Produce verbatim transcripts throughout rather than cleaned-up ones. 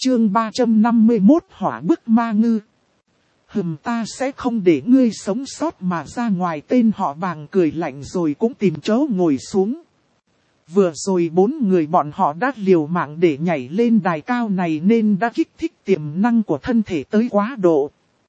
Chương ba trăm năm mươi mốt Hỏa bức ma ngư. Hừm, ta sẽ không để ngươi sống sót mà ra ngoài. Tên họ Bàng cười lạnh rồi cũng tìm chỗ ngồi xuống. Vừa rồi bốn người bọn họ đã liều mạng để nhảy lên đài cao này nên đã kích thích tiềm năng của thân thể tới quá độ.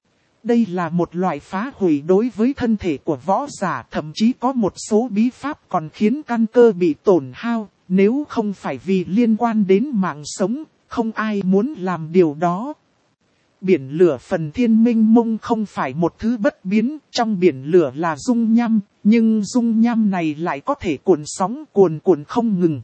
Đây là một loại phá hủy đối với thân thể của võ giả, thậm chí có một số bí pháp còn khiến căn cơ bị tổn hao. Nếu không phải vì liên quan đến mạng sống, không ai muốn làm điều đó. Biển lửa phần thiên minh mông không phải một thứ bất biến, trong biển lửa là dung nham, nhưng dung nham này lại có thể cuộn sóng cuồn cuộn không ngừng.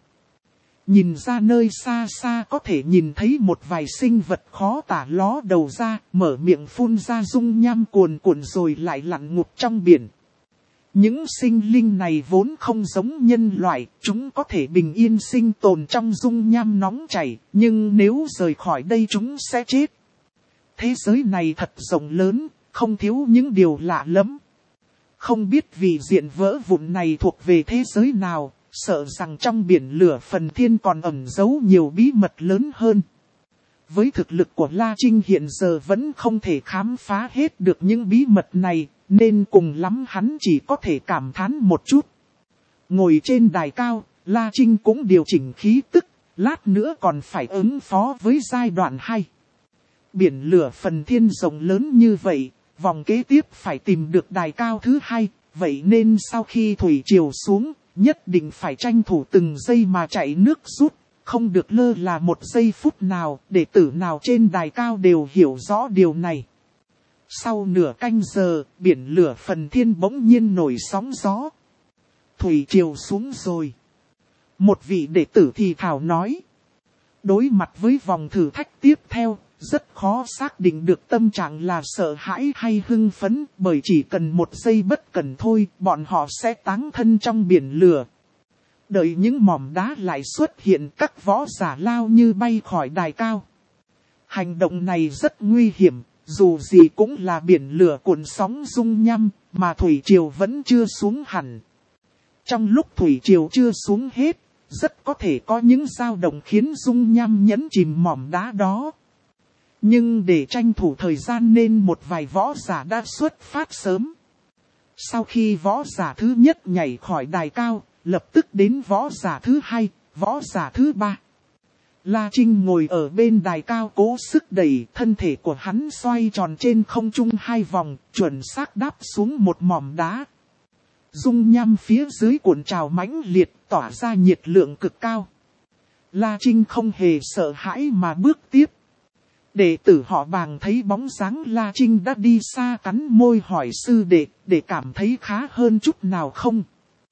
Nhìn ra nơi xa xa có thể nhìn thấy một vài sinh vật khó tả ló đầu ra, mở miệng phun ra dung nham cuồn cuộn rồi lại lặn ngụp trong biển. Những sinh linh này vốn không giống nhân loại, chúng có thể bình yên sinh tồn trong dung nham nóng chảy, nhưng nếu rời khỏi đây chúng sẽ chết. Thế giới này thật rộng lớn, không thiếu những điều lạ lắm. Không biết vị diện vỡ vụn này thuộc về thế giới nào, sợ rằng trong biển lửa phần thiên còn ẩn giấu nhiều bí mật lớn hơn. Với thực lực của La Trinh hiện giờ vẫn không thể khám phá hết được những bí mật này, nên cùng lắm hắn chỉ có thể cảm thán một chút. Ngồi trên đài cao, La Trinh cũng điều chỉnh khí tức, lát nữa còn phải ứng phó với giai đoạn hai. Biển lửa phần thiên rộng lớn như vậy, vòng kế tiếp phải tìm được đài cao thứ hai, vậy nên sau khi thủy triều xuống, nhất định phải tranh thủ từng giây mà chạy nước rút, không được lơ là một giây phút nào, đệ tử nào trên đài cao đều hiểu rõ điều này. Sau nửa canh giờ, biển lửa phần thiên bỗng nhiên nổi sóng gió. Thủy triều xuống rồi. Một vị đệ tử thì thảo nói. Đối mặt với vòng thử thách tiếp theo, rất khó xác định được tâm trạng là sợ hãi hay hưng phấn, bởi chỉ cần một giây bất cẩn thôi, bọn họ sẽ táng thân trong biển lửa. Đợi những mỏm đá lại xuất hiện, các võ giả lao như bay khỏi đài cao. Hành động này rất nguy hiểm, dù gì cũng là biển lửa cuộn sóng dung nham, mà thủy triều vẫn chưa xuống hẳn. Trong lúc thủy triều chưa xuống hết, rất có thể có những dao động khiến dung nham nhấn chìm mỏm đá đó. Nhưng để tranh thủ thời gian nên một vài võ giả đã xuất phát sớm. Sau khi võ giả thứ nhất nhảy khỏi đài cao, lập tức đến võ giả thứ hai, võ giả thứ ba. La Trinh ngồi ở bên đài cao cố sức đẩy, thân thể của hắn xoay tròn trên không trung hai vòng, chuẩn xác đáp xuống một mỏm đá. Dung nham phía dưới cuộn trào mãnh liệt, tỏa ra nhiệt lượng cực cao. La Trinh không hề sợ hãi mà bước tiếp. Đệ tử họ Bàng thấy bóng dáng La Trinh đã đi xa, cắn môi hỏi sư đệ, để cảm thấy khá hơn chút nào không?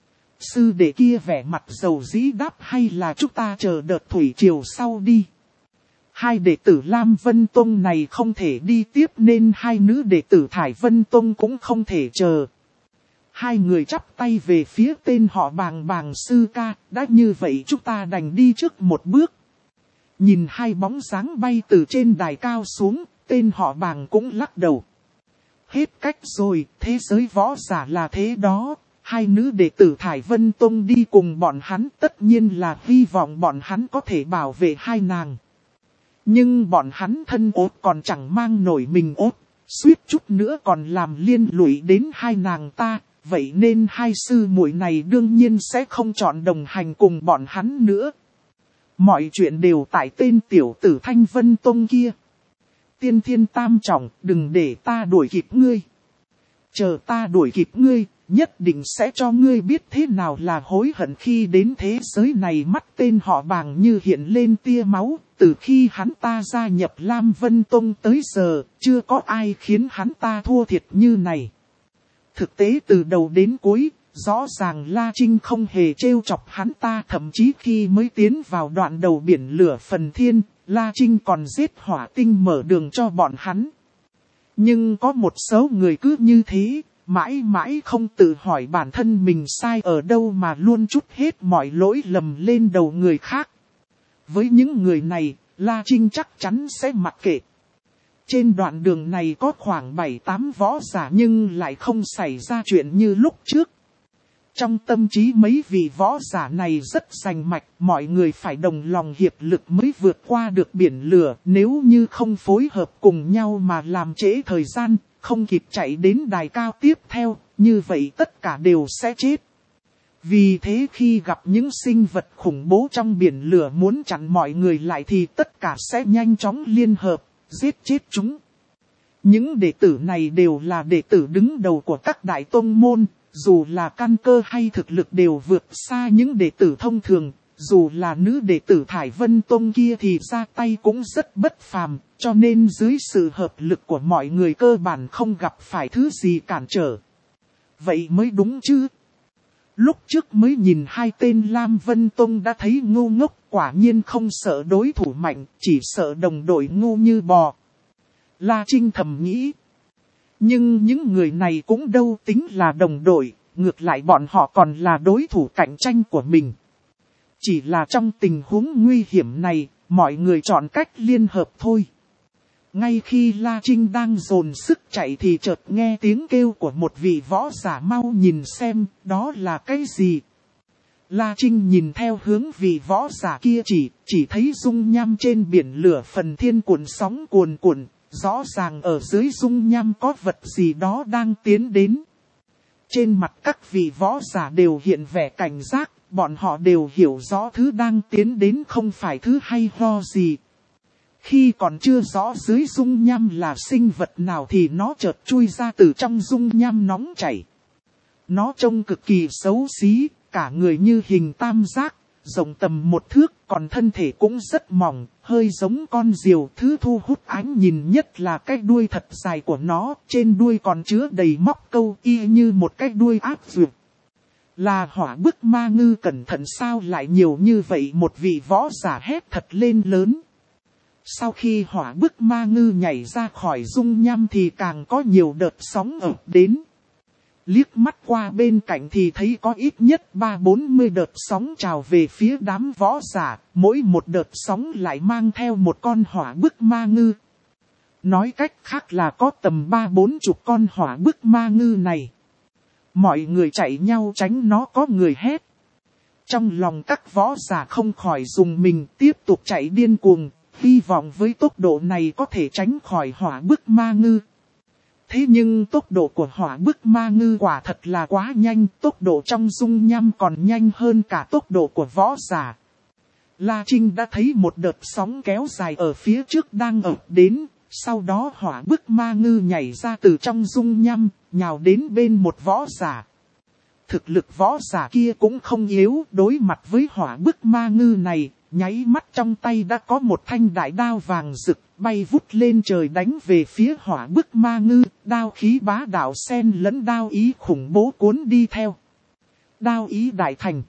Sư đệ kia vẻ mặt dầu dĩ đáp, hay là chúng ta chờ đợt thủy triều sau đi. Hai đệ tử Lam Vân Tông này không thể đi tiếp nên hai nữ đệ tử Thải Vân Tông cũng không thể chờ. Hai người chắp tay về phía tên họ Bàng. Bàng sư ca, đã như vậy chúng ta đành đi trước một bước. Nhìn hai bóng dáng bay từ trên đài cao xuống, tên họ Bàng cũng lắc đầu. Hết cách rồi, thế giới võ giả là thế đó. Hai nữ đệ tử Thải Vân Tông đi cùng bọn hắn, tất nhiên là hy vọng bọn hắn có thể bảo vệ hai nàng. Nhưng bọn hắn thân ốt còn chẳng mang nổi mình ốt, suýt chút nữa còn làm liên lụy đến hai nàng ta, vậy nên hai sư muội này đương nhiên sẽ không chọn đồng hành cùng bọn hắn nữa. Mọi chuyện đều tại tên tiểu tử Thanh Vân Tông kia. Tiên thiên tam trọng, đừng để ta đuổi kịp ngươi. Chờ ta đuổi kịp ngươi, nhất định sẽ cho ngươi biết thế nào là hối hận khi đến thế giới này. Mắt tên họ Bàng như hiện lên tia máu, từ khi hắn ta gia nhập Lam Vân Tông tới giờ, chưa có ai khiến hắn ta thua thiệt như này. Thực tế từ đầu đến cuối, rõ ràng La Trinh không hề trêu chọc hắn ta, thậm chí khi mới tiến vào đoạn đầu biển lửa phần thiên, La Trinh còn giết hỏa tinh mở đường cho bọn hắn. Nhưng có một số người cứ như thế, mãi mãi không tự hỏi bản thân mình sai ở đâu mà luôn trút hết mọi lỗi lầm lên đầu người khác. Với những người này, La Trinh chắc chắn sẽ mặc kệ. Trên đoạn đường này có khoảng bảy tám võ giả nhưng lại không xảy ra chuyện như lúc trước. Trong tâm trí mấy vị võ giả này rất rành mạch, mọi người phải đồng lòng hiệp lực mới vượt qua được biển lửa, nếu như không phối hợp cùng nhau mà làm trễ thời gian, không kịp chạy đến đài cao tiếp theo, như vậy tất cả đều sẽ chết. Vì thế khi gặp những sinh vật khủng bố trong biển lửa muốn chặn mọi người lại thì tất cả sẽ nhanh chóng liên hợp, giết chết chúng. Những đệ tử này đều là đệ tử đứng đầu của các đại tông môn, dù là căn cơ hay thực lực đều vượt xa những đệ tử thông thường, dù là nữ đệ tử Thải Vân Tông kia thì ra tay cũng rất bất phàm, cho nên dưới sự hợp lực của mọi người cơ bản không gặp phải thứ gì cản trở. Vậy mới đúng chứ. Lúc trước mới nhìn hai tên Lam Vân Tông đã thấy ngu ngốc, quả nhiên không sợ đối thủ mạnh, chỉ sợ đồng đội ngu như bò. La Trinh thầm nghĩ. Nhưng những người này cũng đâu tính là đồng đội, ngược lại bọn họ còn là đối thủ cạnh tranh của mình. Chỉ là trong tình huống nguy hiểm này, mọi người chọn cách liên hợp thôi. Ngay khi La Trinh đang dồn sức chạy thì chợt nghe tiếng kêu của một vị võ giả, mau nhìn xem, đó là cái gì? La Trinh nhìn theo hướng vị võ giả kia chỉ, chỉ thấy dung nham trên biển lửa phần thiên cuộn sóng cuồn cuộn, rõ ràng ở dưới dung nham có vật gì đó đang tiến đến. Trên mặt các vị võ giả đều hiện vẻ cảnh giác, bọn họ đều hiểu rõ thứ đang tiến đến không phải thứ hay ho gì. Khi còn chưa rõ dưới dung nham là sinh vật nào thì nó chợt chui ra từ trong dung nham nóng chảy. Nó trông cực kỳ xấu xí, cả người như hình tam giác, rộng tầm một thước, còn thân thể cũng rất mỏng, hơi giống con diều. Thứ thu hút ánh nhìn nhất là cái đuôi thật dài của nó, trên đuôi còn chứa đầy móc câu y như một cái đuôi áp dược. Là hỏa bức ma ngư, cẩn thận sao lại nhiều như vậy, một vị võ giả hét thật lên lớn. Sau khi hỏa bức ma ngư nhảy ra khỏi dung nham thì càng có nhiều đợt sóng ập đến. Liếc mắt qua bên cạnh thì thấy có ít nhất ba bốn mươi đợt sóng trào về phía đám võ giả, mỗi một đợt sóng lại mang theo một con hỏa bức ma ngư. Nói cách khác là có tầm ba bốn chục con hỏa bức ma ngư này. Mọi người chạy nhau tránh nó, có người hét. Trong lòng các võ giả không khỏi dùng mình, tiếp tục chạy điên cuồng, hy vọng với tốc độ này có thể tránh khỏi hỏa bức ma ngư. Thế nhưng tốc độ của hỏa bức ma ngư quả thật là quá nhanh, tốc độ trong dung nham còn nhanh hơn cả tốc độ của võ giả. La Trinh đã thấy một đợt sóng kéo dài ở phía trước đang ập đến, sau đó hỏa bức ma ngư nhảy ra từ trong dung nham, nhào đến bên một võ giả. Thực lực võ giả kia cũng không yếu, đối mặt với hỏa bức ma ngư này, nháy mắt trong tay đã có một thanh đại đao vàng rực, bay vút lên trời đánh về phía hỏa bức ma ngư, đao khí bá đạo xen lẫn đao ý khủng bố cuốn đi theo. Đao ý đại thành.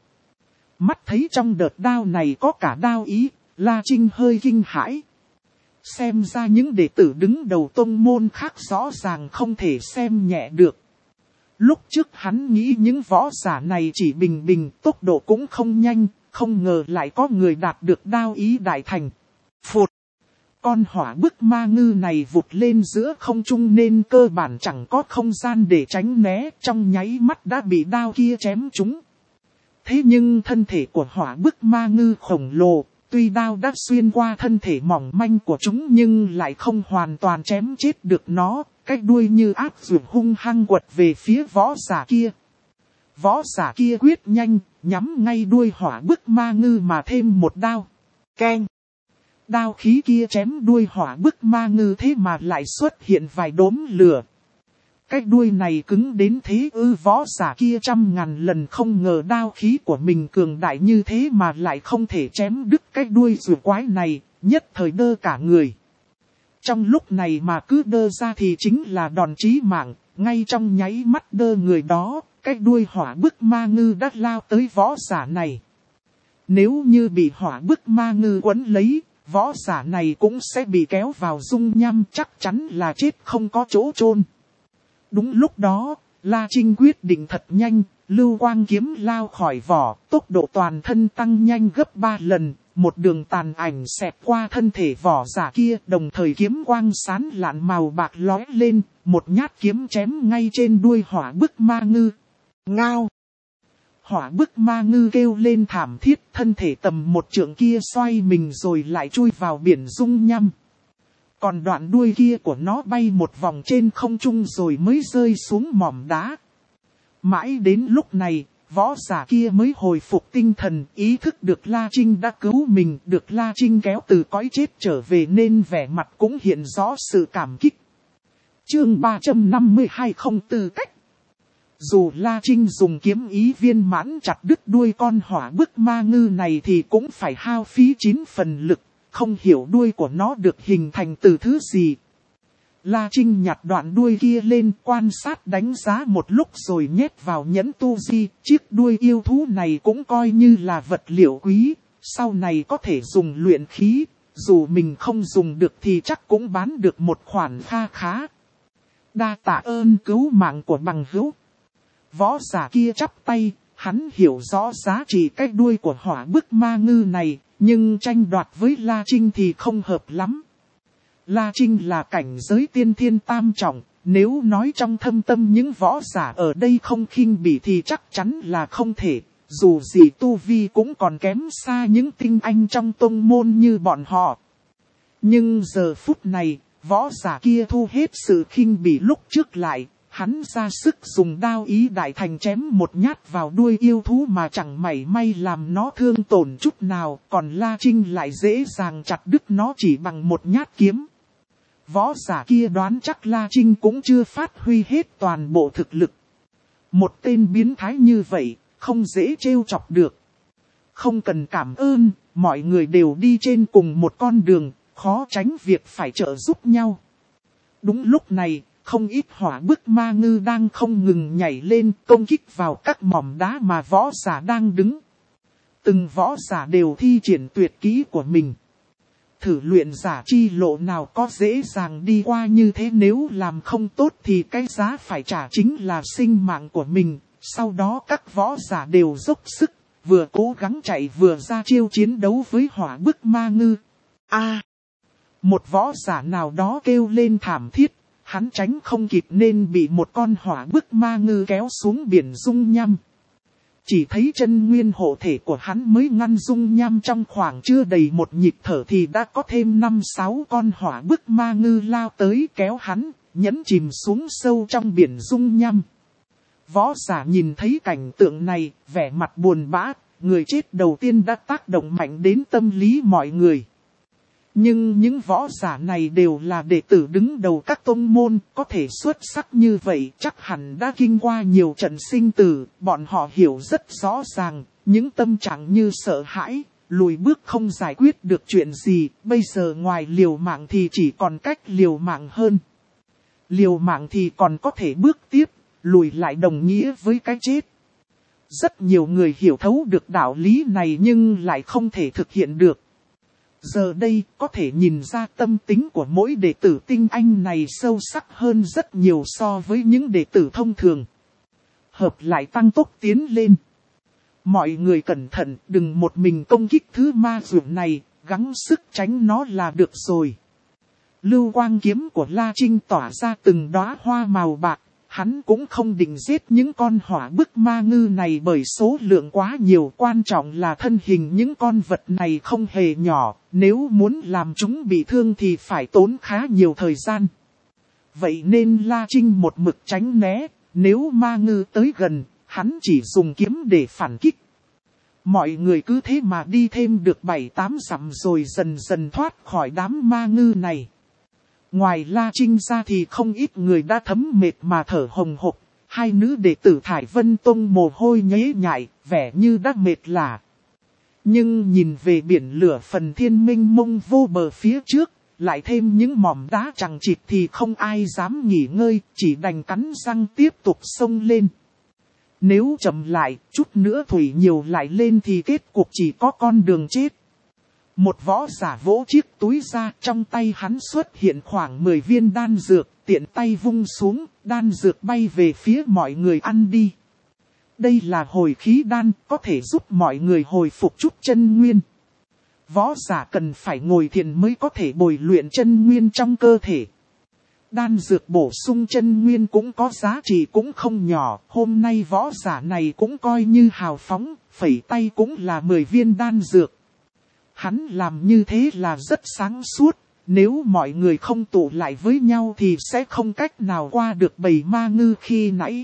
Mắt thấy trong đợt đao này có cả đao ý, La Trinh hơi kinh hãi. Xem ra những đệ tử đứng đầu tông môn khác rõ ràng không thể xem nhẹ được. Lúc trước hắn nghĩ những võ giả này chỉ bình bình, tốc độ cũng không nhanh, không ngờ lại có người đạt được đao ý đại thành. Phụt! Con hỏa bức ma ngư này vụt lên giữa không trung nên cơ bản chẳng có không gian để tránh né, trong nháy mắt đã bị đao kia chém trúng. Thế nhưng thân thể của hỏa bức ma ngư khổng lồ, tuy đao đã xuyên qua thân thể mỏng manh của chúng nhưng lại không hoàn toàn chém chết được nó, cái đuôi như áp dược hung hăng quật về phía võ giả kia. Võ giả kia quyết nhanh, nhắm ngay đuôi hỏa bức ma ngư mà thêm một đao. Keng! Đao khí kia chém đuôi hỏa bức ma ngư thế mà lại xuất hiện vài đốm lửa. Cái đuôi này cứng đến thế ư, võ giả kia trăm ngàn lần không ngờ đao khí của mình cường đại như thế mà lại không thể chém đứt cái đuôi rùa quái này, nhất thời đơ cả người. Trong lúc này mà cứ đơ ra thì chính là đòn chí mạng, ngay trong nháy mắt đơ người đó, cái đuôi hỏa bức ma ngư đã lao tới võ giả này. Nếu như bị hỏa bức ma ngư quấn lấy, võ giả này cũng sẽ bị kéo vào dung nham, chắc chắn là chết không có chỗ chôn. Đúng lúc đó, La Trinh quyết định thật nhanh, lưu quang kiếm lao khỏi vỏ, tốc độ toàn thân tăng nhanh gấp ba lần, một đường tàn ảnh xẹt qua thân thể võ giả kia, đồng thời kiếm quang sáng lạn màu bạc lóe lên, một nhát kiếm chém ngay trên đuôi hỏa bức ma ngư. Ngao! Hỏa bức ma ngư kêu lên thảm thiết, thân thể tầm một trượng kia xoay mình rồi lại chui vào biển dung nham. Còn đoạn đuôi kia của nó bay một vòng trên không trung rồi mới rơi xuống mỏm đá. Mãi đến lúc này, võ giả kia mới hồi phục tinh thần, ý thức được La Trinh đã cứu mình, được La Trinh kéo từ cõi chết trở về nên vẻ mặt cũng hiện rõ sự cảm kích. Chương ba trăm năm mươi hai không tư cách. Dù La Trinh dùng kiếm ý viên mãn chặt đứt đuôi con hỏa bức ma ngư này thì cũng phải hao phí chín phần lực, không hiểu đuôi của nó được hình thành từ thứ gì. La Trinh nhặt đoạn đuôi kia lên quan sát đánh giá một lúc rồi nhét vào nhẫn tu di. Chiếc đuôi yêu thú này cũng coi như là vật liệu quý, sau này có thể dùng luyện khí, dù mình không dùng được thì chắc cũng bán được một khoản kha khá. Đa tạ ơn cứu mạng của bằng hữu. Võ giả kia chắp tay, hắn hiểu rõ giá trị cái đuôi của hỏa bức ma ngư này, nhưng tranh đoạt với La Trinh thì không hợp lắm. La Trinh là cảnh giới tiên thiên tam trọng, nếu nói trong thâm tâm những võ giả ở đây không khinh bỉ thì chắc chắn là không thể, dù gì tu vi cũng còn kém xa những tinh anh trong tông môn như bọn họ. Nhưng giờ phút này, võ giả kia thu hết sự khinh bỉ lúc trước lại, hắn ra sức dùng đao ý đại thành chém một nhát vào đuôi yêu thú mà chẳng mảy may làm nó thương tổn chút nào, còn La Trinh lại dễ dàng chặt đứt nó chỉ bằng một nhát kiếm. Võ giả kia đoán chắc La Trinh cũng chưa phát huy hết toàn bộ thực lực. Một tên biến thái như vậy, không dễ trêu chọc được. Không cần cảm ơn, mọi người đều đi trên cùng một con đường, khó tránh việc phải trợ giúp nhau. Đúng lúc này, không ít hỏa bức ma ngư đang không ngừng nhảy lên công kích vào các mỏm đá mà võ giả đang đứng. Từng võ giả đều thi triển tuyệt kỹ của mình. Thử luyện giả chi lộ nào có dễ dàng đi qua như thế, nếu làm không tốt thì cái giá phải trả chính là sinh mạng của mình. Sau đó các võ giả đều dốc sức, vừa cố gắng chạy vừa ra chiêu chiến đấu với hỏa bức ma ngư. A! Một võ giả nào đó kêu lên thảm thiết, hắn tránh không kịp nên bị một con hỏa bức ma ngư kéo xuống biển dung nham. Chỉ thấy chân nguyên hộ thể của hắn mới ngăn dung nham trong khoảng chưa đầy một nhịp thở thì đã có thêm năm sáu con hỏa bức ma ngư lao tới kéo hắn, nhấn chìm xuống sâu trong biển dung nham. Võ giả nhìn thấy cảnh tượng này, vẻ mặt buồn bã, người chết đầu tiên đã tác động mạnh đến tâm lý mọi người. Nhưng những võ giả này đều là đệ tử đứng đầu các tông môn, có thể xuất sắc như vậy chắc hẳn đã kinh qua nhiều trận sinh tử, bọn họ hiểu rất rõ ràng, những tâm trạng như sợ hãi, lùi bước không giải quyết được chuyện gì, bây giờ ngoài liều mạng thì chỉ còn cách liều mạng hơn. Liều mạng thì còn có thể bước tiếp, lùi lại đồng nghĩa với cái chết. Rất nhiều người hiểu thấu được đạo lý này nhưng lại không thể thực hiện được. Giờ đây có thể nhìn ra tâm tính của mỗi đệ tử tinh anh này sâu sắc hơn rất nhiều so với những đệ tử thông thường. Hợp lại tăng tốc tiến lên. Mọi người cẩn thận, đừng một mình công kích thứ ma dược này, gắng sức tránh nó là được rồi. Lưu quang kiếm của La Trinh tỏa ra từng đóa hoa màu bạc. Hắn cũng không định giết những con hỏa bức ma ngư này bởi số lượng quá nhiều, quan trọng là thân hình những con vật này không hề nhỏ, nếu muốn làm chúng bị thương thì phải tốn khá nhiều thời gian. Vậy nên La Trinh một mực tránh né, nếu ma ngư tới gần, hắn chỉ dùng kiếm để phản kích. Mọi người cứ thế mà đi thêm được bảy tám dặm rồi dần dần thoát khỏi đám ma ngư này. Ngoài La Trinh ra thì không ít người đã thấm mệt mà thở hồng hộc, hai nữ đệ tử Thải Vân Tông mồ hôi nhễ nhại, vẻ như đã mệt lả. Nhưng nhìn về biển lửa phần thiên minh mông vô bờ phía trước, lại thêm những mỏm đá chằng chịt thì không ai dám nghỉ ngơi, chỉ đành cắn răng tiếp tục xông lên. Nếu chậm lại, chút nữa thủy nhiều lại lên thì kết cục chỉ có con đường chết. Một võ giả vỗ chiếc túi ra, trong tay hắn xuất hiện khoảng mười viên đan dược, tiện tay vung xuống, đan dược bay về phía mọi người ăn đi. Đây là hồi khí đan, có thể giúp mọi người hồi phục chút chân nguyên. Võ giả cần phải ngồi thiền mới có thể bồi luyện chân nguyên trong cơ thể. Đan dược bổ sung chân nguyên cũng có giá trị cũng không nhỏ, hôm nay võ giả này cũng coi như hào phóng, phẩy tay cũng là mười viên đan dược. Hắn làm như thế là rất sáng suốt, nếu mọi người không tụ lại với nhau thì sẽ không cách nào qua được bầy ma ngư khi nãy.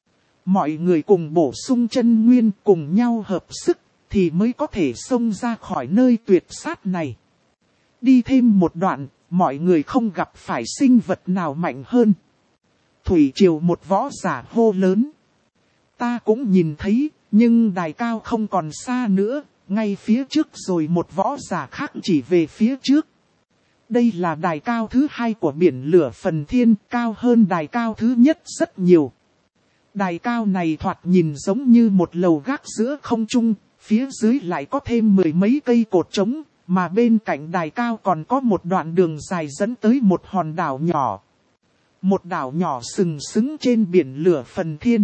Mọi người cùng bổ sung chân nguyên cùng nhau hợp sức thì mới có thể xông ra khỏi nơi tuyệt sát này. Đi thêm một đoạn, mọi người không gặp phải sinh vật nào mạnh hơn. Thủy triều một võ giả hô lớn. Ta cũng nhìn thấy, nhưng đài cao không còn xa nữa, ngay phía trước rồi một võ giả khác chỉ về phía trước. Đây là đài cao thứ hai của biển lửa Phần Thiên, cao hơn đài cao thứ nhất rất nhiều. Đài cao này thoạt nhìn giống như một lầu gác giữa không trung, phía dưới lại có thêm mười mấy cây cột trống, mà bên cạnh đài cao còn có một đoạn đường dài dẫn tới một hòn đảo nhỏ. Một đảo nhỏ sừng sững trên biển lửa Phần Thiên.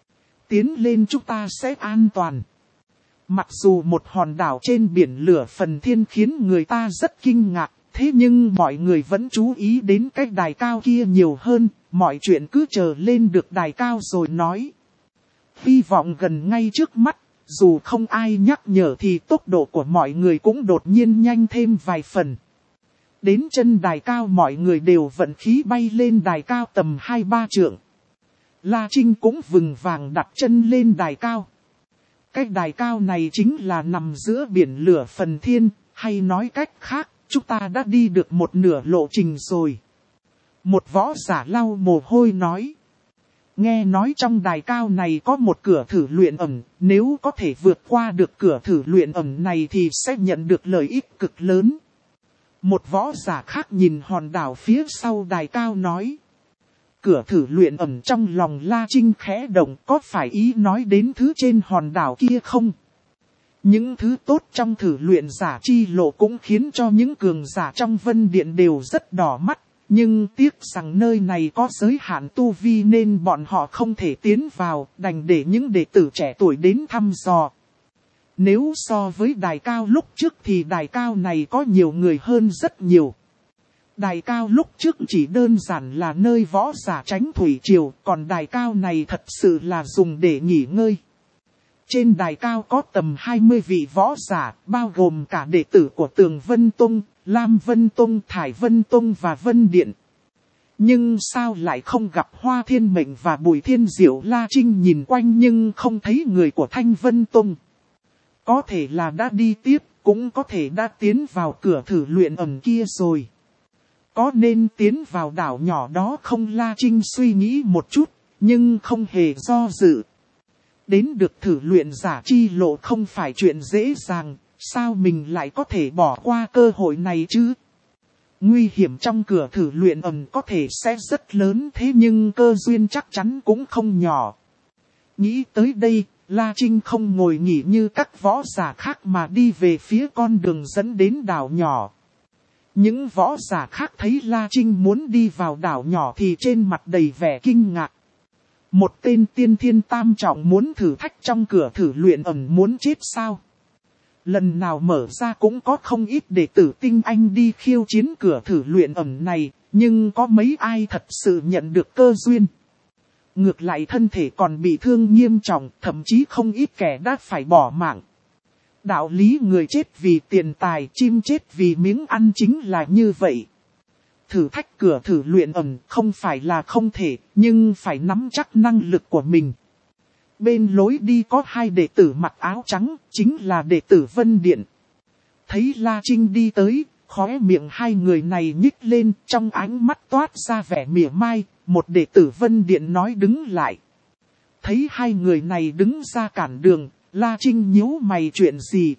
Tiến lên chúng ta sẽ an toàn. Mặc dù một hòn đảo trên biển lửa Phần Thiên khiến người ta rất kinh ngạc, thế nhưng mọi người vẫn chú ý đến cái đài cao kia nhiều hơn, mọi chuyện cứ chờ lên được đài cao rồi nói. Hy vọng gần ngay trước mắt, dù không ai nhắc nhở thì tốc độ của mọi người cũng đột nhiên nhanh thêm vài phần. Đến chân đài cao mọi người đều vận khí bay lên đài cao tầm hai ba trượng. La Trinh cũng vừng vàng đặt chân lên đài cao. Cái đài cao này chính là nằm giữa biển lửa Phần Thiên, hay nói cách khác, chúng ta đã đi được một nửa lộ trình rồi. Một võ giả lau mồ hôi nói. Nghe nói trong đài cao này có một cửa thử luyện ẩn, nếu có thể vượt qua được cửa thử luyện ẩn này thì sẽ nhận được lợi ích cực lớn. Một võ giả khác nhìn hòn đảo phía sau đài cao nói. Cửa thử luyện ẩn trong lòng La Trinh khẽ động, có phải ý nói đến thứ trên hòn đảo kia không? Những thứ tốt trong thử luyện giả chi lộ cũng khiến cho những cường giả trong Vân Điện đều rất đỏ mắt. Nhưng tiếc rằng nơi này có giới hạn tu vi nên bọn họ không thể tiến vào, đành để những đệ tử trẻ tuổi đến thăm dò. Nếu so với đài cao lúc trước thì đài cao này có nhiều người hơn rất nhiều. Đài cao lúc trước chỉ đơn giản là nơi võ giả tránh thủy triều, còn đài cao này thật sự là dùng để nghỉ ngơi. Trên đài cao có tầm hai mươi vị võ giả, bao gồm cả đệ tử của Tường Vân Tông, Lam Vân Tông, Thải Vân Tông và Vân Điện. Nhưng sao lại không gặp Hoa Thiên Mệnh và Bùi Thiên Diệu? La Trinh nhìn quanh nhưng không thấy người của Thanh Vân Tông. Có thể là đã đi tiếp, cũng có thể đã tiến vào cửa thử luyện ẩn kia rồi. Có nên tiến vào đảo nhỏ đó không? La Trinh suy nghĩ một chút, nhưng không hề do dự. Đến được thử luyện giả chi lộ không phải chuyện dễ dàng, sao mình lại có thể bỏ qua cơ hội này chứ? Nguy hiểm trong cửa thử luyện ẩn có thể sẽ rất lớn, thế nhưng cơ duyên chắc chắn cũng không nhỏ. Nghĩ tới đây, La Trinh không ngồi nghỉ như các võ giả khác mà đi về phía con đường dẫn đến đảo nhỏ. Những võ giả khác thấy La Trinh muốn đi vào đảo nhỏ thì trên mặt đầy vẻ kinh ngạc. Một tên tiên thiên tam trọng muốn thử thách trong cửa thử luyện ẩn muốn chết sao? Lần nào mở ra cũng có không ít đệ tử tinh anh đi khiêu chiến cửa thử luyện ẩn này, nhưng có mấy ai thật sự nhận được cơ duyên. Ngược lại thân thể còn bị thương nghiêm trọng, thậm chí không ít kẻ đã phải bỏ mạng. Đạo lý người chết vì tiền tài, chim chết vì miếng ăn chính là như vậy. Thử thách cửa thử luyện ẩn không phải là không thể, nhưng phải nắm chắc năng lực của mình. Bên lối đi có hai đệ tử mặc áo trắng, chính là đệ tử Vân Điện. Thấy La Trinh đi tới, khóe miệng hai người này nhích lên, trong ánh mắt toát ra vẻ mỉa mai, một đệ tử Vân Điện nói đứng lại. Thấy hai người này đứng ra cản đường, La Trinh nhíu mày chuyện gì?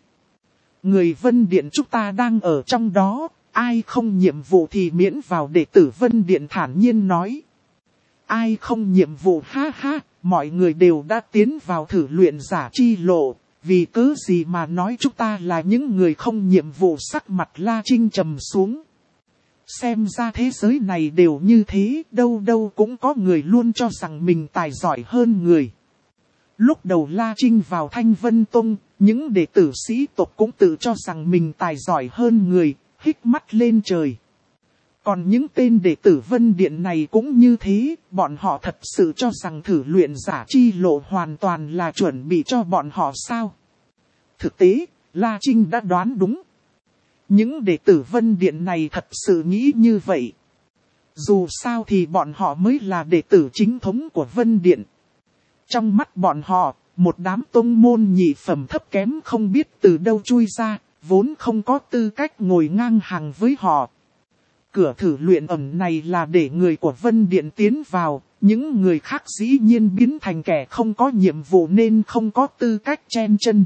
Người Vân Điện chúng ta đang ở trong đó, ai không nhiệm vụ thì miễn vào, đệ tử Vân Điện thản nhiên nói. Ai không nhiệm vụ? Ha ha, mọi người đều đã tiến vào thử luyện giả chi lộ, vì cớ gì mà nói chúng ta là những người không nhiệm vụ? Sắc mặt La Trinh trầm xuống. Xem ra thế giới này đều như thế, đâu đâu cũng có người luôn cho rằng mình tài giỏi hơn người. Lúc đầu La Trinh vào Thanh Vân Tông, những đệ tử sĩ tộc cũng tự cho rằng mình tài giỏi hơn người, hít mắt lên trời. Còn những tên đệ tử Vân Điện này cũng như thế, bọn họ thật sự cho rằng thử luyện giả chi lộ hoàn toàn là chuẩn bị cho bọn họ sao? Thực tế, La Trinh đã đoán đúng. Những đệ tử Vân Điện này thật sự nghĩ như vậy. Dù sao thì bọn họ mới là đệ tử chính thống của Vân Điện. Trong mắt bọn họ, một đám tông môn nhị phẩm thấp kém không biết từ đâu chui ra, vốn không có tư cách ngồi ngang hàng với họ. Cửa thử luyện ẩn này là để người của Vân Điện tiến vào, những người khác dĩ nhiên biến thành kẻ không có nhiệm vụ nên không có tư cách chen chân.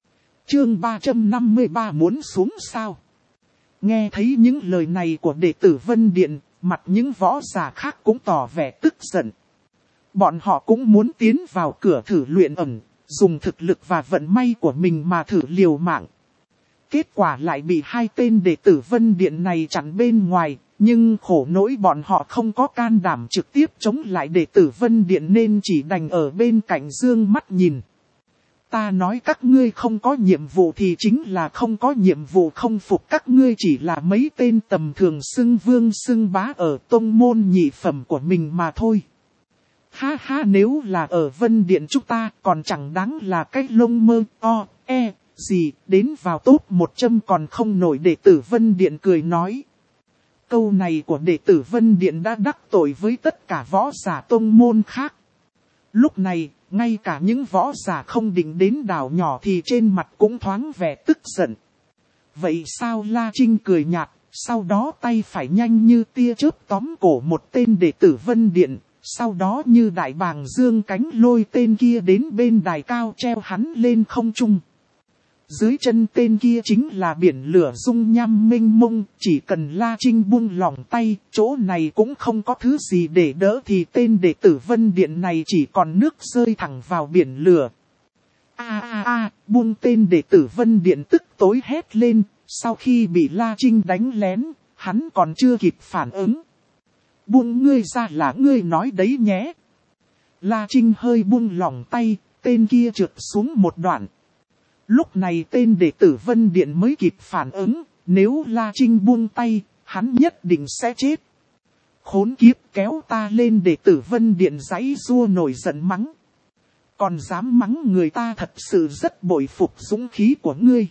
Chương ba trăm năm mươi ba muốn xuống sao? Nghe thấy những lời này của đệ tử Vân Điện, mặt những võ giả khác cũng tỏ vẻ tức giận. Bọn họ cũng muốn tiến vào cửa thử luyện ẩn, dùng thực lực và vận may của mình mà thử liều mạng. Kết quả lại bị hai tên đệ tử Vân Điện này chặn bên ngoài, nhưng khổ nỗi bọn họ không có can đảm trực tiếp chống lại đệ tử Vân Điện nên chỉ đành ở bên cạnh dương mắt nhìn. Ta nói các ngươi không có nhiệm vụ thì chính là không có nhiệm vụ, không phục các ngươi chỉ là mấy tên tầm thường xưng vương xưng bá ở tông môn nhị phẩm của mình mà thôi. Ha ha, nếu là ở Vân Điện chúng ta còn chẳng đáng là cái lông mơ o, e, gì, đến vào top một trăm còn không nổi. Đệ tử Vân Điện cười nói. Câu này của đệ tử Vân Điện đã đắc tội với tất cả võ giả tông môn khác. Lúc này, ngay cả những võ giả không định đến đảo nhỏ thì trên mặt cũng thoáng vẻ tức giận. Vậy sao? La Trinh cười nhạt, sau đó tay phải nhanh như tia chớp tóm cổ một tên đệ tử Vân Điện, sau đó như đại bàng dương cánh lôi tên kia đến bên đài cao treo hắn lên không trung. Dưới chân tên kia chính là biển lửa dung nham mênh mông, chỉ cần La Trinh buông lỏng tay, chỗ này cũng không có thứ gì để đỡ thì tên đệ tử Vân Điện này chỉ còn nước rơi thẳng vào biển lửa. A a a, buông! Tên đệ tử Vân Điện tức tối hét lên, sau khi bị La Trinh đánh lén, hắn còn chưa kịp phản ứng. Buông ngươi ra là ngươi nói đấy nhé. La Trinh hơi buông lỏng tay, tên kia trượt xuống một đoạn. Lúc này tên đệ tử Vân Điện mới kịp phản ứng, nếu La Trinh buông tay, hắn nhất định sẽ chết. Khốn kiếp, kéo ta lên! Đệ tử Vân Điện giãy giụa nổi giận mắng. Còn dám mắng người ta, thật sự rất bội phục dũng khí của ngươi.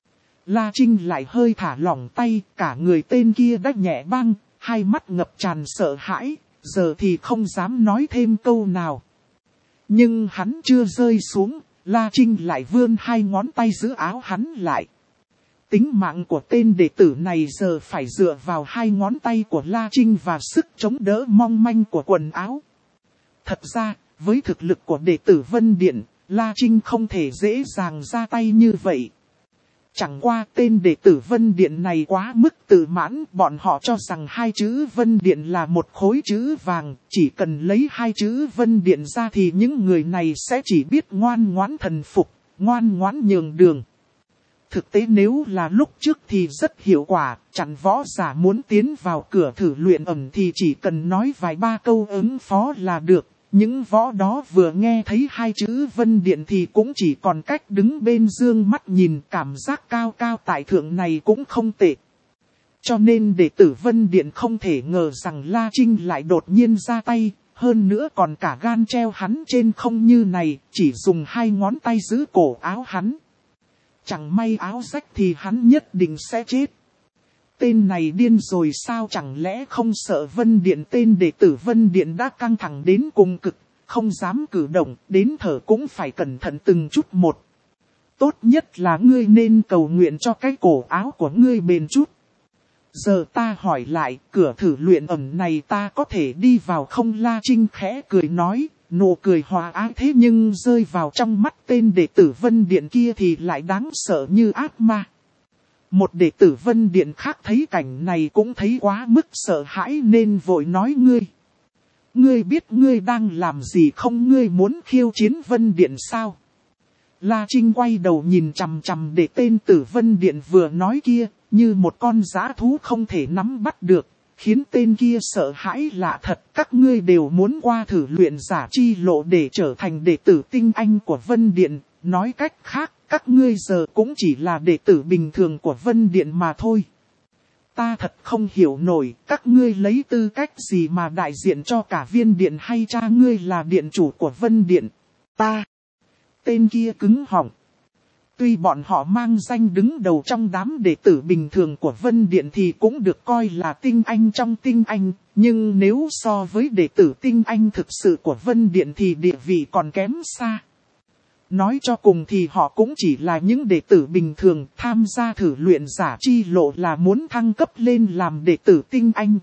La Trinh lại hơi thả lỏng tay, cả người tên kia đã nhẹ băng, hai mắt ngập tràn sợ hãi, giờ thì không dám nói thêm câu nào. Nhưng hắn chưa rơi xuống, La Trinh lại vươn hai ngón tay giữ áo hắn lại. Tính mạng của tên đệ tử này giờ phải dựa vào hai ngón tay của La Trinh và sức chống đỡ mong manh của quần áo. Thật ra, với thực lực của đệ tử Vân Điện, La Trinh không thể dễ dàng ra tay như vậy. Chẳng qua tên đệ tử Vân Điện này quá mức tự mãn, bọn họ cho rằng hai chữ Vân Điện là một khối chữ vàng, chỉ cần lấy hai chữ Vân Điện ra thì những người này sẽ chỉ biết ngoan ngoãn thần phục, ngoan ngoãn nhường đường. Thực tế nếu là lúc trước thì rất hiệu quả, chẳng võ giả muốn tiến vào cửa thử luyện ẩn thì chỉ cần nói vài ba câu ứng phó là được. Những võ đó vừa nghe thấy hai chữ Vân Điện thì cũng chỉ còn cách đứng bên dương mắt nhìn, cảm giác cao cao tại thượng này cũng không tệ. Cho nên đệ tử Vân Điện không thể ngờ rằng La Trinh lại đột nhiên ra tay, hơn nữa còn cả gan treo hắn trên không như này, chỉ dùng hai ngón tay giữ cổ áo hắn. Chẳng may áo rách thì hắn nhất định sẽ chết. Tên này điên rồi sao, chẳng lẽ không sợ Vân Điện? Tên đệ tử Vân Điện đã căng thẳng đến cùng cực, không dám cử động, đến thở cũng phải cẩn thận từng chút một. Tốt nhất là ngươi nên cầu nguyện cho cái cổ áo của ngươi bền chút. Giờ ta hỏi lại, cửa thử luyện ẩn này ta có thể đi vào không? La Trinh khẽ cười nói, nụ cười hòa ái thế nhưng rơi vào trong mắt tên đệ tử Vân Điện kia thì lại đáng sợ như ác ma. Một đệ tử Vân Điện khác thấy cảnh này cũng thấy quá mức sợ hãi nên vội nói, ngươi. Ngươi biết ngươi đang làm gì không? Ngươi muốn khiêu chiến Vân Điện sao? La Trinh quay đầu nhìn chằm chằm để tên tử Vân Điện vừa nói kia, như một con dã thú không thể nắm bắt được, khiến tên kia sợ hãi lạ thật. Các ngươi đều muốn qua thử luyện giả chi lộ để trở thành đệ tử tinh anh của Vân Điện, nói cách khác, các ngươi giờ cũng chỉ là đệ tử bình thường của Vân Điện mà thôi. ta thật không hiểu nổi, các ngươi lấy tư cách gì mà đại diện cho cả viên điện hay cha ngươi là điện chủ của Vân Điện? Ta. Tên kia cứng họng. Tuy bọn họ mang danh đứng đầu trong đám đệ tử bình thường của Vân Điện thì cũng được coi là tinh anh trong tinh anh, nhưng nếu so với đệ tử tinh anh thực sự của Vân Điện thì địa vị còn kém xa. Nói cho cùng thì họ cũng chỉ là những đệ tử bình thường, tham gia thử luyện giả chi lộ là muốn thăng cấp lên làm đệ tử tinh anh.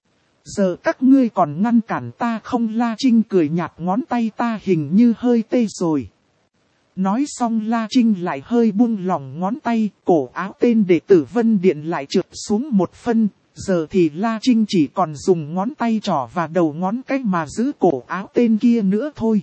Giờ các ngươi còn ngăn cản ta không? La Trinh cười nhạt, ngón tay ta hình như hơi tê rồi. Nói xong La Trinh lại hơi buông lỏng ngón tay, cổ áo tên đệ tử Vân Điện lại trượt xuống một phân. Giờ thì La Trinh chỉ còn dùng ngón tay trỏ và đầu ngón cái mà giữ cổ áo tên kia nữa thôi.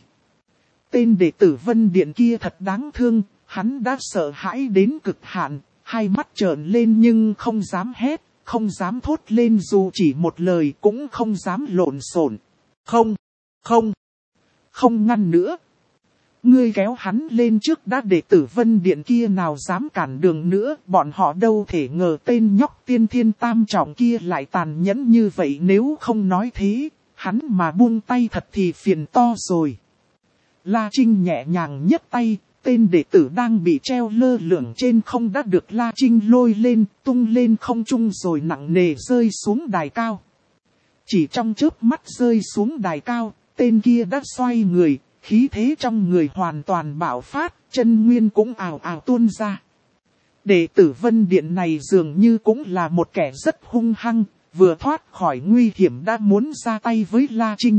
Tên đệ tử Vân Điện kia thật đáng thương, hắn đã sợ hãi đến cực hạn, hai mắt trợn lên nhưng không dám hét, không dám thốt lên dù chỉ một lời, cũng không dám lộn xộn. Không, không, không ngăn nữa. Ngươi kéo hắn lên trước đã, đệ tử Vân Điện kia nào dám cản đường nữa, bọn họ đâu thể ngờ tên nhóc tiên thiên tam trọng kia lại tàn nhẫn như vậy, nếu không nói thế, hắn mà buông tay thật thì phiền to rồi. La Trinh nhẹ nhàng nhấc tay, tên đệ tử đang bị treo lơ lửng trên không đã được La Trinh lôi lên, tung lên không trung rồi nặng nề rơi xuống đài cao. Chỉ trong chớp mắt rơi xuống đài cao, tên kia đã xoay người, khí thế trong người hoàn toàn bạo phát, chân nguyên cũng ào ào tuôn ra. Đệ tử Vân Điện này dường như cũng là một kẻ rất hung hăng, vừa thoát khỏi nguy hiểm đã muốn ra tay với La Trinh.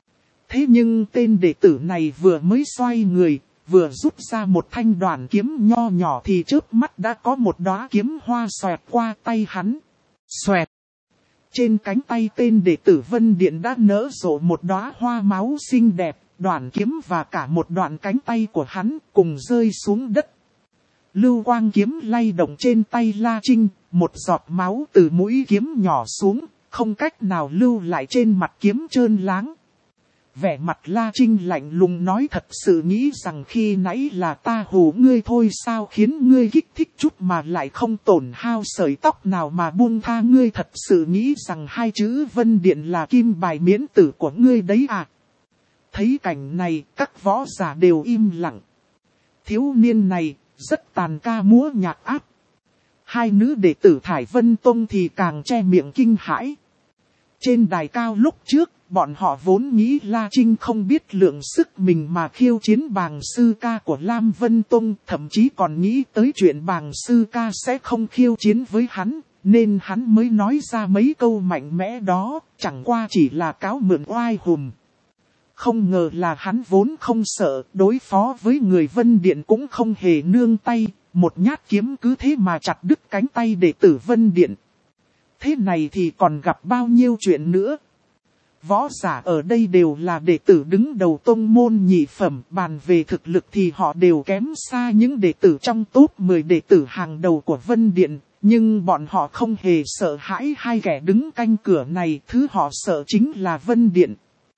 Thế nhưng tên đệ tử này vừa mới xoay người, vừa rút ra một thanh đoàn kiếm nho nhỏ thì chớp mắt đã có một đóa kiếm hoa xoẹt qua tay hắn. Xoẹt! Trên cánh tay tên đệ tử Vân Điện đã nở rộ một đóa hoa máu xinh đẹp, đoàn kiếm và cả một đoạn cánh tay của hắn cùng rơi xuống đất. Lưu quang kiếm lay động trên tay La Trinh, một giọt máu từ mũi kiếm nhỏ xuống, không cách nào lưu lại trên mặt kiếm trơn láng. Vẻ mặt La Trinh lạnh lùng nói, thật sự nghĩ rằng khi nãy là ta hù ngươi thôi sao, khiến ngươi kích thích chút mà lại không tổn hao sợi tóc nào mà buông tha ngươi, thật sự nghĩ rằng hai chữ Vân Điện là kim bài miễn tử của ngươi đấy à. Thấy cảnh này, các võ giả đều im lặng. Thiếu niên này, rất tàn ca múa nhạc áp. Hai nữ đệ tử Thải Vân Tông thì càng che miệng kinh hãi. Trên đài cao lúc trước, bọn họ vốn nghĩ La Trinh không biết lượng sức mình mà khiêu chiến Bàng Sư Ca của Lam Vân Tông, thậm chí còn nghĩ tới chuyện Bàng Sư Ca sẽ không khiêu chiến với hắn, nên hắn mới nói ra mấy câu mạnh mẽ đó, chẳng qua chỉ là cáo mượn oai hùm. Không ngờ là hắn vốn không sợ, đối phó với người Vân Điện cũng không hề nương tay, một nhát kiếm cứ thế mà chặt đứt cánh tay đệ tử Vân Điện. Thế này thì còn gặp bao nhiêu chuyện nữa. Võ giả ở đây đều là đệ tử đứng đầu tông môn nhị phẩm, bàn về thực lực thì họ đều kém xa những đệ tử trong top mười đệ tử hàng đầu của Vân Điện, nhưng bọn họ không hề sợ hãi hai kẻ đứng canh cửa này, thứ họ sợ chính là Vân Điện.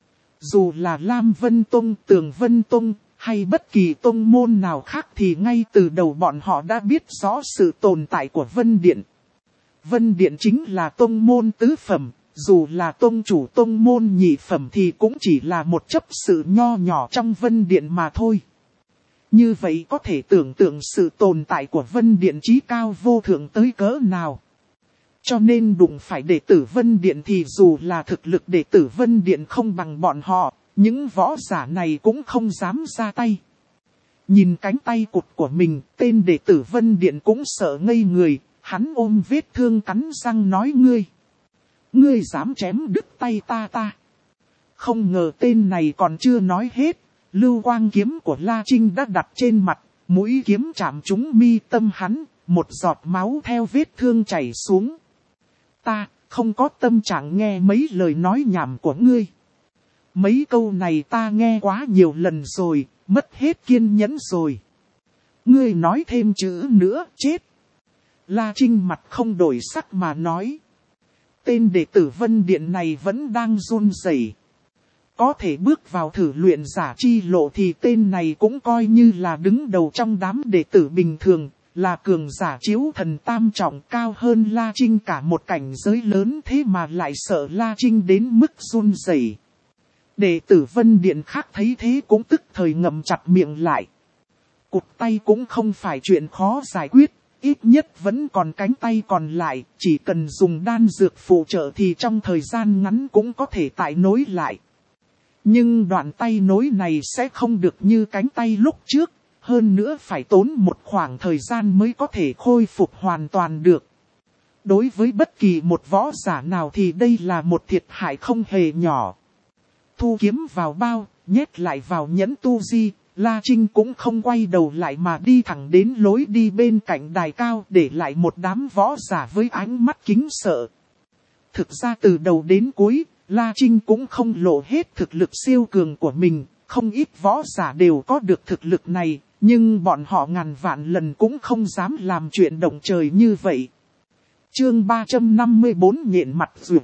Dù là Lam Vân Tông, Tường Vân Tông, hay bất kỳ tông môn nào khác thì ngay từ đầu bọn họ đã biết rõ sự tồn tại của Vân Điện. Vân Điện chính là tông môn tứ phẩm, dù là tông chủ tông môn nhị phẩm thì cũng chỉ là một chấp sự nho nhỏ trong Vân Điện mà thôi. Như vậy có thể tưởng tượng sự tồn tại của Vân Điện chí cao vô thượng tới cỡ nào. Cho nên đụng phải đệ tử Vân Điện thì dù là thực lực đệ tử Vân Điện không bằng bọn họ, những võ giả này cũng không dám ra tay. Nhìn cánh tay cụt của mình, tên đệ tử Vân Điện cũng sợ ngây người, hắn ôm vết thương cắn răng nói, ngươi. Ngươi dám chém đứt tay ta ta. Không ngờ tên này còn chưa nói hết, lưu quang kiếm của La Trinh đã đặt trên mặt, mũi kiếm chạm trúng mi tâm hắn, một giọt máu theo vết thương chảy xuống. Ta không có tâm trạng nghe mấy lời nói nhảm của ngươi. Mấy câu này ta nghe quá nhiều lần rồi, mất hết kiên nhẫn rồi. Ngươi nói thêm chữ nữa chết. La Trinh mặt không đổi sắc mà nói. Tên đệ tử Vân Điện này vẫn đang run rẩy. Có thể bước vào thử luyện giả chi lộ thì tên này cũng coi như là đứng đầu trong đám đệ tử bình thường. là cường giả chiếu thần tam trọng, cao hơn La Trinh cả một cảnh giới lớn, thế mà lại sợ La Trinh đến mức run rẩy. Đệ tử Vân Điện khác thấy thế cũng tức thời ngậm chặt miệng lại. Cụt tay cũng không phải chuyện khó giải quyết, ít nhất vẫn còn cánh tay còn lại, chỉ cần dùng đan dược phụ trợ thì trong thời gian ngắn cũng có thể tái nối lại. Nhưng đoạn tay nối này sẽ không được như cánh tay lúc trước, hơn nữa phải tốn một khoảng thời gian mới có thể khôi phục hoàn toàn được. Đối với bất kỳ một võ giả nào thì đây là một thiệt hại không hề nhỏ. Thu kiếm vào bao, nhét lại vào nhẫn tu di, La Trinh cũng không quay đầu lại mà đi thẳng đến lối đi bên cạnh đài cao, để lại một đám võ giả với ánh mắt kính sợ. Thực ra từ đầu đến cuối, La Trinh cũng không lộ hết thực lực siêu cường của mình, không ít võ giả đều có được thực lực này, nhưng bọn họ ngàn vạn lần cũng không dám làm chuyện động trời như vậy. Chương ba trăm năm mươi bốn nhện mặt duyệt.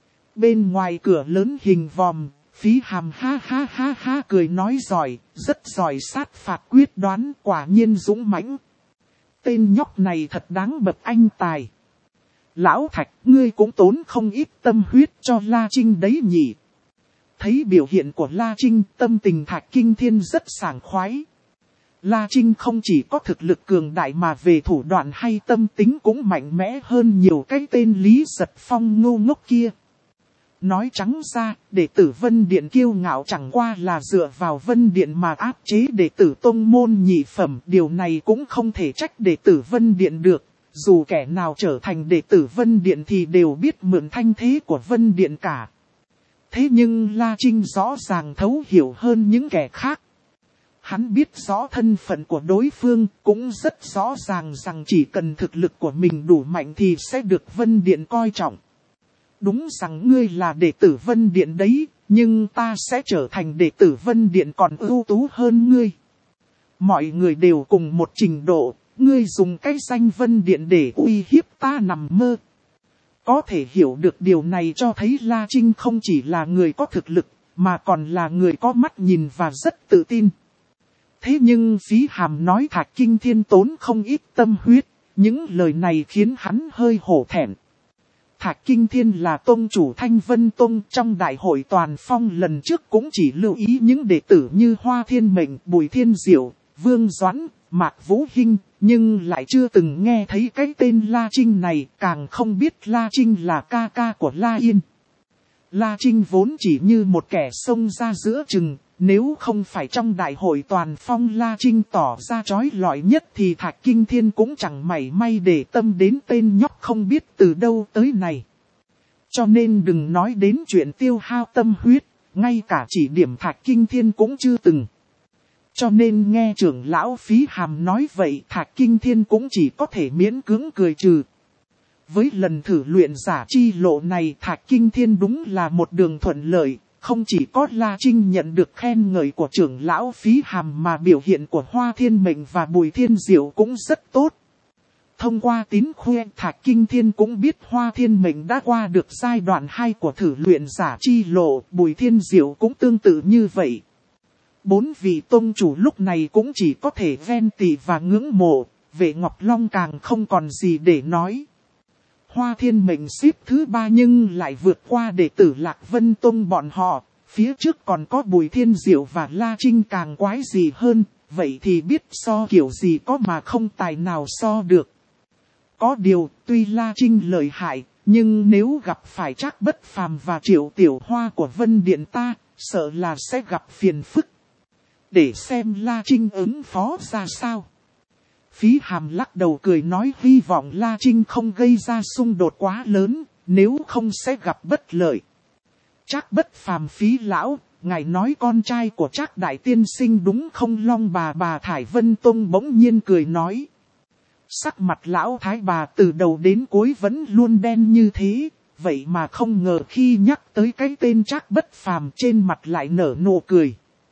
Bên ngoài cửa lớn hình vòm, Phí Hàm ha ha ha ha cười nói giỏi, rất giỏi sát phạt quyết đoán, quả nhiên dũng mãnh. Tên nhóc này thật đáng bậc anh tài. Lão Thạch, ngươi cũng tốn không ít tâm huyết cho La Trinh đấy nhỉ. Thấy biểu hiện của La Trinh, tâm tình Thạch Kinh Thiên rất sảng khoái. La Trinh không chỉ có thực lực cường đại mà về thủ đoạn hay tâm tính cũng mạnh mẽ hơn nhiều cái tên Lý Giật Phong ngu ngốc kia. Nói trắng ra, đệ tử Vân Điện kiêu ngạo chẳng qua là dựa vào Vân Điện mà áp chế đệ tử tông môn nhị phẩm. Điều này cũng không thể trách đệ tử Vân Điện được. Dù kẻ nào trở thành đệ tử Vân Điện thì đều biết mượn thanh thế của Vân Điện cả. Thế nhưng La Trinh rõ ràng thấu hiểu hơn những kẻ khác. Hắn biết rõ thân phận của đối phương, cũng rất rõ ràng rằng chỉ cần thực lực của mình đủ mạnh thì sẽ được Vân Điện coi trọng. Đúng rằng ngươi là đệ tử Vân Điện đấy, nhưng ta sẽ trở thành đệ tử Vân Điện còn ưu tú hơn ngươi. Mọi người đều cùng một trình độ, ngươi dùng cái danh Vân Điện để uy hiếp ta nằm mơ. Có thể hiểu được điều này cho thấy La Trinh không chỉ là người có thực lực, mà còn là người có mắt nhìn và rất tự tin. Thế nhưng Phí Hàm nói Thạch Kinh Thiên tốn không ít tâm huyết, những lời này khiến hắn hơi hổ thẹn. Thạch Kinh Thiên là tông chủ Thanh Vân Tông, trong đại hội toàn phong lần trước cũng chỉ lưu ý những đệ tử như Hoa Thiên Mệnh, Bùi Thiên Diệu, Vương Doãn, Mạc Vũ Hinh, nhưng lại chưa từng nghe thấy cái tên La Trinh này, càng không biết La Trinh là ca ca của La Yên. La Trinh vốn chỉ như một kẻ xông ra giữa chừng, nếu không phải trong đại hội toàn phong La Trinh tỏ ra chói lọi nhất thì Thạch Kinh Thiên cũng chẳng mảy may để tâm đến tên nhóc không biết từ đâu tới này. Cho nên đừng nói đến chuyện tiêu hao tâm huyết, ngay cả chỉ điểm Thạch Kinh Thiên cũng chưa từng. Cho nên nghe trưởng lão Phí Hàm nói vậy Thạch Kinh Thiên cũng chỉ có thể miễn cưỡng cười trừ. Với lần thử luyện giả chi lộ này Thạch Kinh Thiên đúng là một đường thuận lợi, không chỉ có La Trinh nhận được khen ngợi của trưởng lão Phí Hàm mà biểu hiện của Hoa Thiên Mệnh và Bùi Thiên Diệu cũng rất tốt. Thông qua tín khuê Thạch Kinh Thiên cũng biết Hoa Thiên Mệnh đã qua được giai đoạn hai của thử luyện giả chi lộ, Bùi Thiên Diệu cũng tương tự như vậy. Bốn vị tông chủ lúc này cũng chỉ có thể ven tị và ngưỡng mộ, Vệ Ngọc Long càng không còn gì để nói. Hoa Thiên Mệnh xếp thứ ba nhưng lại vượt qua đệ tử Lạc Vân Tông bọn họ, phía trước còn có Bùi Thiên Diệu và La Trinh càng quái gì hơn, vậy thì biết so kiểu gì có mà không tài nào so được. Có điều, tuy La Trinh lợi hại, nhưng nếu gặp phải Trác Bất Phàm và Triệu Tiểu Hoa của Vân Điện ta, sợ là sẽ gặp phiền phức. Để xem La Trinh ứng phó ra sao. Phí Hàm lắc đầu cười nói hy vọng La Trinh không gây ra xung đột quá lớn, nếu không sẽ gặp bất lợi. Trác Bất Phàm Phí lão, ngài nói con trai của Trác đại tiên sinh đúng không? Long bà bà Thải Vân Tông bỗng nhiên cười nói. Sắc mặt lão thái bà từ đầu đến cuối vẫn luôn đen như thế, vậy mà không ngờ khi nhắc tới cái tên Trác Bất Phàm trên mặt lại nở nụ cười.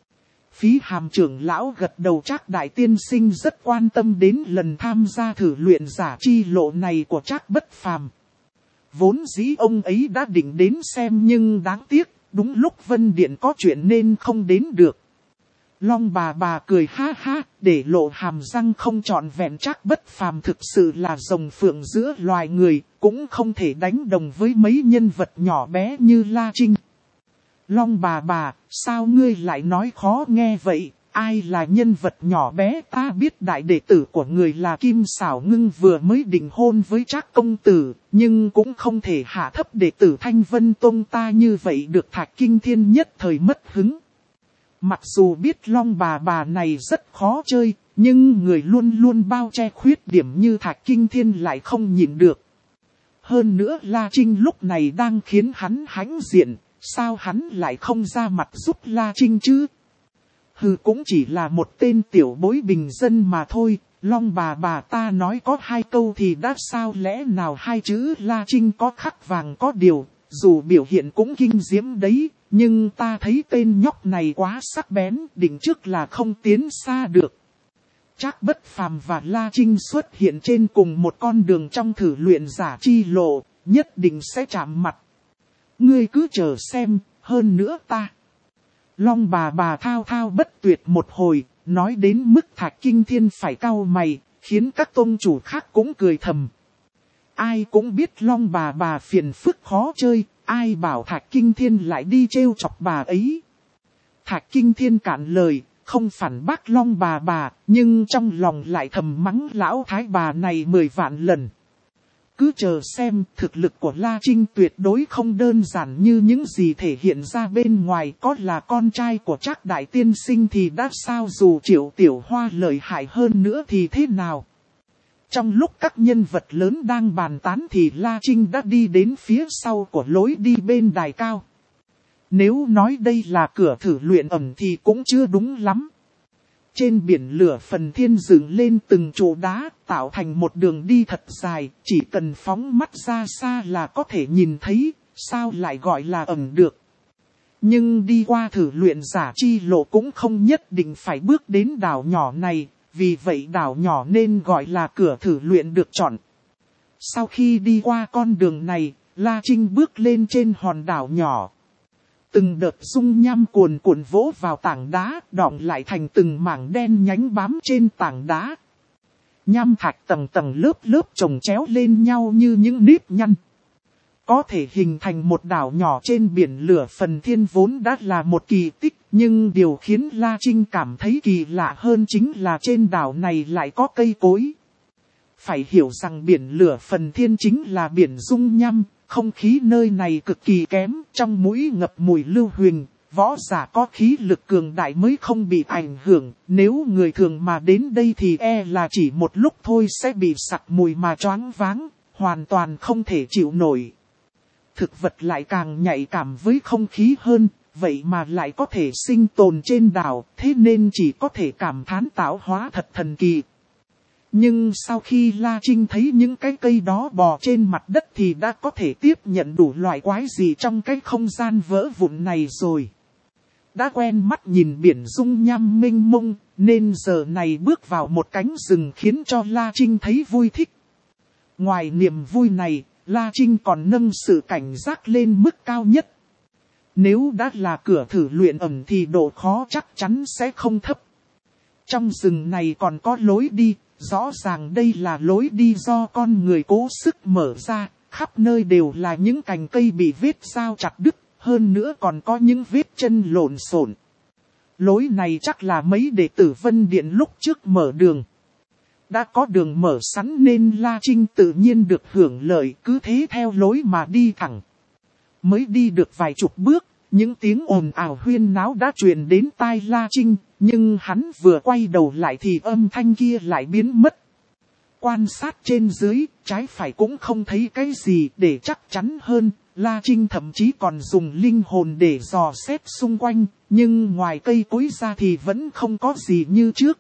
Phí Hàm trưởng lão gật đầu Trác đại tiên sinh rất quan tâm đến lần tham gia thử luyện giả chi lộ này của Trác Bất Phàm. Vốn dĩ ông ấy đã định đến xem nhưng đáng tiếc, đúng lúc Vân Điện có chuyện nên không đến được. Long bà bà cười ha ha, để lộ hàm răng không trọn vẹn chắc bất phàm thực sự là rồng phượng giữa loài người, cũng không thể đánh đồng với mấy nhân vật nhỏ bé như La Trinh. Long bà bà, sao ngươi lại nói khó nghe vậy? Ai là nhân vật nhỏ bé? Ta biết đại đệ tử của người là Kim Sảo Ngưng vừa mới định hôn với Trác công tử, nhưng cũng không thể hạ thấp đệ tử Thanh Vân Tông ta như vậy được. Thạch Kinh Thiên nhất thời mất hứng. Mặc dù biết Long bà bà này rất khó chơi, nhưng người luôn luôn bao che khuyết điểm như Thạch Kinh Thiên lại không nhịn được. Hơn nữa La Trinh lúc này đang khiến hắn hãnh diện, sao hắn lại không ra mặt giúp La Trinh chứ? Hừ, cũng chỉ là một tên tiểu bối bình dân mà thôi. Long bà bà ta nói có hai câu thì đã sao, lẽ nào hai chữ La Trinh có khắc vàng có điều, dù biểu hiện cũng kinh diễm đấy, nhưng ta thấy tên nhóc này quá sắc bén, định trước là không tiến xa được. Trác Bất Phàm và La Trinh xuất hiện trên cùng một con đường trong thử luyện giả chi lộ, nhất định sẽ chạm mặt. Ngươi cứ chờ xem, hơn nữa ta. Long bà bà thao thao bất tuyệt một hồi, nói đến mức Thạch Kinh Thiên phải cau mày, khiến các tông chủ khác cũng cười thầm. Ai cũng biết Long bà bà phiền phức khó chơi, ai bảo Thạch Kinh Thiên lại đi trêu chọc bà ấy. Thạch Kinh Thiên cạn lời, không phản bác Long bà bà, nhưng trong lòng lại thầm mắng lão thái bà này mười vạn lần. Cứ chờ xem, thực lực của La Trinh tuyệt đối không đơn giản như những gì thể hiện ra bên ngoài. Có là con trai của Trác đại tiên sinh thì đã sao, dù Triệu Tiểu Hoa lợi hại hơn nữa thì thế nào. Trong lúc các nhân vật lớn đang bàn tán thì La Trinh đã đi đến phía sau của lối đi bên đài cao. Nếu nói đây là cửa thử luyện ẩm thì cũng chưa đúng lắm. Trên biển lửa phần thiên dựng lên từng trụ đá, tạo thành một đường đi thật dài, chỉ cần phóng mắt ra xa là có thể nhìn thấy, sao lại gọi là ẩm được. Nhưng đi qua thử luyện giả chi lộ cũng không nhất định phải bước đến đảo nhỏ này, vì vậy đảo nhỏ nên gọi là cửa thử luyện được chọn. Sau khi đi qua con đường này, La Trinh bước lên trên hòn đảo nhỏ. Từng đợt dung nham cuồn cuộn vỗ vào tảng đá, đọng lại thành từng mảng đen nhánh bám trên tảng đá. Nham thạch tầng tầng lớp lớp chồng chéo lên nhau như những nếp nhăn. Có thể hình thành một đảo nhỏ trên biển lửa phần thiên vốn đã là một kỳ tích, nhưng điều khiến La Trinh cảm thấy kỳ lạ hơn chính là trên đảo này lại có cây cối. Phải hiểu rằng biển lửa phần thiên chính là biển dung nham. Không khí nơi này cực kỳ kém, trong mũi ngập mùi lưu huỳnh, võ giả có khí lực cường đại mới không bị ảnh hưởng, nếu người thường mà đến đây thì e là chỉ một lúc thôi sẽ bị sặc mùi mà choáng váng, hoàn toàn không thể chịu nổi. Thực vật lại càng nhạy cảm với không khí hơn, vậy mà lại có thể sinh tồn trên đảo, thế nên chỉ có thể cảm thán tạo hóa thật thần kỳ. Nhưng sau khi La Trinh thấy những cái cây đó bò trên mặt đất thì đã có thể tiếp nhận đủ loại quái gì trong cái không gian vỡ vụn này rồi. Đã quen mắt nhìn biển dung nham mênh mông, nên giờ này bước vào một cánh rừng khiến cho La Trinh thấy vui thích. Ngoài niềm vui này, La Trinh còn nâng sự cảnh giác lên mức cao nhất. Nếu đã là cửa thử luyện ẩm thì độ khó chắc chắn sẽ không thấp. Trong rừng này còn có lối đi. Rõ ràng đây là lối đi do con người cố sức mở ra, khắp nơi đều là những cành cây bị vết dao chặt đứt, hơn nữa còn có những vết chân lộn xộn. Lối này chắc là mấy đệ tử Vân Điện lúc trước mở đường. Đã có đường mở sẵn nên La Trinh tự nhiên được hưởng lợi, cứ thế theo lối mà đi thẳng. Mới đi được vài chục bước, những tiếng ồn ào huyên náo đã truyền đến tai La Trinh. Nhưng hắn vừa quay đầu lại thì âm thanh kia lại biến mất. Quan sát trên dưới, trái phải cũng không thấy cái gì. Để chắc chắn hơn, La Trinh thậm chí còn dùng linh hồn để dò xét xung quanh. Nhưng ngoài cây cối ra thì vẫn không có gì như trước.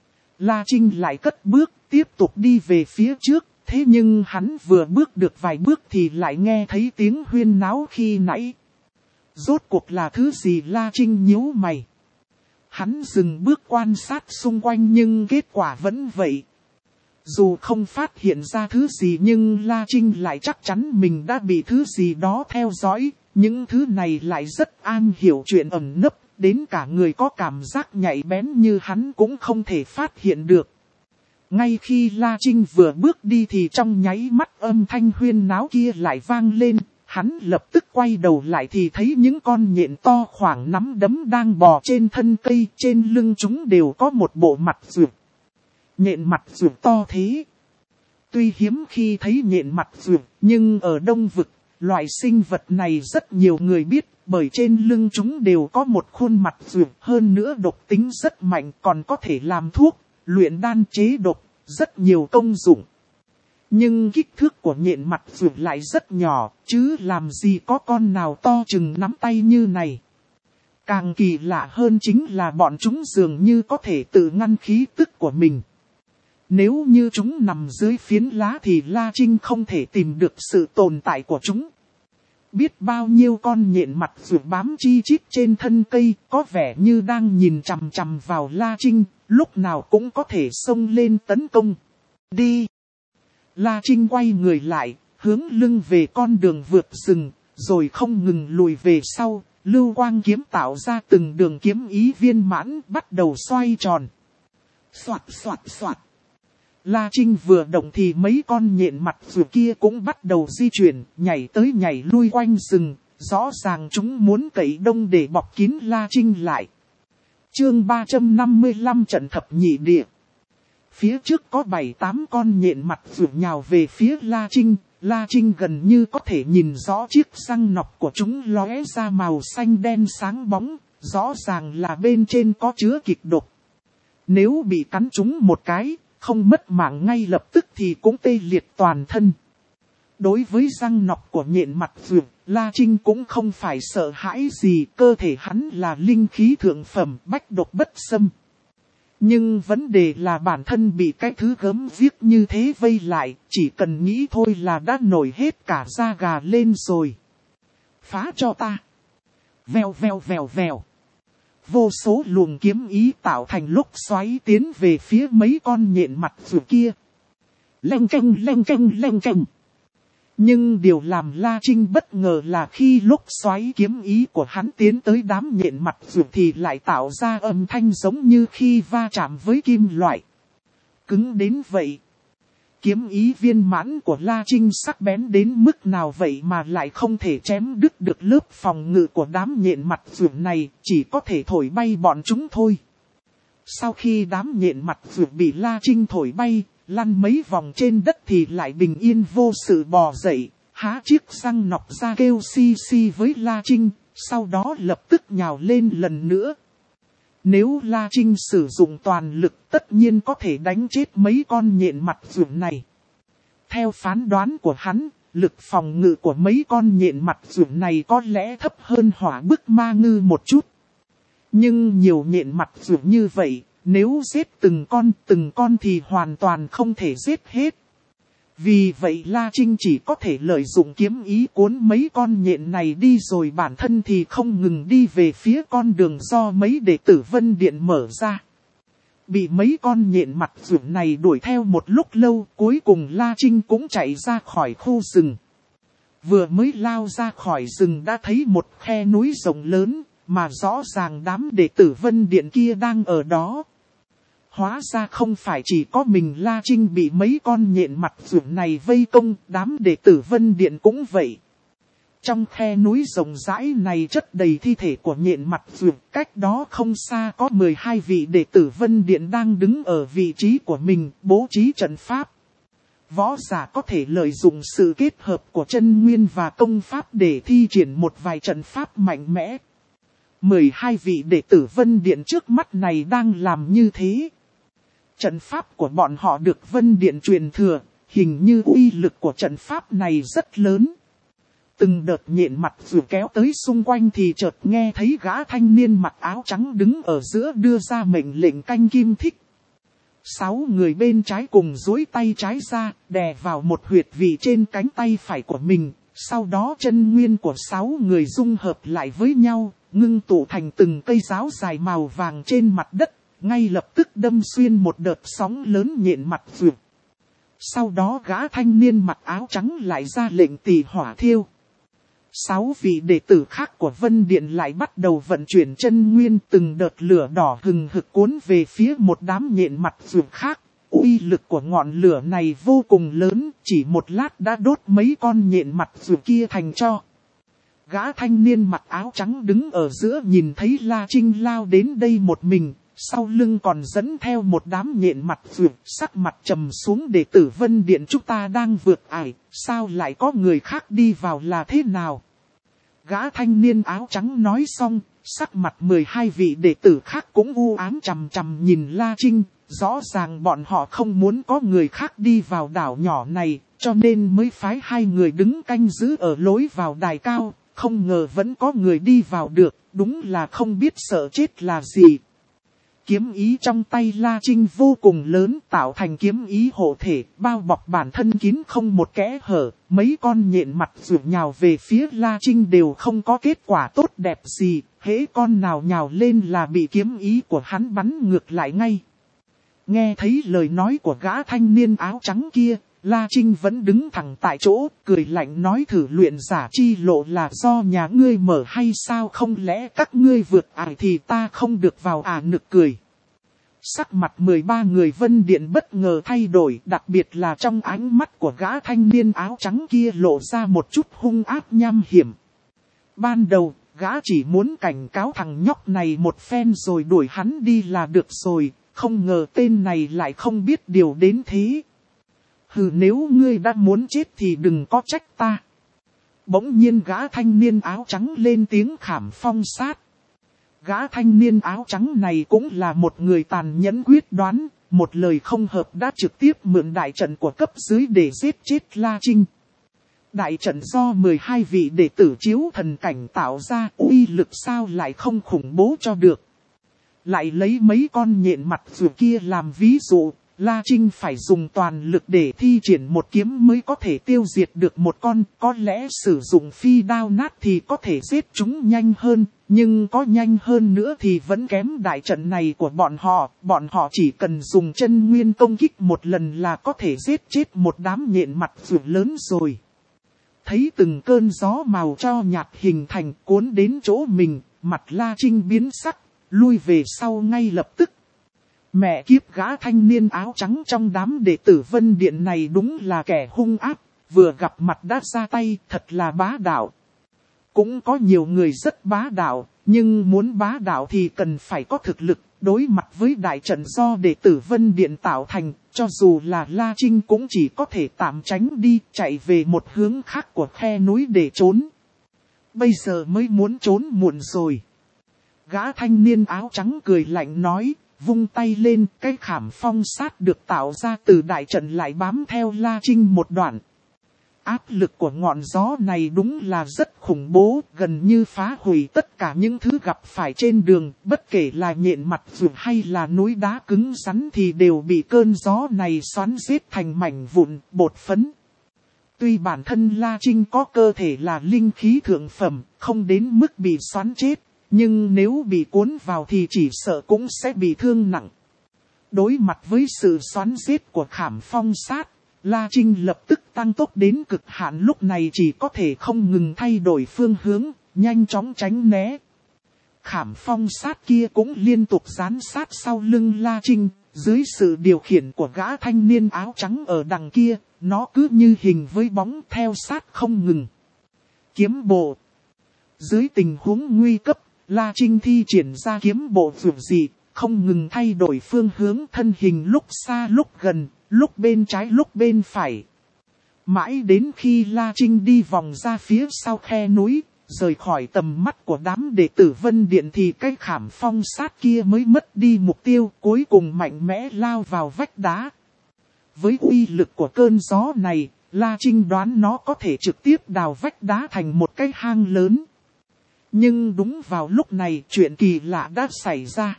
La Trinh lại cất bước, tiếp tục đi về phía trước. Thế nhưng hắn vừa bước được vài bước thì lại nghe thấy tiếng huyên náo khi nãy. Rốt cuộc là thứ gì? La Trinh nhíu mày. Hắn dừng bước quan sát xung quanh nhưng kết quả vẫn vậy. Dù không phát hiện ra thứ gì nhưng La Trinh lại chắc chắn mình đã bị thứ gì đó theo dõi. Những thứ này lại rất am hiểu chuyện ẩn nấp, đến cả người có cảm giác nhạy bén như hắn cũng không thể phát hiện được. Ngay khi La Trinh vừa bước đi thì trong nháy mắt âm thanh huyên náo kia lại vang lên, hắn lập tức quay đầu lại thì thấy những con nhện to khoảng nắm đấm đang bò trên thân cây, trên lưng chúng đều có một bộ mặt ruột. Nhện mặt ruột to thế. Tuy hiếm khi thấy nhện mặt ruột, nhưng ở Đông Vực, loại sinh vật này rất nhiều người biết, bởi trên lưng chúng đều có một khuôn mặt ruột, hơn nữa độc tính rất mạnh, còn có thể làm thuốc, luyện đan chế độc, rất nhiều công dụng. Nhưng kích thước của nhện mặt ruột lại rất nhỏ, chứ làm gì có con nào to chừng nắm tay như này. Càng kỳ lạ hơn chính là bọn chúng dường như có thể tự ngăn khí tức của mình. Nếu như chúng nằm dưới phiến lá thì La Trinh không thể tìm được sự tồn tại của chúng. Biết bao nhiêu con nhện mặt ruột bám chi chít trên thân cây, có vẻ như đang nhìn chằm chằm vào La Trinh, lúc nào cũng có thể xông lên tấn công. Đi! La Trinh quay người lại, hướng lưng về con đường vượt rừng, rồi không ngừng lùi về sau, lưu quang kiếm tạo ra từng đường kiếm ý viên mãn bắt đầu xoay tròn. Xoạt xoạt xoạt! La Trinh vừa động thì mấy con nhện mặt ruột kia cũng bắt đầu di chuyển, nhảy tới nhảy lui quanh rừng, rõ ràng chúng muốn cậy đông để bọc kín La Trinh lại. Chương ba trăm năm mươi lăm trận thập nhị địa. Phía trước có bảy tám con nhện mặt ruột nhào về phía La Trinh, La Trinh gần như có thể nhìn rõ chiếc răng nọc của chúng lóe ra màu xanh đen sáng bóng, rõ ràng là bên trên có chứa kịch độc. Nếu bị cắn chúng một cái, không mất mạng ngay lập tức thì cũng tê liệt toàn thân. Đối với răng nọc của nhện mặt ruột, La Trinh cũng không phải sợ hãi gì, cơ thể hắn là linh khí thượng phẩm bách độc bất xâm. Nhưng vấn đề là bản thân bị cái thứ gớm ghiếc như thế vây lại, chỉ cần nghĩ thôi là đã nổi hết cả da gà lên rồi. Phá cho ta! Vèo vèo vèo vèo! Vô số luồng kiếm ý tạo thành lúc xoáy tiến về phía mấy con nhện mặt ruột kia. Leng keng leng keng leng keng. Nhưng điều làm La Trinh bất ngờ là khi lúc xoáy kiếm ý của hắn tiến tới đám nhện mặt ruột thì lại tạo ra âm thanh giống như khi va chạm với kim loại. Cứng đến vậy. Kiếm ý viên mãn của La Trinh sắc bén đến mức nào vậy mà lại không thể chém đứt được lớp phòng ngự của đám nhện mặt ruột này, chỉ có thể thổi bay bọn chúng thôi. Sau khi đám nhện mặt ruột bị La Trinh thổi bay, lăn mấy vòng trên đất thì lại bình yên vô sự bò dậy, há chiếc răng nọc ra kêu xi xi với La Trinh, sau đó lập tức nhào lên lần nữa. Nếu La Trinh sử dụng toàn lực tất nhiên có thể đánh chết mấy con nhện mặt ruột này. Theo phán đoán của hắn, lực phòng ngự của mấy con nhện mặt ruột này có lẽ thấp hơn hỏa bức ma ngư một chút. Nhưng nhiều nhện mặt ruột như vậy, nếu giết từng con từng con thì hoàn toàn không thể giết hết. Vì vậy La Trinh chỉ có thể lợi dụng kiếm ý cuốn mấy con nhện này đi rồi bản thân thì không ngừng đi về phía con đường do mấy đệ tử Vân Điện mở ra. Bị mấy con nhện mặt ruột này đuổi theo một lúc lâu, cuối cùng La Trinh cũng chạy ra khỏi khu rừng. Vừa mới lao ra khỏi rừng đã thấy một khe núi rộng lớn, mà rõ ràng đám đệ tử Vân Điện kia đang ở đó. Hóa ra không phải chỉ có mình La Trinh bị mấy con nhện mặt ruột này vây công, đám đệ tử Vân Điện cũng vậy. Trong khe núi rộng rãi này chất đầy thi thể của nhện mặt ruột, cách đó không xa có mười hai vị đệ tử Vân Điện đang đứng ở vị trí của mình, bố trí trận pháp. Võ giả có thể lợi dụng sự kết hợp của chân nguyên và công pháp để thi triển một vài trận pháp mạnh mẽ. mười hai vị đệ tử Vân Điện trước mắt này đang làm như thế. Trận pháp của bọn họ được Vân Điện truyền thừa, hình như uy lực của trận pháp này rất lớn. Từng đợt nhện mặt ruột kéo tới xung quanh thì chợt nghe thấy gã thanh niên mặc áo trắng đứng ở giữa đưa ra mệnh lệnh canh kim thích. Sáu người bên trái cùng duỗi tay trái ra, đè vào một huyệt vị trên cánh tay phải của mình. Sau đó chân nguyên của sáu người dung hợp lại với nhau, ngưng tụ thành từng cây giáo dài màu vàng trên mặt đất, ngay lập tức đâm xuyên một đợt sóng lớn nhện mặt ruột. Sau đó gã thanh niên mặc áo trắng lại ra lệnh tỉ hỏa thiêu. Sáu vị đệ tử khác của Vân Điện lại bắt đầu vận chuyển chân nguyên, từng đợt lửa đỏ hừng hực cuốn về phía một đám nhện mặt ruột khác. Uy lực của ngọn lửa này vô cùng lớn, chỉ một lát đã đốt mấy con nhện mặt ruột kia thành tro. Gã thanh niên mặc áo trắng đứng ở giữa nhìn thấy La Trinh lao đến đây một mình, sau lưng còn dẫn theo một đám nhện mặt ruột, sắc mặt trầm xuống. Đệ tử Vân Điện chúng ta đang vượt ải, sao lại có người khác đi vào là thế nào? Gã thanh niên áo trắng nói xong, sắc mặt mười hai vị đệ tử khác cũng u ám chằm chằm nhìn La Trinh. Rõ ràng bọn họ không muốn có người khác đi vào đảo nhỏ này, cho nên mới phái hai người đứng canh giữ ở lối vào đài cao. Không ngờ vẫn có người đi vào được, đúng là không biết sợ chết là gì. Kiếm ý trong tay La Trinh vô cùng lớn, tạo thành kiếm ý hộ thể, bao bọc bản thân kín không một kẽ hở. Mấy con nhện mặt ruột nhào về phía La Trinh đều không có kết quả tốt đẹp gì, hễ con nào nhào lên là bị kiếm ý của hắn bắn ngược lại ngay. Nghe thấy lời nói của gã thanh niên áo trắng kia, La Trinh vẫn đứng thẳng tại chỗ, cười lạnh nói thử luyện giả chi lộ là do nhà ngươi mở hay sao, không lẽ các ngươi vượt ải thì ta không được vào à? Nực cười. Sắc mặt mười ba người Vân Điện bất ngờ thay đổi, đặc biệt là trong ánh mắt của gã thanh niên áo trắng kia lộ ra một chút hung ác nham hiểm. Ban đầu, gã chỉ muốn cảnh cáo thằng nhóc này một phen rồi đuổi hắn đi là được rồi, không ngờ tên này lại không biết điều đến thế. Hừ, nếu ngươi đã muốn chết thì đừng có trách ta. Bỗng nhiên gã thanh niên áo trắng lên tiếng khảm phong sát. Gã thanh niên áo trắng này cũng là một người tàn nhẫn quyết đoán, một lời không hợp đã trực tiếp mượn đại trận của cấp dưới để giết chết La Trinh. Đại trận do mười hai vị đệ tử chiếu thần cảnh tạo ra, uy lực sao lại không khủng bố cho được. Lại lấy mấy con nhện mặt ruột kia làm ví dụ, La Trinh phải dùng toàn lực để thi triển một kiếm mới có thể tiêu diệt được một con. Có lẽ sử dụng phi đao nát thì có thể giết chúng nhanh hơn, nhưng có nhanh hơn nữa thì vẫn kém đại trận này của bọn họ. Bọn họ chỉ cần dùng chân nguyên công kích một lần là có thể giết chết một đám nhện mặt ruột lớn rồi. Thấy từng cơn gió màu cho nhạt hình thành cuốn đến chỗ mình, mặt La Trinh biến sắc, lui về sau ngay lập tức. Mẹ kiếp, gã thanh niên áo trắng trong đám đệ tử Vân Điện này đúng là kẻ hung ác, vừa gặp mặt đã ra tay, thật là bá đạo. Cũng có nhiều người rất bá đạo, nhưng muốn bá đạo thì cần phải có thực lực. Đối mặt với đại trận do đệ tử Vân Điện tạo thành, cho dù là La Trinh cũng chỉ có thể tạm tránh đi, chạy về một hướng khác của khe núi để trốn. Bây giờ mới muốn trốn muộn rồi. Gã thanh niên áo trắng cười lạnh nói, vung tay lên, cái khảm phong sát được tạo ra từ đại trận lại bám theo La Trinh một đoạn. Áp lực của ngọn gió này đúng là rất khủng bố, gần như phá hủy tất cả những thứ gặp phải trên đường, bất kể là nhện mặt ruột hay là núi đá cứng rắn thì đều bị cơn gió này xoắn giết thành mảnh vụn, bột phấn. Tuy bản thân La Trinh có cơ thể là linh khí thượng phẩm, không đến mức bị xoắn chết, nhưng nếu bị cuốn vào thì chỉ sợ cũng sẽ bị thương nặng. Đối mặt với sự xoắn giết của khảm phong sát, La Trinh lập tức tăng tốc đến cực hạn, lúc này chỉ có thể không ngừng thay đổi phương hướng, nhanh chóng tránh né. Khảm phong sát kia cũng liên tục dán sát sau lưng La Trinh, dưới sự điều khiển của gã thanh niên áo trắng ở đằng kia, nó cứ như hình với bóng theo sát không ngừng. Kiếm bộ. Dưới tình huống nguy cấp, La Trinh thi triển ra kiếm bộ vượt dị, không ngừng thay đổi phương hướng thân hình lúc xa lúc gần, lúc bên trái lúc bên phải. Mãi đến khi La Trinh đi vòng ra phía sau khe núi, rời khỏi tầm mắt của đám đệ tử Vân Điện thì cái khảm phong sát kia mới mất đi mục tiêu, cuối cùng mạnh mẽ lao vào vách đá. Với uy lực của cơn gió này, La Trinh đoán nó có thể trực tiếp đào vách đá thành một cái hang lớn. Nhưng đúng vào lúc này chuyện kỳ lạ đã xảy ra.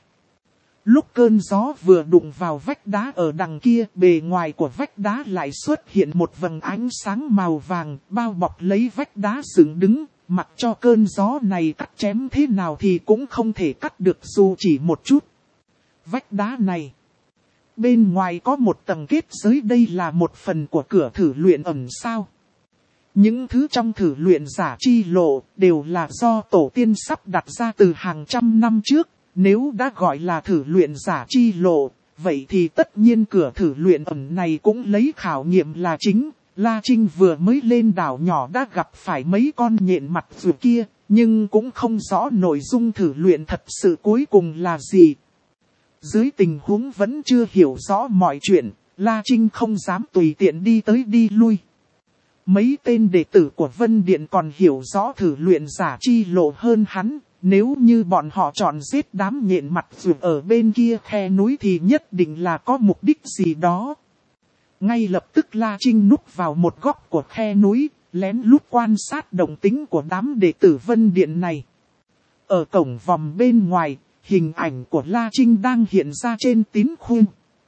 Lúc cơn gió vừa đụng vào vách đá ở đằng kia, bề ngoài của vách đá lại xuất hiện một vầng ánh sáng màu vàng bao bọc lấy vách đá dựng đứng, mặc cho cơn gió này cắt chém thế nào thì cũng không thể cắt được dù chỉ một chút. Vách đá này, bên ngoài có một tầng kết giới, đây là một phần của cửa thử luyện ẩn sao? Những thứ trong thử luyện giả chi lộ đều là do tổ tiên sắp đặt ra từ hàng trăm năm trước. Nếu đã gọi là thử luyện giả chi lộ, vậy thì tất nhiên cửa thử luyện ẩn này cũng lấy khảo nghiệm là chính. La Trinh vừa mới lên đảo nhỏ đã gặp phải mấy con nhện mặt dù kia, nhưng cũng không rõ nội dung thử luyện thật sự cuối cùng là gì. Dưới tình huống vẫn chưa hiểu rõ mọi chuyện, La Trinh không dám tùy tiện đi tới đi lui. Mấy tên đệ tử của Vân Điện còn hiểu rõ thử luyện giả chi lộ hơn hắn. Nếu như bọn họ chọn giết đám nhện mặt dù ở bên kia khe núi thì nhất định là có mục đích gì đó. Ngay lập tức La Trinh núp vào một góc của khe núi, lén lút quan sát động tĩnh của đám đệ tử Vân Điện này. Ở cổng vòng bên ngoài, hình ảnh của La Trinh đang hiện ra trên tín khung.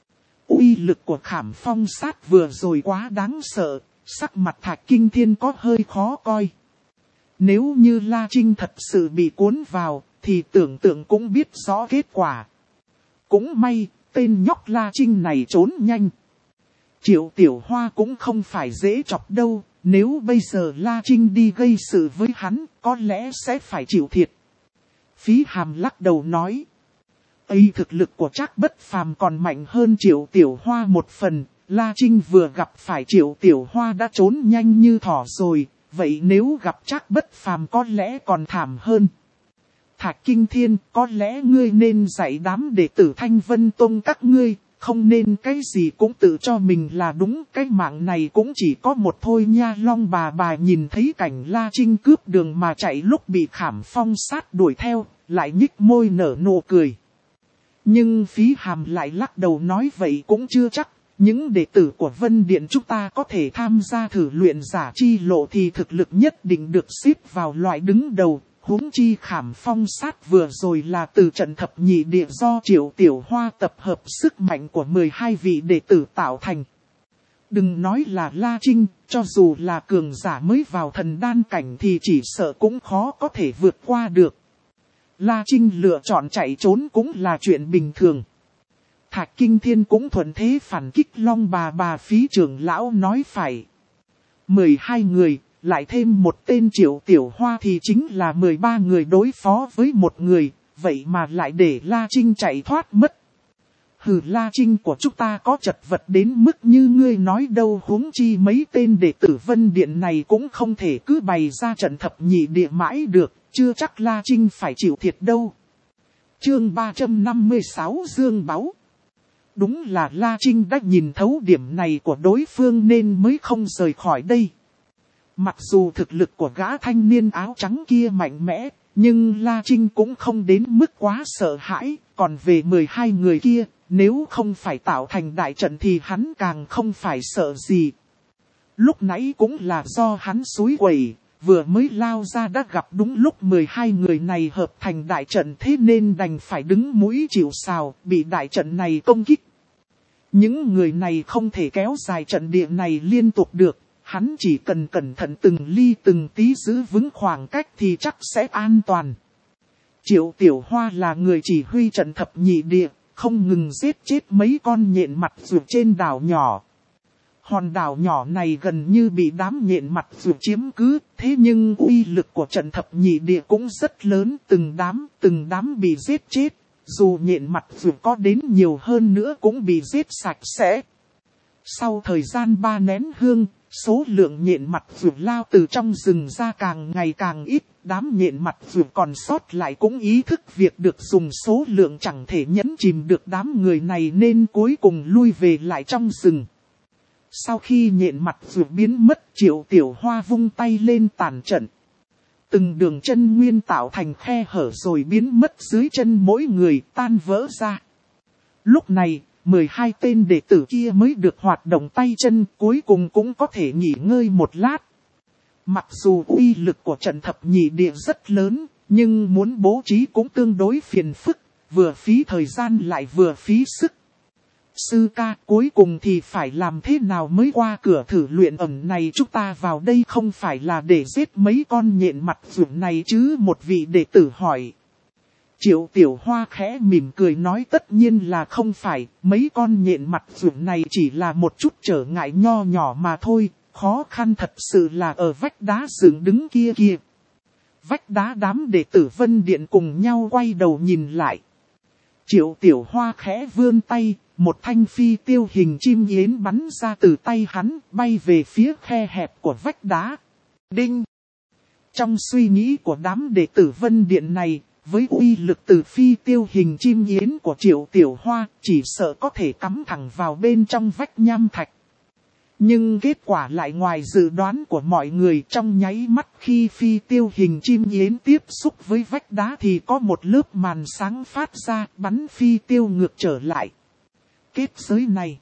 Uy lực của khảm phong sát vừa rồi quá đáng sợ, sắc mặt Thạch Kinh Thiên có hơi khó coi. Nếu như La Trinh thật sự bị cuốn vào, thì tưởng tượng cũng biết rõ kết quả. Cũng may, tên nhóc La Trinh này trốn nhanh. Triệu Tiểu Hoa cũng không phải dễ chọc đâu, nếu bây giờ La Trinh đi gây sự với hắn, có lẽ sẽ phải chịu thiệt. Phí Hàm lắc đầu nói. Ấy thực lực của Trác Bất Phàm còn mạnh hơn Triệu Tiểu Hoa một phần, La Trinh vừa gặp phải Triệu Tiểu Hoa đã trốn nhanh như thỏ rồi, vậy nếu gặp Trác Bất Phàm có lẽ còn thảm hơn. Thạch Kinh Thiên, có lẽ ngươi nên dạy đám đệ tử Thanh Vân Tông các ngươi, không nên cái gì cũng tự cho mình là đúng, cái mạng này cũng chỉ có một thôi nha. Long bà bà nhìn thấy cảnh La Trinh cướp đường mà chạy lúc bị khảm phong sát đuổi theo, lại nhích môi nở nụ cười. Nhưng Phí Hàm lại lắc đầu nói vậy cũng chưa chắc, những đệ tử của Vân Điện chúng ta có thể tham gia thử luyện giả chi lộ thì thực lực nhất định được xếp vào loại đứng đầu. Huống chi khảm phong sát vừa rồi là từ trận thập nhị địa do Triệu Tiểu Hoa tập hợp sức mạnh của mười hai vị đệ tử tạo thành. Đừng nói là La Trinh, cho dù là cường giả mới vào thần đan cảnh thì chỉ sợ cũng khó có thể vượt qua được. La Trinh lựa chọn chạy trốn cũng là chuyện bình thường. Thạch Kinh Thiên cũng thuận thế phản kích. Long bà bà Phí trưởng lão nói phải. mười hai người. Lại thêm một tên Triệu Tiểu Hoa thì chính là mười ba người đối phó với một người, vậy mà lại để La Trinh chạy thoát mất. Hừ, La Trinh của chúng ta có chật vật đến mức như ngươi nói đâu, huống chi mấy tên đệ tử Vân Điện này cũng không thể cứ bày ra trận thập nhị địa mãi được, chưa chắc La Trinh phải chịu thiệt đâu. Chương ba trăm năm mươi sáu Dương Báu. Đúng là La Trinh đã nhìn thấu điểm này của đối phương nên mới không rời khỏi đây. Mặc dù thực lực của gã thanh niên áo trắng kia mạnh mẽ, nhưng La Trinh cũng không đến mức quá sợ hãi. Còn về mười hai người kia, nếu không phải tạo thành đại trận thì hắn càng không phải sợ gì. Lúc nãy cũng là do hắn xúi quẩy, vừa mới lao ra đã gặp đúng lúc mười hai người này hợp thành đại trận, thế nên đành phải đứng mũi chịu sào, bị đại trận này công kích. Những người này không thể kéo dài trận địa này liên tục được. Hắn chỉ cần cẩn thận từng ly từng tí giữ vững khoảng cách thì chắc sẽ an toàn. Triệu Tiểu Hoa là người chỉ huy trận thập nhị địa, không ngừng giết chết mấy con nhện mặt ruột trên đảo nhỏ. Hòn đảo nhỏ này gần như bị đám nhện mặt ruột chiếm cứ, thế nhưng uy lực của trận thập nhị địa cũng rất lớn, từng đám, từng đám bị giết chết. Dù nhện mặt ruột có đến nhiều hơn nữa cũng bị giết sạch sẽ. Sau thời gian ba nén hương, số lượng nhện mặt ruột lao từ trong rừng ra càng ngày càng ít, đám nhện mặt ruột còn sót lại cũng ý thức việc được dùng số lượng chẳng thể nhẫn chìm được đám người này nên cuối cùng lui về lại trong rừng. Sau khi nhện mặt ruột biến mất, Triệu Tiểu Hoa vung tay lên tàn trận. Từng đường chân nguyên tạo thành khe hở rồi biến mất dưới chân mỗi người, tan vỡ ra. Lúc này, mười hai tên đệ tử kia mới được hoạt động tay chân, cuối cùng cũng có thể nghỉ ngơi một lát. Mặc dù uy lực của trận thập nhị địa rất lớn, nhưng muốn bố trí cũng tương đối phiền phức, vừa phí thời gian lại vừa phí sức. Sư ca, cuối cùng thì phải làm thế nào mới qua cửa thử luyện ẩn này? Chúng ta vào đây không phải là để giết mấy con nhện mặt ruột này chứ? Một vị đệ tử hỏi. Triệu Tiểu Hoa khẽ mỉm cười nói tất nhiên là không phải, mấy con nhện mặt ruột này chỉ là một chút trở ngại nho nhỏ mà thôi, khó khăn thật sự là ở vách đá dựng đứng kia kia. Vách đá đám đệ tử Vân Điện cùng nhau quay đầu nhìn lại. Triệu Tiểu Hoa khẽ vươn tay, một thanh phi tiêu hình chim yến bắn ra từ tay hắn, bay về phía khe hẹp của vách đá. Đinh! Trong suy nghĩ của đám đệ tử Vân Điện này, với uy lực từ phi tiêu hình chim yến của Triệu Tiểu Hoa, chỉ sợ có thể cắm thẳng vào bên trong vách nham thạch. Nhưng kết quả lại ngoài dự đoán của mọi người. Trong nháy mắt khi phi tiêu hình chim yến tiếp xúc với vách đá thì có một lớp màn sáng phát ra, bắn phi tiêu ngược trở lại. Kết giới này,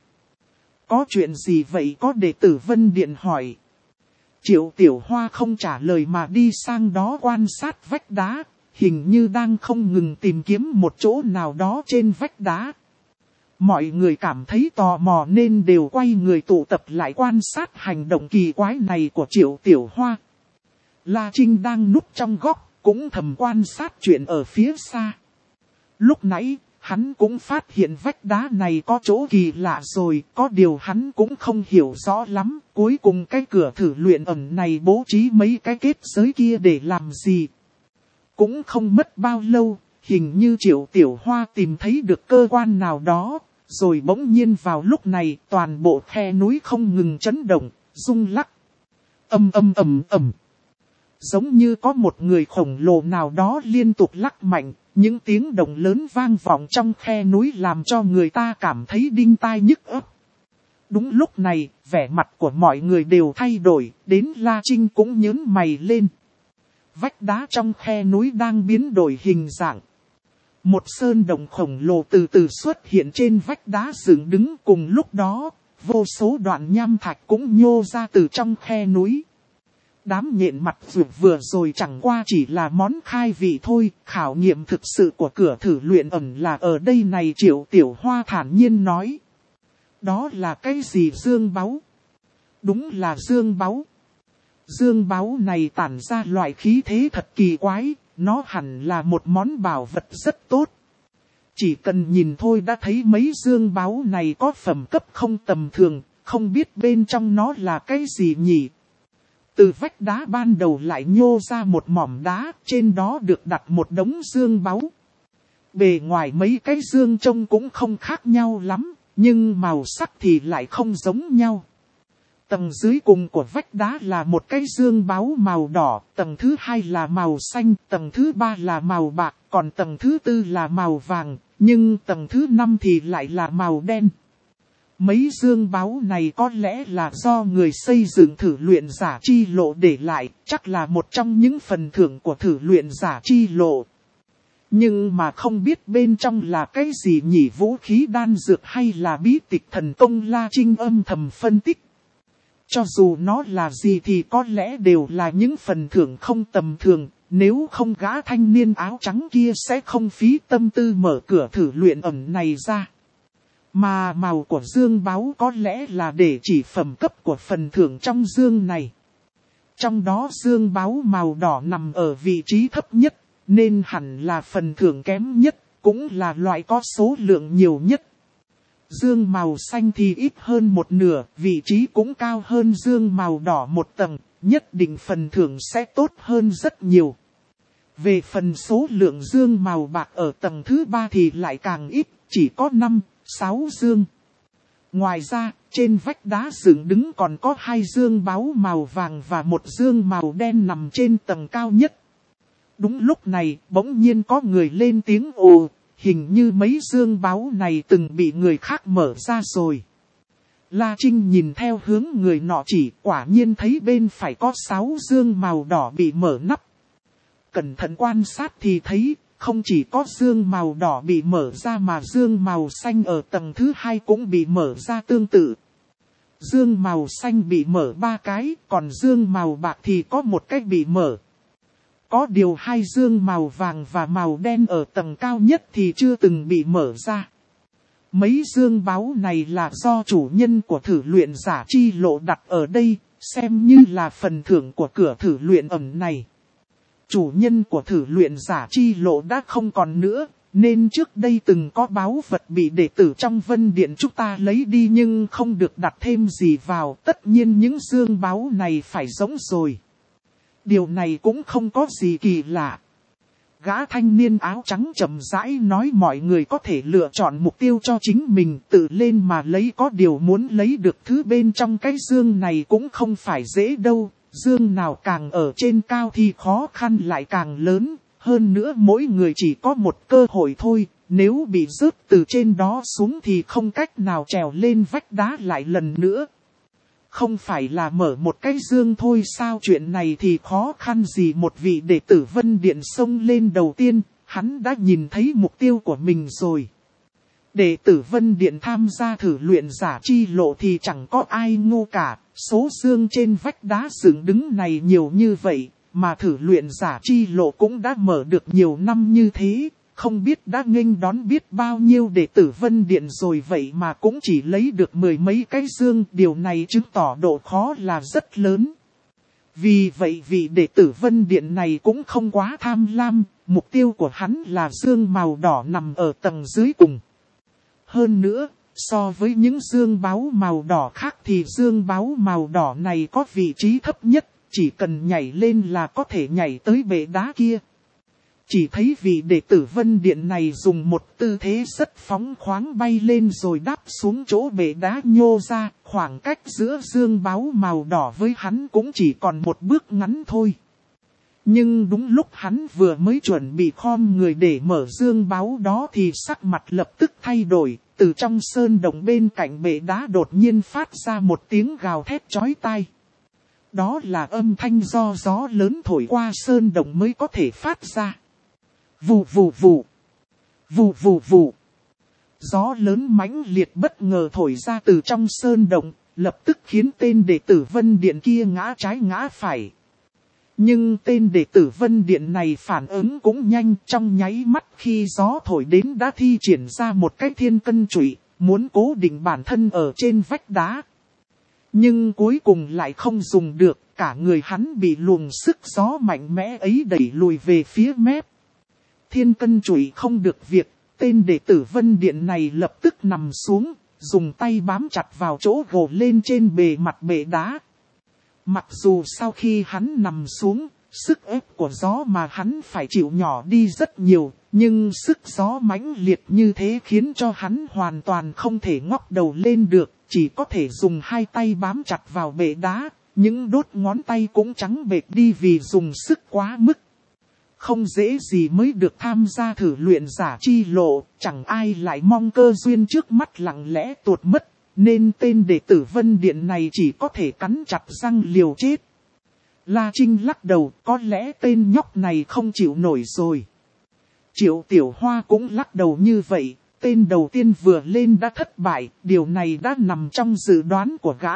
có chuyện gì vậy? Có đệ tử Vân Điện hỏi. Triệu Tiểu Hoa không trả lời mà đi sang đó quan sát vách đá, hình như đang không ngừng tìm kiếm một chỗ nào đó trên vách đá. Mọi người cảm thấy tò mò nên đều quay người tụ tập lại quan sát hành động kỳ quái này của Triệu Tiểu Hoa. La Trinh đang núp trong góc, cũng thầm quan sát chuyện ở phía xa. Lúc nãy, hắn cũng phát hiện vách đá này có chỗ kỳ lạ rồi, có điều hắn cũng không hiểu rõ lắm. Cuối cùng cái cửa thử luyện ẩn này bố trí mấy cái kết giới kia để làm gì? Cũng không mất bao lâu, hình như Triệu Tiểu Hoa tìm thấy được cơ quan nào đó. Rồi bỗng nhiên vào lúc này, toàn bộ khe núi không ngừng chấn động, rung lắc. Âm âm ầm ầm. Giống như có một người khổng lồ nào đó liên tục lắc mạnh, những tiếng động lớn vang vọng trong khe núi làm cho người ta cảm thấy đinh tai nhức óc. Đúng lúc này, vẻ mặt của mọi người đều thay đổi, đến La Trinh cũng nhớn mày lên. Vách đá trong khe núi đang biến đổi hình dạng. Một sơn động khổng lồ từ từ xuất hiện trên vách đá dựng đứng, cùng lúc đó, vô số đoạn nham thạch cũng nhô ra từ trong khe núi. Đám nhện mặt vừa vừa rồi chẳng qua chỉ là món khai vị thôi, khảo nghiệm thực sự của cửa thử luyện ẩn là ở đây này. Triệu Tiểu Hoa thản nhiên nói. Đó là cái gì? Dương báu? Đúng là dương báu. Dương báu này tản ra loại khí thế thật kỳ quái. Nó hẳn là một món bảo vật rất tốt. Chỉ cần nhìn thôi đã thấy mấy dương báu này có phẩm cấp không tầm thường, không biết bên trong nó là cái gì nhỉ? Từ vách đá ban đầu lại nhô ra một mỏm đá, trên đó được đặt một đống dương báu. Bề ngoài mấy cái dương trông cũng không khác nhau lắm, nhưng màu sắc thì lại không giống nhau. Tầng dưới cùng của vách đá là một cái dương báu màu đỏ, tầng thứ hai là màu xanh, tầng thứ ba là màu bạc, còn tầng thứ tư là màu vàng, nhưng tầng thứ năm thì lại là màu đen. Mấy dương báu này có lẽ là do người xây dựng thử luyện giả chi lộ để lại, chắc là một trong những phần thưởng của thử luyện giả chi lộ. Nhưng mà không biết bên trong là cái gì nhỉ? Vũ khí đan dược hay là bí tịch thần công? La Trinh âm thầm phân tích. Cho dù nó là gì thì có lẽ đều là những phần thưởng không tầm thường, nếu không gã thanh niên áo trắng kia sẽ không phí tâm tư mở cửa thử luyện ẩn này ra. Mà màu của dương báu có lẽ là để chỉ phẩm cấp của phần thưởng trong dương này. Trong đó dương báu màu đỏ nằm ở vị trí thấp nhất, nên hẳn là phần thưởng kém nhất, cũng là loại có số lượng nhiều nhất. Dương màu xanh thì ít hơn một nửa, vị trí cũng cao hơn dương màu đỏ một tầng, nhất định phần thưởng sẽ tốt hơn rất nhiều. Về phần số lượng dương màu bạc ở tầng thứ ba thì lại càng ít, chỉ có năm, sáu dương. Ngoài ra, trên vách đá dựng đứng còn có hai dương báu màu vàng và một dương màu đen nằm trên tầng cao nhất. Đúng lúc này, bỗng nhiên có người lên tiếng ồ. Hình như mấy dương báu này từng bị người khác mở ra rồi. La Trinh nhìn theo hướng người nọ chỉ, quả nhiên thấy bên phải có sáu dương màu đỏ bị mở nắp. Cẩn thận quan sát thì thấy, không chỉ có dương màu đỏ bị mở ra mà dương màu xanh ở tầng thứ hai cũng bị mở ra tương tự. Dương màu xanh bị mở ba cái, còn dương màu bạc thì có một cái bị mở. Có điều hai dương màu vàng và màu đen ở tầng cao nhất thì chưa từng bị mở ra. Mấy dương báu này là do chủ nhân của thử luyện giả chi lộ đặt ở đây, xem như là phần thưởng của cửa thử luyện ẩn này. Chủ nhân của thử luyện giả chi lộ đã không còn nữa, Nên trước đây từng có báu vật bị đệ tử trong Vân Điện chúng ta lấy đi nhưng không được đặt thêm gì vào. Tất nhiên những dương báu này phải giống rồi. Điều này cũng không có gì kỳ lạ. Gã thanh niên áo trắng chậm rãi nói mọi người có thể lựa chọn mục tiêu cho chính mình tự lên mà lấy, có điều muốn lấy được thứ bên trong cái dương này cũng không phải dễ đâu. Dương nào càng ở trên cao thì khó khăn lại càng lớn, hơn nữa mỗi người chỉ có một cơ hội thôi, nếu bị rớt từ trên đó xuống thì không cách nào trèo lên vách đá lại lần nữa. Không phải là mở một cái dương thôi sao, chuyện này thì khó khăn gì. Một vị đệ tử Vân Điện xông lên đầu tiên, hắn đã nhìn thấy mục tiêu của mình rồi. Đệ tử Vân Điện tham gia thử luyện giả chi lộ thì chẳng có ai ngu cả, số dương trên vách đá dựng đứng này nhiều như vậy, mà thử luyện giả chi lộ cũng đã mở được nhiều năm như thế. Không biết đã nghênh đón biết bao nhiêu đệ tử Vân Điện rồi, vậy mà cũng chỉ lấy được mười mấy cái dương, điều này chứng tỏ độ khó là rất lớn. Vì vậy vị đệ tử Vân Điện này cũng không quá tham lam, mục tiêu của hắn là dương màu đỏ nằm ở tầng dưới cùng. Hơn nữa, so với những dương báu màu đỏ khác thì dương báu màu đỏ này có vị trí thấp nhất, chỉ cần nhảy lên là có thể nhảy tới bệ đá kia. Chỉ thấy vị đệ tử Vân Điện này dùng một tư thế rất phóng khoáng bay lên rồi đáp xuống chỗ bệ đá nhô ra, khoảng cách giữa dương báu màu đỏ với hắn cũng chỉ còn một bước ngắn thôi. Nhưng đúng lúc hắn vừa mới chuẩn bị khom người để mở dương báu đó thì sắc mặt lập tức thay đổi, từ trong sơn động bên cạnh bệ đá đột nhiên phát ra một tiếng gào thét chói tai. Đó là âm thanh do gió lớn thổi qua sơn động mới có thể phát ra. Vù vù vù. Vù vù vù. Gió lớn mãnh liệt bất ngờ thổi ra từ trong sơn động, lập tức khiến tên đệ tử Vân Điện kia ngã trái ngã phải. Nhưng tên đệ tử Vân Điện này phản ứng cũng nhanh, trong nháy mắt khi gió thổi đến đã thi triển ra một cái thiên cân trụy, muốn cố định bản thân ở trên vách đá. Nhưng cuối cùng lại không dùng được, cả người hắn bị luồng sức gió mạnh mẽ ấy đẩy lùi về phía mép. Thiên cân trụy không được việc, tên đệ tử Vân Điện này lập tức nằm xuống, dùng tay bám chặt vào chỗ gồ lên trên bề mặt bệ đá. Mặc dù sau khi hắn nằm xuống, sức ép của gió mà hắn phải chịu nhỏ đi rất nhiều, nhưng sức gió mãnh liệt như thế khiến cho hắn hoàn toàn không thể ngóc đầu lên được, chỉ có thể dùng hai tay bám chặt vào bệ đá, những đốt ngón tay cũng trắng bệch đi vì dùng sức quá mức. Không dễ gì mới được tham gia thử luyện giả chi lộ, chẳng ai lại mong cơ duyên trước mắt lặng lẽ tuột mất, nên tên đệ tử Vân Điện này chỉ có thể cắn chặt răng liều chết. La Trinh lắc đầu, có lẽ tên nhóc này không chịu nổi rồi. Triệu Tiểu Hoa cũng lắc đầu như vậy, tên đầu tiên vừa lên đã thất bại, điều này đã nằm trong dự đoán của gã.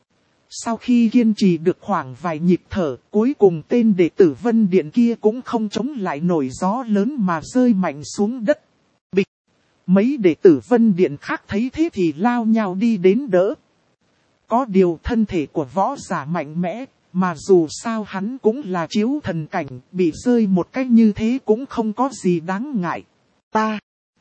Sau khi kiên trì được khoảng vài nhịp thở, cuối cùng tên đệ tử Vân Điện kia cũng không chống lại nổi gió lớn mà rơi mạnh xuống đất. Bịch! Mấy đệ tử Vân Điện khác thấy thế thì lao nhau đi đến đỡ. Có điều thân thể của võ giả mạnh mẽ, mà dù sao hắn cũng là chiếu thần cảnh, bị rơi một cách như thế cũng không có gì đáng ngại. Ta!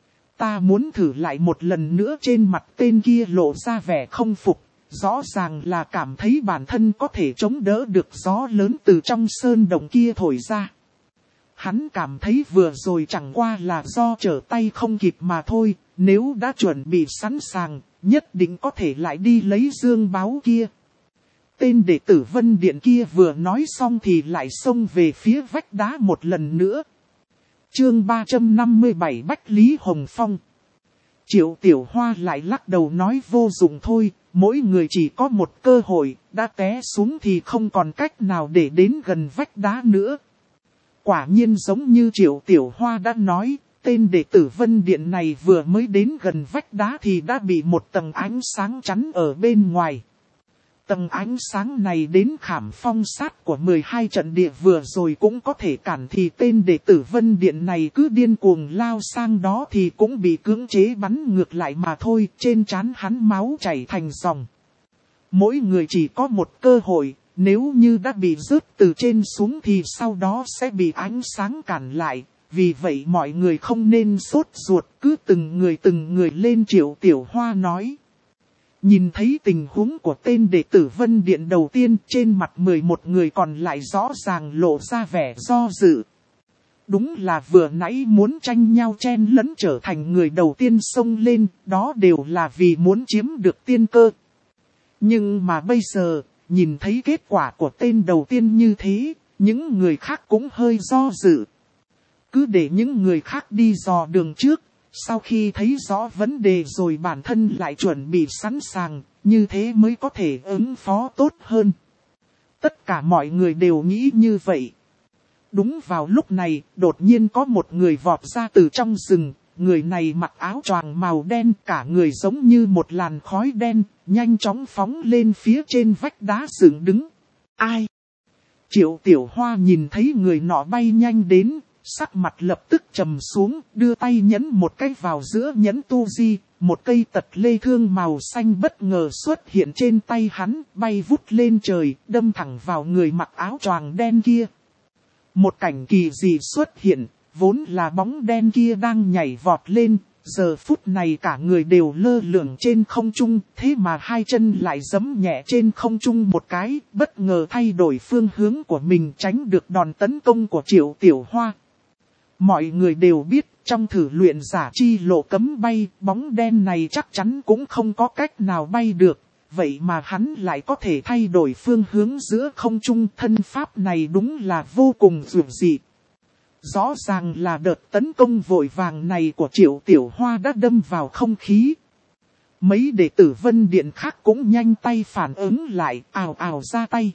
Ta muốn thử lại một lần nữa. Trên mặt tên kia lộ ra vẻ không phục. Rõ ràng là cảm thấy bản thân có thể chống đỡ được gió lớn từ trong sơn động kia thổi ra. Hắn cảm thấy vừa rồi chẳng qua là do trở tay không kịp mà thôi, nếu đã chuẩn bị sẵn sàng, nhất định có thể lại đi lấy dương báu kia. Tên đệ tử Vân Điện kia vừa nói xong thì lại xông về phía vách đá một lần nữa. Chương ba trăm năm mươi bảy Bách Lý Hồng Phong. Triệu Tiểu Hoa lại lắc đầu nói vô dụng thôi. Mỗi người chỉ có một cơ hội, đã té xuống thì không còn cách nào để đến gần vách đá nữa. Quả nhiên giống như Triệu Tiểu Hoa đã nói, tên đệ tử Vân Điện này vừa mới đến gần vách đá thì đã bị một tầng ánh sáng chắn ở bên ngoài. Tầng ánh sáng này đến khảm phong sát của mười hai trận địa vừa rồi cũng có thể cản, thì tên đệ tử Vân Điện này cứ điên cuồng lao sang đó thì cũng bị cưỡng chế bắn ngược lại mà thôi. Trên trán hắn máu chảy thành dòng. Mỗi người chỉ có một cơ hội, nếu như đã bị rớt từ trên xuống thì sau đó sẽ bị ánh sáng cản lại. vì vậy mọi người không nên sốt ruột, cứ từng người từng người lên. Triệu Tiểu Hoa nói. Nhìn thấy tình huống của tên đệ tử Vân Điện đầu tiên, trên mặt mười một người còn lại rõ ràng lộ ra vẻ do dự. Đúng là vừa nãy muốn tranh nhau chen lẫn trở thành người đầu tiên xông lên, đó đều là vì muốn chiếm được tiên cơ. Nhưng mà bây giờ, nhìn thấy kết quả của tên đầu tiên như thế, những người khác cũng hơi do dự. Cứ để những người khác đi dò đường trước, sau khi thấy rõ vấn đề rồi bản thân lại chuẩn bị sẵn sàng, như thế mới có thể ứng phó tốt hơn. Tất cả mọi người đều nghĩ như vậy. Đúng vào lúc này, đột nhiên có một người vọt ra từ trong rừng. Người này mặc áo choàng màu đen, cả người giống như một làn khói đen, nhanh chóng phóng lên phía trên vách đá dựng đứng. Ai? Triệu Tiểu Hoa nhìn thấy người nọ bay nhanh đến, sắc mặt lập tức trầm xuống, đưa tay nhấn một cái vào giữa nhẫn tu di, một cây tật lê thương màu xanh bất ngờ xuất hiện trên tay hắn, bay vút lên trời, đâm thẳng vào người mặc áo choàng đen kia. Một cảnh kỳ dị xuất hiện, vốn là bóng đen kia đang nhảy vọt lên, giờ phút này cả người đều lơ lửng trên không trung, thế mà hai chân lại giẫm nhẹ trên không trung một cái, bất ngờ thay đổi phương hướng của mình tránh được đòn tấn công của Triệu Tiểu Hoa. Mọi người đều biết, trong thử luyện giả chi lộ cấm bay, bóng đen này chắc chắn cũng không có cách nào bay được. Vậy mà hắn lại có thể thay đổi phương hướng giữa không trung, thân pháp này đúng là vô cùng dường dị. Rõ ràng là đợt tấn công vội vàng này của Triệu Tiểu Hoa đã đâm vào không khí. Mấy đệ tử Vân Điện khác cũng nhanh tay phản ứng lại, ào ào ra tay.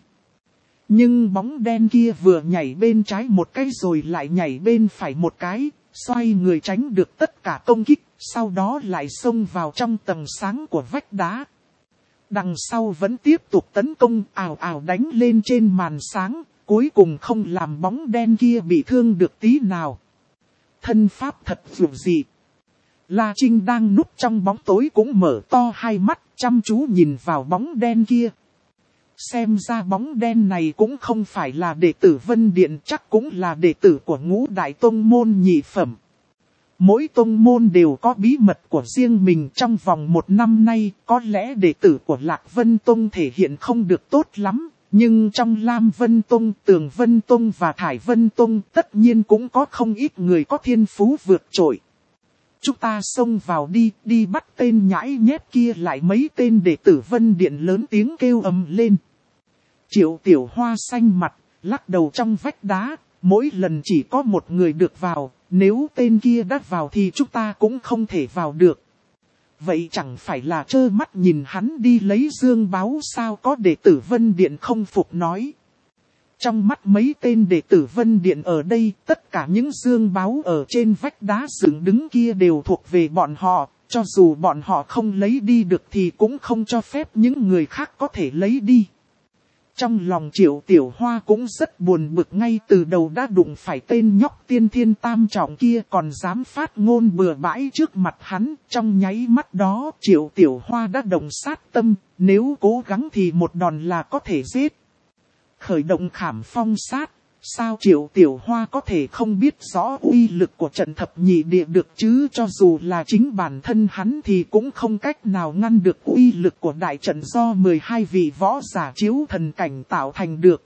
Nhưng bóng đen kia vừa nhảy bên trái một cái rồi lại nhảy bên phải một cái, xoay người tránh được tất cả công kích, sau đó lại xông vào trong tầng sáng của vách đá. Đằng sau vẫn tiếp tục tấn công, ào ào đánh lên trên màn sáng, cuối cùng không làm bóng đen kia bị thương được tí nào. Thân pháp thật dường dị. La Trinh đang núp trong bóng tối cũng mở to hai mắt, chăm chú nhìn vào bóng đen kia. Xem ra bóng đen này cũng không phải là đệ tử Vân Điện, chắc cũng là đệ tử của Ngũ Đại Tông Môn nhị phẩm. Mỗi tông môn đều có bí mật của riêng mình. Trong vòng một năm nay, có lẽ đệ tử của Lạc Vân Tông thể hiện không được tốt lắm. Nhưng trong Lam Vân Tông, Tường Vân Tông và Thải Vân Tông tất nhiên cũng có không ít người có thiên phú vượt trội. Chúng ta xông vào đi, đi bắt tên nhãi nhép kia lại. Mấy tên đệ tử Vân Điện lớn tiếng kêu ầm lên. Triệu Tiểu Hoa xanh mặt, lắc đầu trong vách đá, mỗi lần chỉ có một người được vào, nếu tên kia đã vào thì chúng ta cũng không thể vào được. Vậy chẳng phải là trơ mắt nhìn hắn đi lấy dương báu sao? Có đệ tử Vân Điện không phục nói. Trong mắt mấy tên đệ tử Vân Điện ở đây, tất cả những dương báu ở trên vách đá dựng đứng kia đều thuộc về bọn họ, cho dù bọn họ không lấy đi được thì cũng không cho phép những người khác có thể lấy đi. Trong lòng Triệu Tiểu Hoa cũng rất buồn bực, ngay từ đầu đã đụng phải tên nhóc tiên thiên tam trọng kia còn dám phát ngôn bừa bãi trước mặt hắn. Trong nháy mắt đó Triệu Tiểu Hoa đã động sát tâm, nếu cố gắng thì một đòn là có thể giết. Khởi động khảm phong sát, sao Triệu Tiểu Hoa có thể không biết rõ uy lực của trận thập nhị địa được chứ? Cho dù là chính bản thân hắn thì cũng không cách nào ngăn được uy lực của đại trận do mười hai vị võ giả chiếu thần cảnh tạo thành được.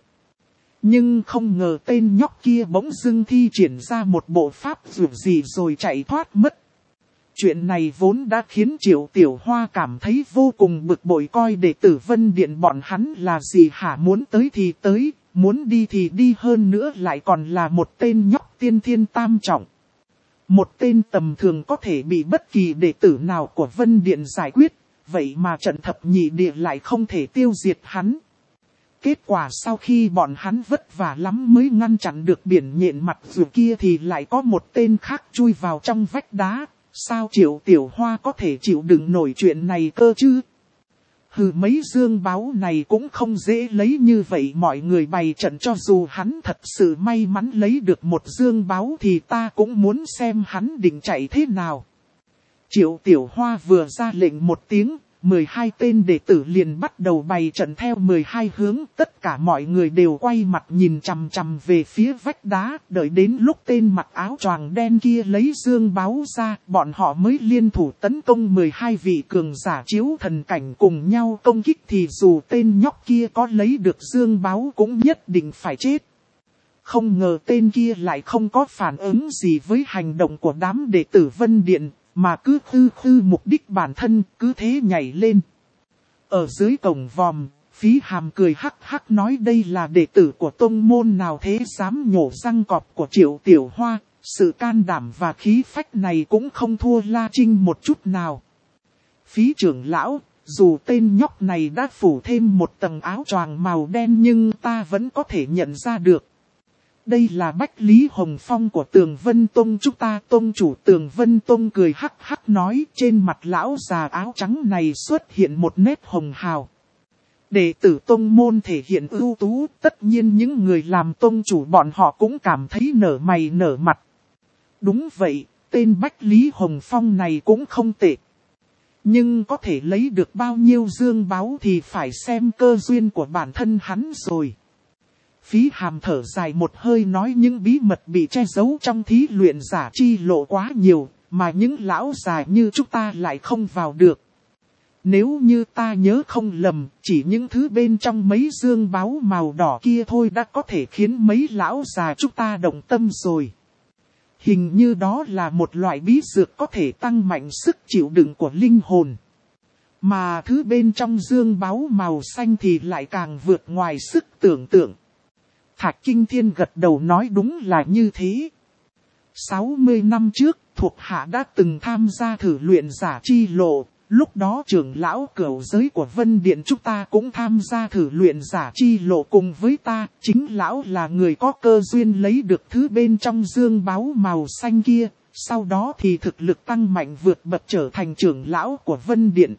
Nhưng không ngờ tên nhóc kia bỗng dưng thi triển ra một bộ pháp dường gì rồi chạy thoát mất. Chuyện này vốn đã khiến Triệu Tiểu Hoa cảm thấy vô cùng bực bội, coi đệ tử Vân Điện bọn hắn là gì hả? Muốn tới thì tới, muốn đi thì đi, hơn nữa lại còn là một tên nhóc tiên thiên tam trọng. Một tên tầm thường có thể bị bất kỳ đệ tử nào của Vân Điện giải quyết, vậy mà trận thập nhị địa lại không thể tiêu diệt hắn. Kết quả sau khi bọn hắn vất vả lắm mới ngăn chặn được biển nhện mặt dù kia thì lại có một tên khác chui vào trong vách đá. Sao Triệu Tiểu Hoa có thể chịu đựng nổi chuyện này cơ chứ? Hừ, mấy dương báu này cũng không dễ lấy như vậy. Mọi người bày trận, cho dù hắn thật sự may mắn lấy được một dương báu thì ta cũng muốn xem hắn định chạy thế nào. Triệu Tiểu Hoa vừa ra lệnh một tiếng, mười hai tên đệ tử liền bắt đầu bày trận theo mười hai hướng, tất cả mọi người đều quay mặt nhìn chằm chằm về phía vách đá, đợi đến lúc tên mặc áo choàng đen kia lấy dương báu ra, bọn họ mới liên thủ tấn công mười hai vị cường giả chiếu thần cảnh cùng nhau công kích, thì dù tên nhóc kia có lấy được dương báu cũng nhất định phải chết. Không ngờ tên kia lại không có phản ứng gì với hành động của đám đệ tử Vân Điện, mà cứ khư khư mục đích bản thân, cứ thế nhảy lên. Ở dưới cổng vòm, Phí Hàm cười hắc hắc nói đây là đệ tử của tông môn nào thế dám nhổ răng cọp của Triệu Tiểu Hoa, sự can đảm và khí phách này cũng không thua La Trinh một chút nào. Phí trưởng lão, dù tên nhóc này đã phủ thêm một tầng áo choàng màu đen nhưng ta vẫn có thể nhận ra được. Đây là Bách Lý Hồng Phong của Tường Vân Tông chúng ta. Tông chủ Tường Vân Tông cười hắc hắc nói, trên mặt lão già áo trắng này xuất hiện một nét hồng hào. Đệ tử tông môn thể hiện ưu tú, tất nhiên những người làm tông chủ bọn họ cũng cảm thấy nở mày nở mặt. Đúng vậy, tên Bách Lý Hồng Phong này cũng không tệ. Nhưng có thể lấy được bao nhiêu dương báu thì phải xem cơ duyên của bản thân hắn rồi. Phí Hàm thở dài một hơi nói những bí mật bị che giấu trong thí luyện giả chi lộ quá nhiều, mà những lão già như chúng ta lại không vào được. Nếu như ta nhớ không lầm, chỉ những thứ bên trong mấy dương báu màu đỏ kia thôi đã có thể khiến mấy lão già chúng ta động tâm rồi. Hình như đó là một loại bí dược có thể tăng mạnh sức chịu đựng của linh hồn. Mà thứ bên trong dương báu màu xanh thì lại càng vượt ngoài sức tưởng tượng. Thạch Kinh Thiên gật đầu nói đúng là như thế. sáu mươi năm trước, thuộc hạ đã từng tham gia thử luyện giả chi lộ. Lúc đó trưởng lão cửu giới của Vân Điện chúng ta cũng tham gia thử luyện giả chi lộ cùng với ta. Chính lão là người có cơ duyên lấy được thứ bên trong dương báu màu xanh kia. Sau đó thì thực lực tăng mạnh vượt bậc trở thành trưởng lão của Vân Điện.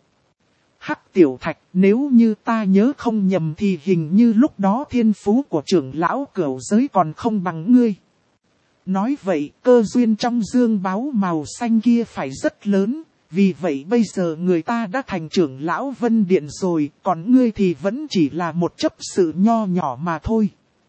Hắc Tiểu Thạch, nếu như ta nhớ không nhầm thì hình như lúc đó thiên phú của trưởng lão cửu giới còn không bằng ngươi. Nói vậy, cơ duyên trong dương báu màu xanh kia phải rất lớn, vì vậy bây giờ người ta đã thành trưởng lão Vân Điện rồi, còn ngươi thì vẫn chỉ là một chấp sự nho nhỏ mà thôi.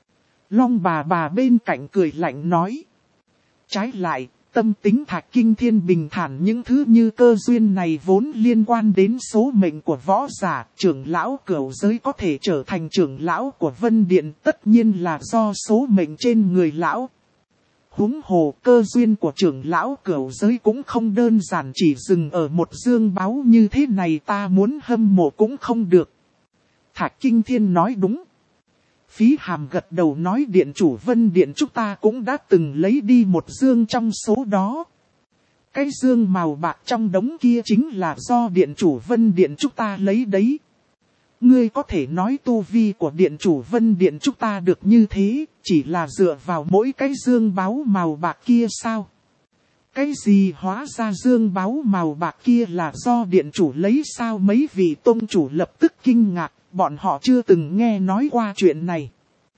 Long bà bà bên cạnh cười lạnh nói. Trái lại, tâm tính Thạch Kinh Thiên bình thản, những thứ như cơ duyên này vốn liên quan đến số mệnh của võ giả, trưởng lão cửu giới có thể trở thành trưởng lão của Vân Điện tất nhiên là do số mệnh trên người lão. Huống hồ cơ duyên của trưởng lão cửu giới cũng không đơn giản chỉ dừng ở một dương báu như thế này, ta muốn hâm mộ cũng không được. Thạch Kinh Thiên nói đúng. Phí Hàm gật đầu nói điện chủ Vân Điện chúng ta cũng đã từng lấy đi một dương trong số đó. Cái dương màu bạc trong đống kia chính là do điện chủ Vân Điện chúng ta lấy đấy. Ngươi có thể nói tu vi của điện chủ Vân Điện chúng ta được như thế, chỉ là dựa vào mỗi cái dương báu màu bạc kia sao? Cái gì hóa ra dương báu màu bạc kia là do điện chủ lấy sao? Mấy vị tôn chủ lập tức kinh ngạc, bọn họ chưa từng nghe nói qua chuyện này.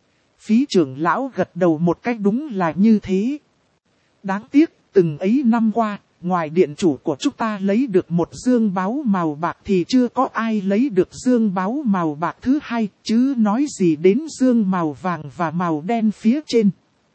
Phí trưởng lão gật đầu một cách đúng là như thế. Đáng tiếc, từng ấy năm qua, ngoài điện chủ của chúng ta lấy được một dương báu màu bạc thì chưa có ai lấy được dương báu màu bạc thứ hai, chứ nói gì đến dương màu vàng và màu đen phía trên.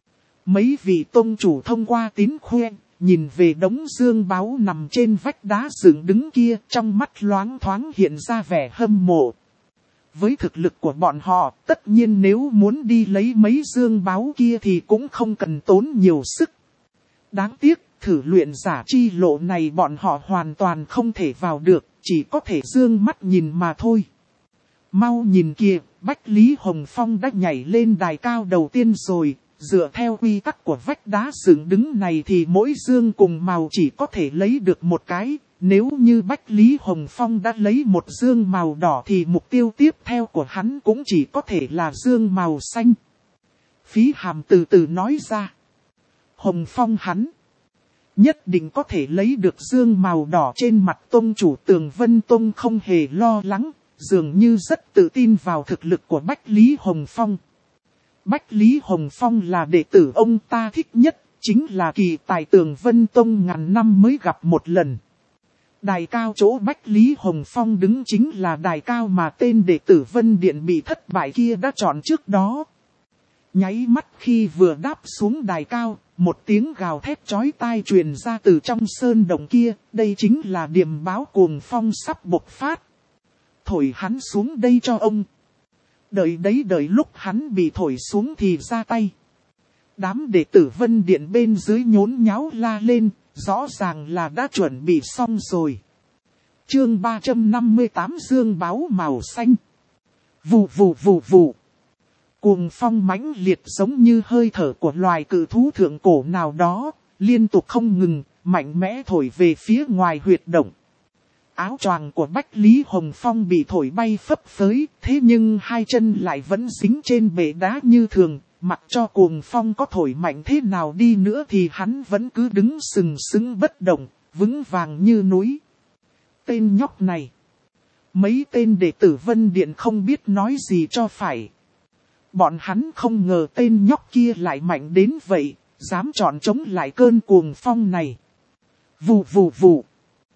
Mấy vị tôn chủ thông qua tín khuyên, nhìn về đống dương báu nằm trên vách đá dựng đứng kia, trong mắt loáng thoáng hiện ra vẻ hâm mộ. Với thực lực của bọn họ, tất nhiên nếu muốn đi lấy mấy dương báu kia thì cũng không cần tốn nhiều sức. Đáng tiếc, thử luyện giả chi lộ này bọn họ hoàn toàn không thể vào được, chỉ có thể dương mắt nhìn mà thôi. Mau nhìn kìa, Bách Lý Hồng Phong đã nhảy lên đài cao đầu tiên rồi, dựa theo quy tắc của vách đá dựng đứng này thì mỗi dương cùng màu chỉ có thể lấy được một cái. Nếu như Bách Lý Hồng Phong đã lấy một dương màu đỏ thì mục tiêu tiếp theo của hắn cũng chỉ có thể là dương màu xanh. Phí Hàm từ từ nói ra. Hồng Phong hắn nhất định có thể lấy được dương màu đỏ. Trên mặt tông chủ Tường Vân Tông không hề lo lắng, dường như rất tự tin vào thực lực của Bách Lý Hồng Phong. Bách Lý Hồng Phong là đệ tử ông ta thích nhất, chính là kỳ tài Tường Vân Tông ngàn năm mới gặp một lần. Đài cao chỗ Bách Lý Hồng Phong đứng chính là đài cao mà tên đệ tử Vân Điện bị thất bại kia đã chọn trước đó. Nháy mắt khi vừa đáp xuống đài cao, một tiếng gào thét chói tai truyền ra từ trong sơn động kia, đây chính là điềm báo cuồng phong sắp bộc phát. Thổi hắn xuống đây cho ông. Đợi đấy đợi lúc hắn bị thổi xuống thì ra tay. Đám đệ tử Vân Điện bên dưới nhốn nháo la lên, rõ ràng là đã chuẩn bị xong rồi. Chương ba trăm năm mươi tám Dương báo màu xanh. Vù vù vù vù. Cuồng phong mãnh liệt giống như hơi thở của loài cự thú thượng cổ nào đó, liên tục không ngừng, mạnh mẽ thổi về phía ngoài huyệt động. Áo choàng của Bách Lý Hồng Phong bị thổi bay phấp phới, thế nhưng hai chân lại vẫn dính trên bệ đá như thường, mặc cho cuồng phong có thổi mạnh thế nào đi nữa thì hắn vẫn cứ đứng sừng sững bất động, vững vàng như núi. Tên nhóc này. Mấy tên đệ tử Vân Điện không biết nói gì cho phải. Bọn hắn không ngờ tên nhóc kia lại mạnh đến vậy, dám chọn chống lại cơn cuồng phong này. Vù vù vù.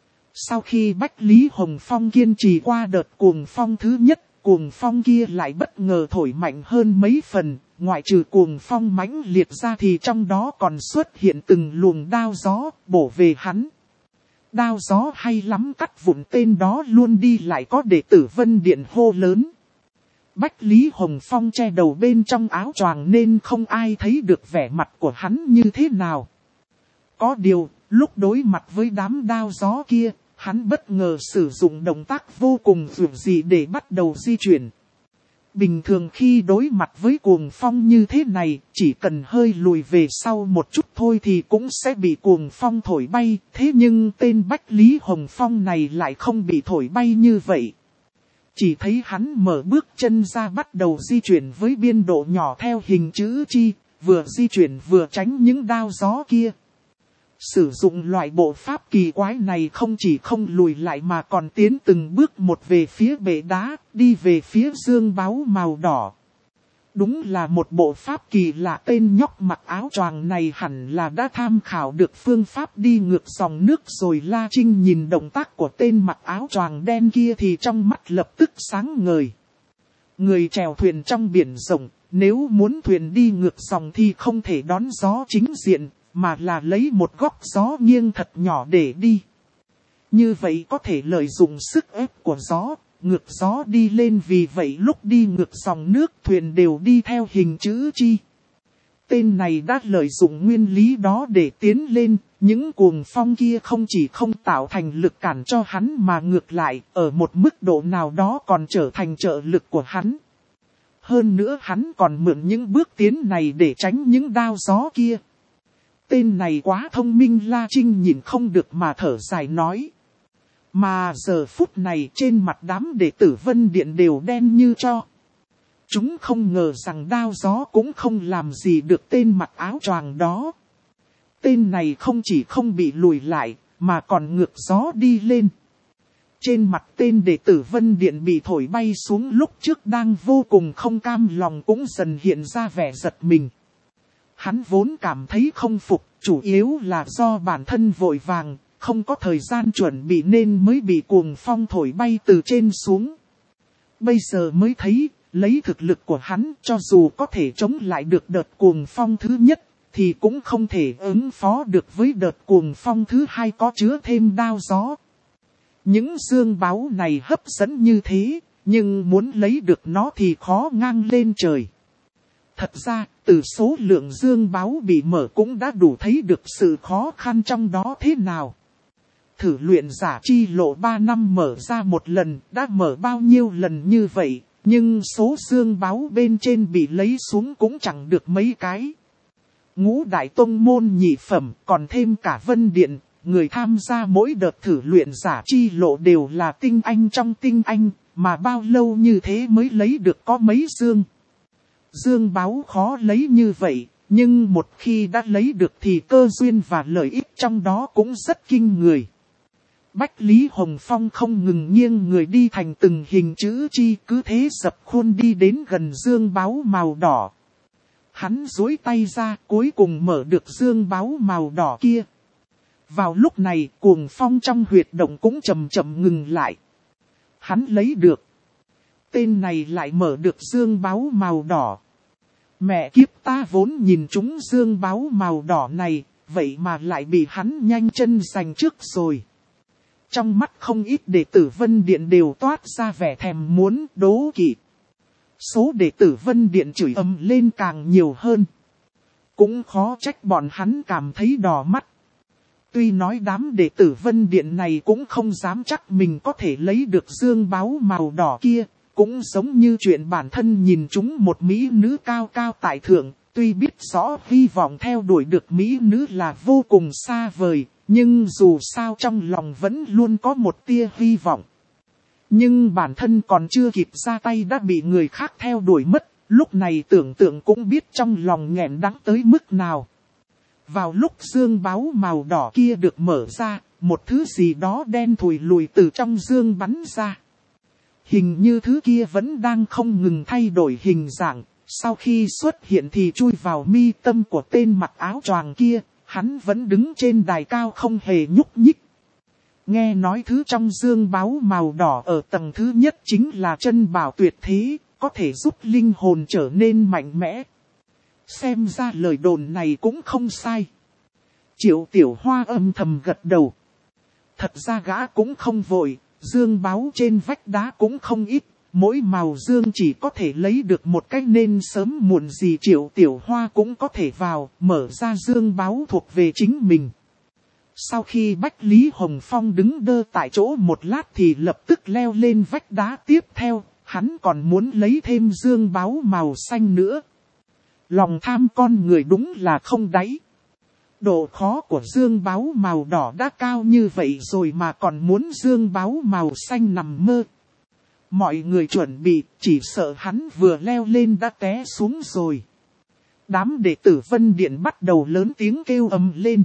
Sau khi Bách Lý Hồng Phong kiên trì qua đợt cuồng phong thứ nhất, cuồng phong kia lại bất ngờ thổi mạnh hơn mấy phần, ngoại trừ cuồng phong mãnh liệt ra thì trong đó còn xuất hiện từng luồng đao gió, bổ về hắn. Đao gió hay lắm, cắt vụn tên đó luôn đi lại có đệ tử Vân Điện hô lớn. Bách Lý Hồng Phong che đầu bên trong áo choàng nên không ai thấy được vẻ mặt của hắn như thế nào. Có điều, lúc đối mặt với đám đao gió kia, hắn bất ngờ sử dụng động tác vô cùng dường dị để bắt đầu di chuyển. Bình thường khi đối mặt với cuồng phong như thế này, chỉ cần hơi lùi về sau một chút thôi thì cũng sẽ bị cuồng phong thổi bay. Thế nhưng tên Bách Lý Hồng Phong này lại không bị thổi bay như vậy. Chỉ thấy hắn mở bước chân ra bắt đầu di chuyển với biên độ nhỏ theo hình chữ chi, vừa di chuyển vừa tránh những đao gió kia. Sử dụng loại bộ pháp kỳ quái này không chỉ không lùi lại mà còn tiến từng bước một về phía bệ đá, đi về phía dương báo màu đỏ. Đúng là một bộ pháp kỳ lạ, tên nhóc mặc áo choàng này hẳn là đã tham khảo được phương pháp đi ngược dòng nước rồi. La Trinh nhìn động tác của tên mặc áo choàng đen kia thì trong mắt lập tức sáng ngời. Người chèo thuyền trong biển rộng, nếu muốn thuyền đi ngược dòng thì không thể đón gió chính diện, mà là lấy một góc gió nghiêng thật nhỏ để đi. Như vậy có thể lợi dụng sức ép của gió, ngược gió đi lên, vì vậy lúc đi ngược dòng nước thuyền đều đi theo hình chữ chi. Tên này đã lợi dụng nguyên lý đó để tiến lên, những cuồng phong kia không chỉ không tạo thành lực cản cho hắn mà ngược lại, ở một mức độ nào đó còn trở thành trợ lực của hắn. Hơn nữa hắn còn mượn những bước tiến này để tránh những đao gió kia. Tên này quá thông minh, La Trinh nhìn không được mà thở dài nói. Mà giờ phút này trên mặt đám đệ tử Vân Điện đều đen như tro. Chúng không ngờ rằng đao gió cũng không làm gì được tên mặc áo choàng đó. Tên này không chỉ không bị lùi lại, mà còn ngược gió đi lên. Trên mặt tên đệ tử Vân Điện bị thổi bay xuống lúc trước đang vô cùng không cam lòng cũng dần hiện ra vẻ giật mình. Hắn vốn cảm thấy không phục, chủ yếu là do bản thân vội vàng, không có thời gian chuẩn bị nên mới bị cuồng phong thổi bay từ trên xuống. Bây giờ mới thấy, lấy thực lực của hắn cho dù có thể chống lại được đợt cuồng phong thứ nhất, thì cũng không thể ứng phó được với đợt cuồng phong thứ hai có chứa thêm đao gió. Những dương báo này hấp dẫn như thế, nhưng muốn lấy được nó thì khó ngang lên trời. Thật ra, từ số lượng dương báo bị mở cũng đã đủ thấy được sự khó khăn trong đó thế nào. Thử luyện giả chi lộ ba năm mở ra một lần, đã mở bao nhiêu lần như vậy, nhưng số dương báo bên trên bị lấy xuống cũng chẳng được mấy cái. Ngũ đại tông môn nhị phẩm, còn thêm cả Vân Điện, người tham gia mỗi đợt thử luyện giả chi lộ đều là tinh anh trong tinh anh, mà bao lâu như thế mới lấy được có mấy dương. Dương báo khó lấy như vậy, nhưng một khi đã lấy được thì cơ duyên và lợi ích trong đó cũng rất kinh người. Bách Lý Hồng Phong không ngừng nghiêng người đi thành từng hình chữ chi, cứ thế dập khuôn đi đến gần dương báo màu đỏ. Hắn duỗi tay ra, cuối cùng mở được dương báo màu đỏ kia. Vào lúc này cuồng phong trong huyệt động cũng chậm chậm ngừng lại. Hắn lấy được. Tên này lại mở được dương báu màu đỏ. Mẹ kiếp, ta vốn nhìn chúng dương báu màu đỏ này, vậy mà lại bị hắn nhanh chân giành trước rồi. Trong mắt không ít đệ tử Vân Điện đều toát ra vẻ thèm muốn, đố kỵ. Số đệ tử Vân Điện chửi ầm lên càng nhiều hơn. Cũng khó trách bọn hắn cảm thấy đỏ mắt. Tuy nói đám đệ tử Vân Điện này cũng không dám chắc mình có thể lấy được dương báu màu đỏ kia. Cũng giống như chuyện bản thân nhìn chúng một mỹ nữ cao cao tại thượng. Tuy biết rõ hy vọng theo đuổi được mỹ nữ là vô cùng xa vời. Nhưng dù sao trong lòng vẫn luôn có một tia hy vọng. Nhưng bản thân còn chưa kịp ra tay đã bị người khác theo đuổi mất. Lúc này tưởng tượng cũng biết trong lòng nghẹn đắng tới mức nào. Vào lúc dương báu màu đỏ kia được mở ra, một thứ gì đó đen thùi lùi từ trong dương bắn ra. Hình như thứ kia vẫn đang không ngừng thay đổi hình dạng. Sau khi xuất hiện thì chui vào mi tâm của tên mặc áo choàng kia. Hắn vẫn đứng trên đài cao không hề nhúc nhích. Nghe nói thứ trong dương báu màu đỏ ở tầng thứ nhất chính là chân bảo tuyệt thế, có thể giúp linh hồn trở nên mạnh mẽ. Xem ra lời đồn này cũng không sai. Triệu Tiểu Hoa âm thầm gật đầu. Thật ra gã cũng không vội, dương báu trên vách đá cũng không ít. Mỗi màu dương chỉ có thể lấy được một cách nên sớm muộn gì Triệu Tiểu Hoa cũng có thể vào, mở ra dương báu thuộc về chính mình. Sau khi Bách Lý Hồng Phong đứng đơ tại chỗ một lát thì lập tức leo lên vách đá tiếp theo, hắn còn muốn lấy thêm dương báu màu xanh nữa. Lòng tham con người đúng là không đáy. Độ khó của dương báu màu đỏ đã cao như vậy rồi mà còn muốn dương báu màu xanh nằm mơ. Mọi người chuẩn bị, chỉ sợ hắn vừa leo lên đã té xuống rồi. Đám đệ tử Vân Điện bắt đầu lớn tiếng kêu ầm lên.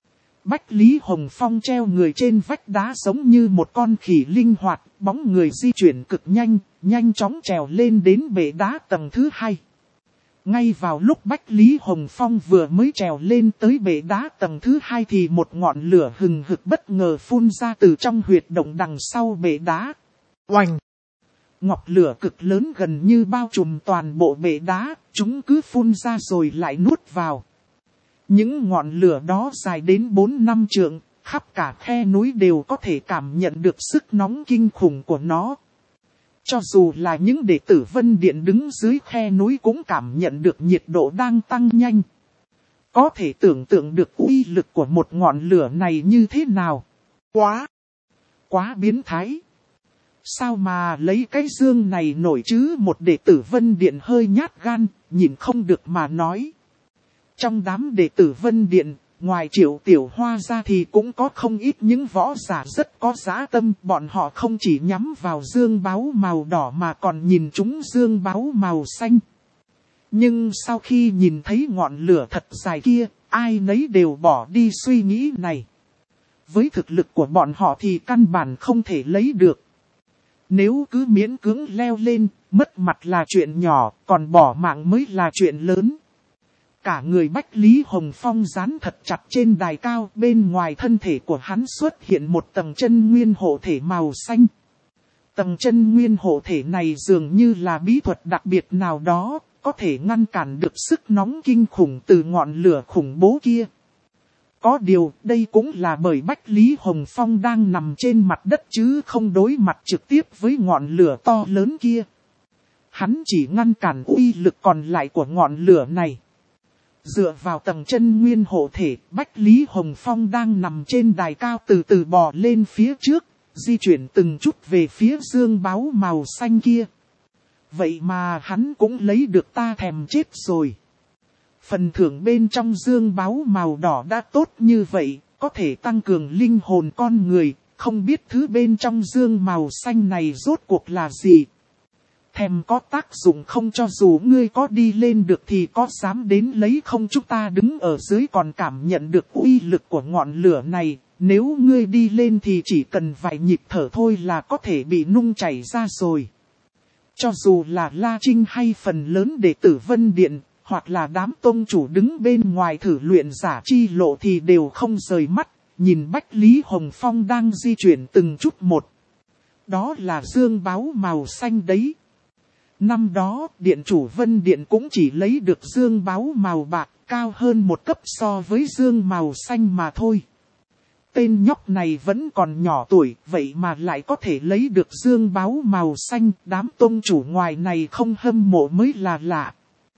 Bách Lý Hồng Phong treo người trên vách đá giống như một con khỉ linh hoạt, bóng người di chuyển cực nhanh, nhanh chóng trèo lên đến bệ đá tầng thứ hai. Ngay vào lúc Bách Lý Hồng Phong vừa mới trèo lên tới bệ đá tầng thứ hai thì một ngọn lửa hừng hực bất ngờ phun ra từ trong huyệt động đằng sau bệ đá. Oành! Ngọn lửa cực lớn gần như bao trùm toàn bộ bệ đá, chúng cứ phun ra rồi lại nuốt vào. Những ngọn lửa đó dài đến bốn năm trượng, khắp cả khe núi đều có thể cảm nhận được sức nóng kinh khủng của nó. Cho dù là những đệ tử Vân Điện đứng dưới khe núi cũng cảm nhận được nhiệt độ đang tăng nhanh. Có thể tưởng tượng được uy lực của một ngọn lửa này như thế nào. Quá! Quá biến thái! Sao mà lấy cái dương này nổi chứ? Một đệ tử Vân Điện hơi nhát gan, nhìn không được mà nói. Trong đám đệ tử Vân Điện, ngoài Triệu Tiểu Hoa ra thì cũng có không ít những võ giả rất có dã tâm. Bọn họ không chỉ nhắm vào dương báu màu đỏ mà còn nhìn chúng dương báu màu xanh. Nhưng sau khi nhìn thấy ngọn lửa thật dài kia, ai nấy đều bỏ đi suy nghĩ này. Với thực lực của bọn họ thì căn bản không thể lấy được. Nếu cứ miễn cưỡng leo lên, mất mặt là chuyện nhỏ, còn bỏ mạng mới là chuyện lớn. Cả người Bách Lý Hồng Phong dán thật chặt trên đài cao, bên ngoài thân thể của hắn xuất hiện một tầng chân nguyên hộ thể màu xanh. Tầng chân nguyên hộ thể này dường như là bí thuật đặc biệt nào đó, có thể ngăn cản được sức nóng kinh khủng từ ngọn lửa khủng bố kia. Có điều, đây cũng là bởi Bách Lý Hồng Phong đang nằm trên mặt đất chứ không đối mặt trực tiếp với ngọn lửa to lớn kia. Hắn chỉ ngăn cản uy lực còn lại của ngọn lửa này. Dựa vào tầng chân nguyên hộ thể, Bách Lý Hồng Phong đang nằm trên đài cao từ từ bò lên phía trước, di chuyển từng chút về phía dương báu màu xanh kia. Vậy mà hắn cũng lấy được ta thèm chết rồi. Phần thưởng bên trong dương báu màu đỏ đã tốt như vậy, có thể tăng cường linh hồn con người, không biết thứ bên trong dương màu xanh này rốt cuộc là gì. Thèm có tác dụng không, cho dù ngươi có đi lên được thì có dám đến lấy không? Chúng ta đứng ở dưới còn cảm nhận được uy lực của ngọn lửa này, nếu ngươi đi lên thì chỉ cần vài nhịp thở thôi là có thể bị nung chảy ra rồi. Cho dù là La Trinh hay phần lớn đệ tử Vân Điện, hoặc là đám tông chủ đứng bên ngoài thử luyện giả chi lộ thì đều không rời mắt, nhìn Bách Lý Hồng Phong đang di chuyển từng chút một. Đó là dương báu màu xanh đấy. Năm đó, điện chủ Vân Điện cũng chỉ lấy được dương báu màu bạc, cao hơn một cấp so với dương màu xanh mà thôi. Tên nhóc này vẫn còn nhỏ tuổi, vậy mà lại có thể lấy được dương báu màu xanh, đám tôn chủ ngoài này không hâm mộ mới là lạ.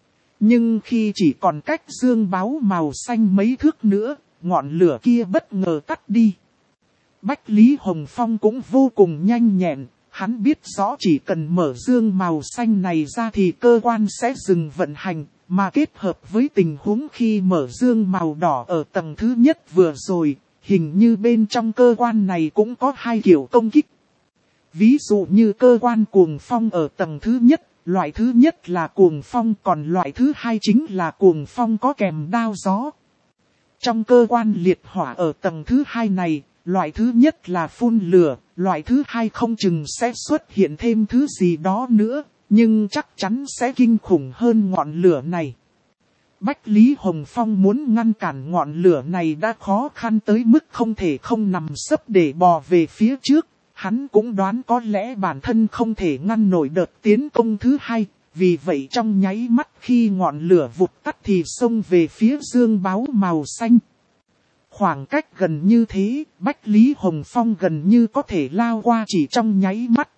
Nhưng khi chỉ còn cách dương báu màu xanh mấy thước nữa, ngọn lửa kia bất ngờ tắt đi. Bách Lý Hồng Phong cũng vô cùng nhanh nhẹn, hắn biết rõ chỉ cần mở dương màu xanh này ra thì cơ quan sẽ dừng vận hành, mà kết hợp với tình huống khi mở dương màu đỏ ở tầng thứ nhất vừa rồi, hình như bên trong cơ quan này cũng có hai kiểu công kích. Ví dụ như cơ quan cuồng phong ở tầng thứ nhất, loại thứ nhất là cuồng phong, còn loại thứ hai chính là cuồng phong có kèm đao gió. Trong cơ quan liệt hỏa ở tầng thứ hai này, loại thứ nhất là phun lửa, loại thứ hai không chừng sẽ xuất hiện thêm thứ gì đó nữa, nhưng chắc chắn sẽ kinh khủng hơn ngọn lửa này. Bách Lý Hồng Phong muốn ngăn cản ngọn lửa này đã khó khăn tới mức không thể không nằm sấp để bò về phía trước. Hắn cũng đoán có lẽ bản thân không thể ngăn nổi đợt tiến công thứ hai, vì vậy trong nháy mắt khi ngọn lửa vụt tắt thì xông về phía dương báu màu xanh. Khoảng cách gần như thế, Bách Lý Hồng Phong gần như có thể lao qua chỉ trong nháy mắt.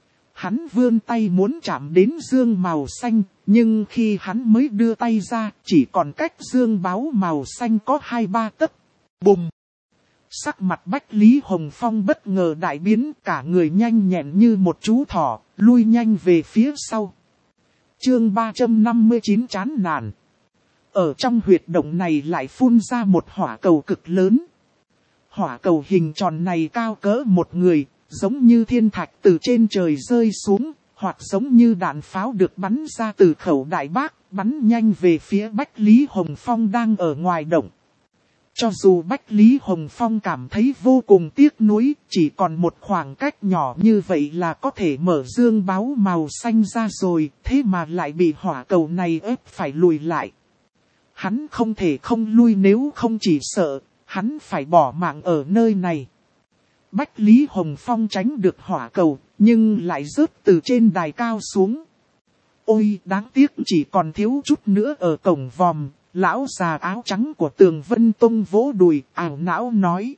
Hắn vươn tay muốn chạm đến dương màu xanh, nhưng khi hắn mới đưa tay ra, chỉ còn cách dương báu màu xanh có hai ba tấc. Bùm! Sắc mặt Bách Lý Hồng Phong bất ngờ đại biến, cả người nhanh nhẹn như một chú thỏ, lui nhanh về phía sau. Chương ba trăm năm mươi chín chán nản. Ở trong huyệt động này lại phun ra một hỏa cầu cực lớn. Hỏa cầu hình tròn này cao cỡ một người, giống như thiên thạch từ trên trời rơi xuống, hoặc giống như đạn pháo được bắn ra từ khẩu đại bác, bắn nhanh về phía Bách Lý Hồng Phong đang ở ngoài động. Cho dù Bách Lý Hồng Phong cảm thấy vô cùng tiếc nuối, chỉ còn một khoảng cách nhỏ như vậy là có thể mở dương báu màu xanh ra rồi, thế mà lại bị hỏa cầu này ép phải lùi lại. Hắn không thể không lui, nếu không chỉ sợ, hắn phải bỏ mạng ở nơi này. Bách Lý Hồng Phong tránh được hỏa cầu, nhưng lại rớt từ trên đài cao xuống. Ôi, đáng tiếc chỉ còn thiếu chút nữa ở cổng vòm. Lão già áo trắng của Tường Vân Tông vỗ đùi, ảo não nói.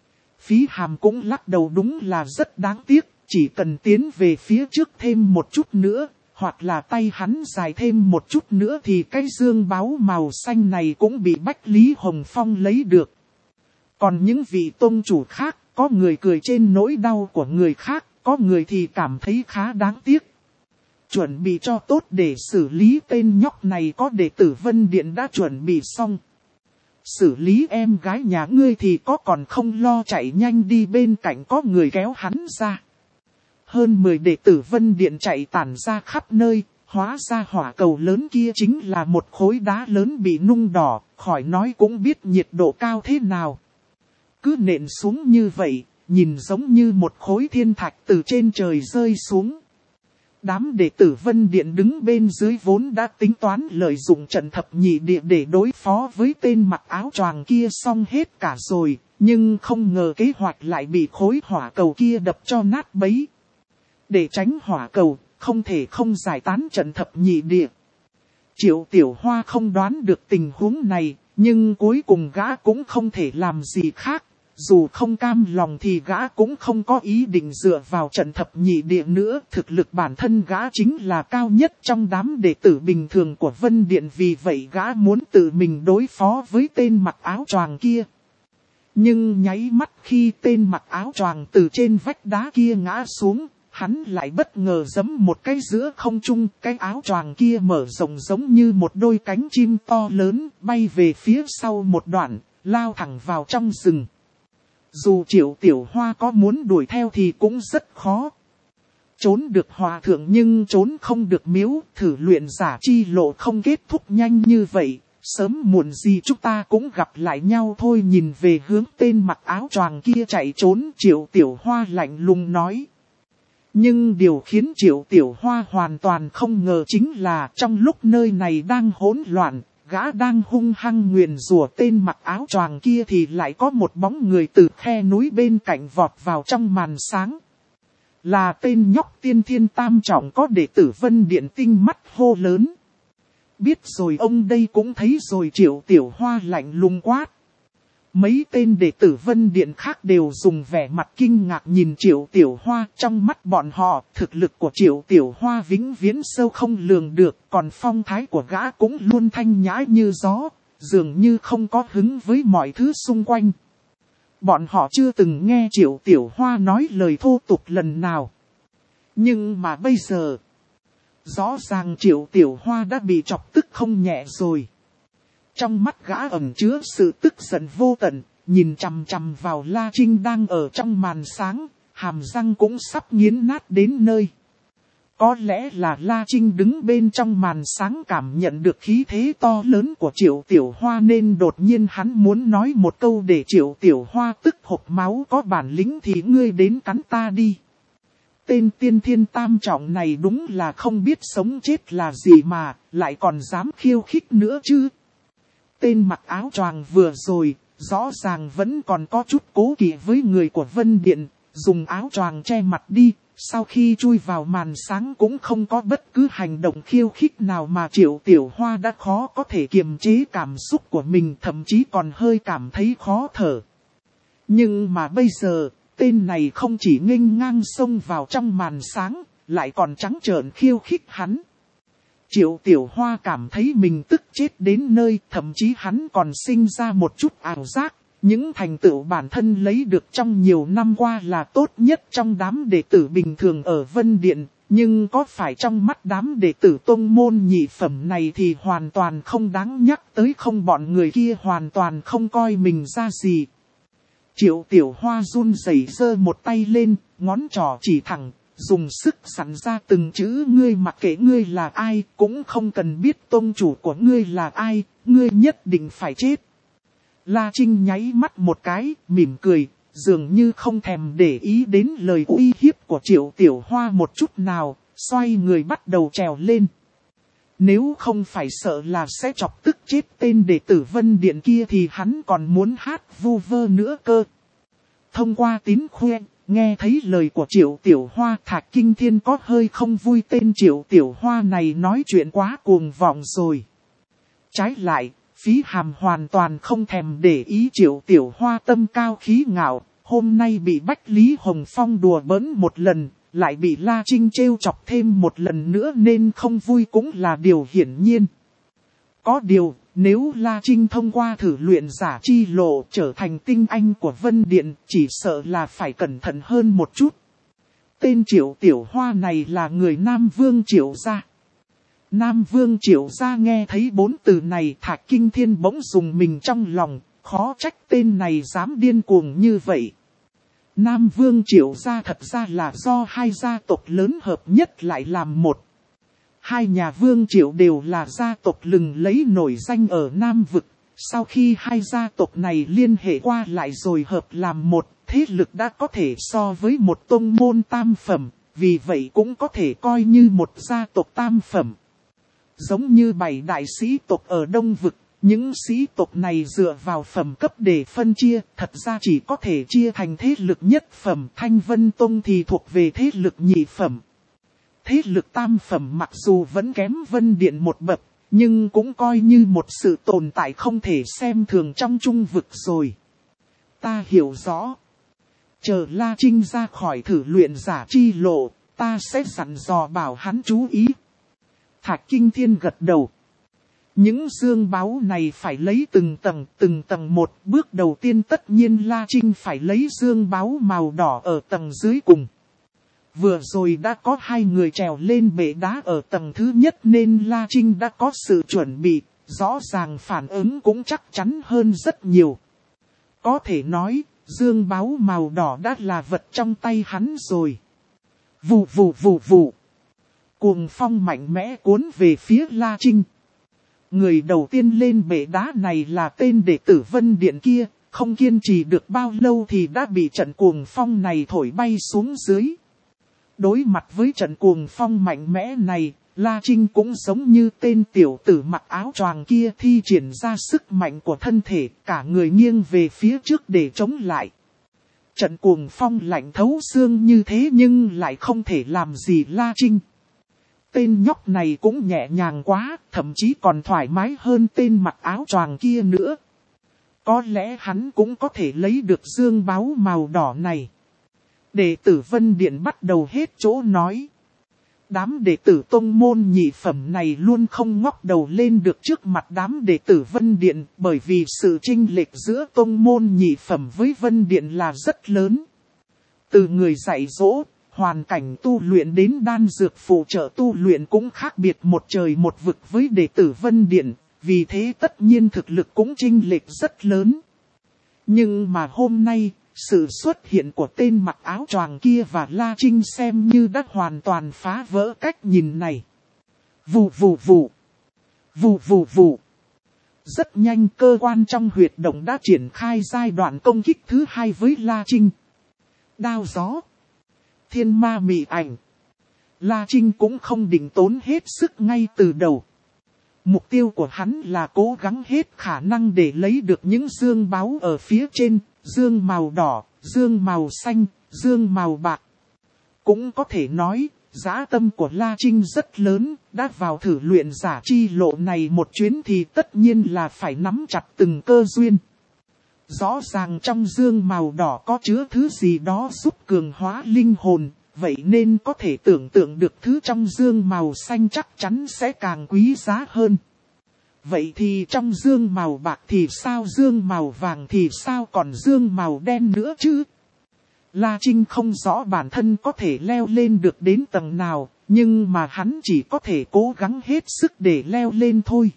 Phí Hàm cũng lắc đầu, đúng là rất đáng tiếc, chỉ cần tiến về phía trước thêm một chút nữa, hoặc là tay hắn dài thêm một chút nữa thì cái dương báu màu xanh này cũng bị Bách Lý Hồng Phong lấy được. Còn những vị tôn chủ khác, có người cười trên nỗi đau của người khác, có người thì cảm thấy khá đáng tiếc. Chuẩn bị cho tốt để xử lý tên nhóc này, có đệ tử Vân Điện đã chuẩn bị xong. Xử lý em gái nhà ngươi thì có còn không lo chạy nhanh đi, bên cạnh có người kéo hắn ra. Hơn mười đệ tử Vân Điện chạy tản ra khắp nơi, hóa ra hỏa cầu lớn kia chính là một khối đá lớn bị nung đỏ, khỏi nói cũng biết nhiệt độ cao thế nào. Cứ nện xuống như vậy, nhìn giống như một khối thiên thạch từ trên trời rơi xuống. Đám đệ tử Vân Điện đứng bên dưới vốn đã tính toán lợi dụng trận thập nhị địa để đối phó với tên mặc áo choàng kia xong hết cả rồi, nhưng không ngờ kế hoạch lại bị khối hỏa cầu kia đập cho nát bấy. Để tránh hỏa cầu, không thể không giải tán trận thập nhị địa. Triệu Tiểu Hoa không đoán được tình huống này, nhưng cuối cùng gã cũng không thể làm gì khác. Dù không cam lòng thì gã cũng không có ý định dựa vào trận thập nhị địa nữa. Thực lực bản thân gã chính là cao nhất trong đám đệ tử bình thường của Vân Điện, vì vậy gã muốn tự mình đối phó với tên mặc áo choàng kia. Nhưng nháy mắt khi tên mặc áo choàng từ trên vách đá kia ngã xuống, hắn lại bất ngờ giẫm một cái giữa không trung. Cái áo choàng kia mở rộng giống như một đôi cánh chim to lớn, bay về phía sau một đoạn, lao thẳng vào trong rừng. Dù Triệu Tiểu Hoa có muốn đuổi theo thì cũng rất khó. Trốn được hòa thượng nhưng trốn không được miếu, thử luyện giả chi lộ không kết thúc nhanh như vậy. Sớm muộn gì chúng ta cũng gặp lại nhau thôi. Nhìn về hướng tên mặc áo choàng kia chạy trốn, Triệu Tiểu Hoa lạnh lùng nói. Nhưng điều khiến Triệu Tiểu Hoa hoàn toàn không ngờ chính là trong lúc nơi này đang hỗn loạn, gã đang hung hăng nguyền rủa tên mặc áo choàng kia thì lại có một bóng người từ khe núi bên cạnh vọt vào trong màn sáng. Là tên nhóc tiên thiên tam trọng có đệ tử Vân Điện tinh mắt hô lớn. Biết rồi ông đây cũng thấy rồi, Triệu Tiểu Hoa lạnh lùng quát. Mấy tên đệ tử Vân Điện khác đều dùng vẻ mặt kinh ngạc nhìn Triệu Tiểu Hoa. Trong mắt bọn họ, thực lực của Triệu Tiểu Hoa vĩnh viễn sâu không lường được. Còn phong thái của gã cũng luôn thanh nhã như gió, dường như không có hứng với mọi thứ xung quanh. Bọn họ chưa từng nghe Triệu Tiểu Hoa nói lời thô tục lần nào. Nhưng mà bây giờ, rõ ràng Triệu Tiểu Hoa đã bị chọc tức không nhẹ rồi. Trong mắt gã ẩn chứa sự tức giận vô tận, nhìn chằm chằm vào La Trinh đang ở trong màn sáng, hàm răng cũng sắp nghiến nát đến nơi. Có lẽ là La Trinh đứng bên trong màn sáng cảm nhận được khí thế to lớn của Triệu Tiểu Hoa nên đột nhiên hắn muốn nói một câu để Triệu Tiểu Hoa tức hộc máu. Có bản lĩnh thì ngươi đến cắn ta đi. Tên tiên thiên tam trọng này đúng là không biết sống chết là gì mà, lại còn dám khiêu khích nữa chứ. Tên mặc áo choàng vừa rồi, rõ ràng vẫn còn có chút cố kỵ với người của Vân Điện, dùng áo choàng che mặt đi, sau khi chui vào màn sáng cũng không có bất cứ hành động khiêu khích nào mà Triệu Tiểu Hoa đã khó có thể kiềm chế cảm xúc của mình, thậm chí còn hơi cảm thấy khó thở. Nhưng mà bây giờ, tên này không chỉ nghênh ngang xông vào trong màn sáng, lại còn trắng trợn khiêu khích hắn. Triệu Tiểu Hoa cảm thấy mình tức chết đến nơi, thậm chí hắn còn sinh ra một chút ảo giác. Những thành tựu bản thân lấy được trong nhiều năm qua là tốt nhất trong đám đệ tử bình thường ở Vân Điện, nhưng có phải trong mắt đám đệ tử tông môn nhị phẩm này thì hoàn toàn không đáng nhắc tới không, bọn người kia hoàn toàn không coi mình ra gì. Triệu Tiểu Hoa run rẩy giơ một tay lên, ngón trỏ chỉ thẳng, dùng sức sẵn ra từng chữ: ngươi mặc kệ ngươi là ai, cũng không cần biết tông chủ của ngươi là ai, ngươi nhất định phải chết. La Trinh nháy mắt một cái, mỉm cười, dường như không thèm để ý đến lời uy hiếp của Triệu Tiểu Hoa một chút nào, xoay người bắt đầu trèo lên. Nếu không phải sợ là sẽ chọc tức chết tên đệ tử Vân Điện kia thì hắn còn muốn hát vu vơ nữa cơ. Thông qua tín khuyên, nghe thấy lời của Triệu Tiểu Hoa, Thạch Kinh Thiên có hơi không vui, tên Triệu Tiểu Hoa này nói chuyện quá cuồng vọng rồi. Trái lại, Phí Hàm hoàn toàn không thèm để ý Triệu Tiểu Hoa tâm cao khí ngạo, hôm nay bị Bách Lý Hồng Phong đùa bỡn một lần, lại bị La Trinh trêu chọc thêm một lần nữa nên không vui cũng là điều hiển nhiên. Có điều, nếu La Trinh thông qua thử luyện giả chi lộ trở thành tinh anh của Vân Điện, chỉ sợ là phải cẩn thận hơn một chút. Tên Triệu Tiểu Hoa này là người Nam Vương Triệu gia. Nam Vương Triệu gia nghe thấy bốn từ này, Thạch Kinh Thiên bỗng dùng mình trong lòng, khó trách tên này dám điên cuồng như vậy. Nam Vương Triệu gia thật ra là do hai gia tộc lớn hợp nhất lại làm một. Hai nhà Vương Triệu đều là gia tộc lừng lấy nổi danh ở Nam Vực. Sau khi hai gia tộc này liên hệ qua lại rồi hợp làm một, thế lực đã có thể so với một tông môn tam phẩm, vì vậy cũng có thể coi như một gia tộc tam phẩm. Giống như bảy đại sĩ tộc ở Đông Vực, những sĩ tộc này dựa vào phẩm cấp để phân chia, thật ra chỉ có thể chia thành thế lực nhất phẩm. Thanh Vân Tông thì thuộc về thế lực nhị phẩm. Thế lực tam phẩm mặc dù vẫn kém Vân Điện một bậc, nhưng cũng coi như một sự tồn tại không thể xem thường trong Trung Vực rồi. Ta hiểu rõ. Chờ La Trinh ra khỏi thử luyện giả chi lộ, ta sẽ dặn dò bảo hắn chú ý. Thạch Kinh Thiên gật đầu. Những dương báu này phải lấy từng tầng, từng tầng một. Bước đầu tiên tất nhiên La Trinh phải lấy dương báu màu đỏ ở tầng dưới cùng. Vừa rồi đã có hai người trèo lên bệ đá ở tầng thứ nhất nên La Trinh đã có sự chuẩn bị, rõ ràng phản ứng cũng chắc chắn hơn rất nhiều. Có thể nói, dương báu màu đỏ đã là vật trong tay hắn rồi. Vù vù vù vù. Cuồng phong mạnh mẽ cuốn về phía La Trinh. Người đầu tiên lên bệ đá này là tên đệ tử Vân Điện kia, không kiên trì được bao lâu thì đã bị trận cuồng phong này thổi bay xuống dưới. Đối mặt với trận cuồng phong mạnh mẽ này, La Trinh cũng giống như tên tiểu tử mặc áo choàng kia thi triển ra sức mạnh của thân thể, cả người nghiêng về phía trước để chống lại. Trận cuồng phong lạnh thấu xương như thế nhưng lại không thể làm gì La Trinh. Tên nhóc này cũng nhẹ nhàng quá, thậm chí còn thoải mái hơn tên mặc áo choàng kia nữa. Có lẽ hắn cũng có thể lấy được dương báu màu đỏ này. Đệ tử Vân Điện bắt đầu hết chỗ nói. Đám đệ tử tông môn nhị phẩm này luôn không ngóc đầu lên được trước mặt đám đệ tử Vân Điện, bởi vì sự chênh lệch giữa tông môn nhị phẩm với Vân Điện là rất lớn. Từ người dạy dỗ, hoàn cảnh tu luyện đến đan dược phụ trợ tu luyện cũng khác biệt một trời một vực với đệ tử Vân Điện, vì thế tất nhiên thực lực cũng chênh lệch rất lớn. Nhưng mà hôm nay, sự xuất hiện của tên mặc áo choàng kia và La Trinh xem như đã hoàn toàn phá vỡ cách nhìn này. Vù vù vù. Vù vù vù. Rất nhanh cơ quan trong huyệt động đã triển khai giai đoạn công kích thứ hai với La Trinh. Đao gió. Thiên ma mị ảnh. La Trinh cũng không định tốn hết sức ngay từ đầu. Mục tiêu của hắn là cố gắng hết khả năng để lấy được những dương báu ở phía trên, dương màu đỏ, dương màu xanh, dương màu bạc. Cũng có thể nói, dã tâm của La Trinh rất lớn, đã vào thử luyện giả chi lộ này một chuyến thì tất nhiên là phải nắm chặt từng cơ duyên. Rõ ràng trong dương màu đỏ có chứa thứ gì đó giúp cường hóa linh hồn, vậy nên có thể tưởng tượng được thứ trong dương màu xanh chắc chắn sẽ càng quý giá hơn. Vậy thì trong dương màu bạc thì sao, dương màu vàng thì sao, còn dương màu đen nữa chứ? La Trinh không rõ bản thân có thể leo lên được đến tầng nào, nhưng mà hắn chỉ có thể cố gắng hết sức để leo lên thôi.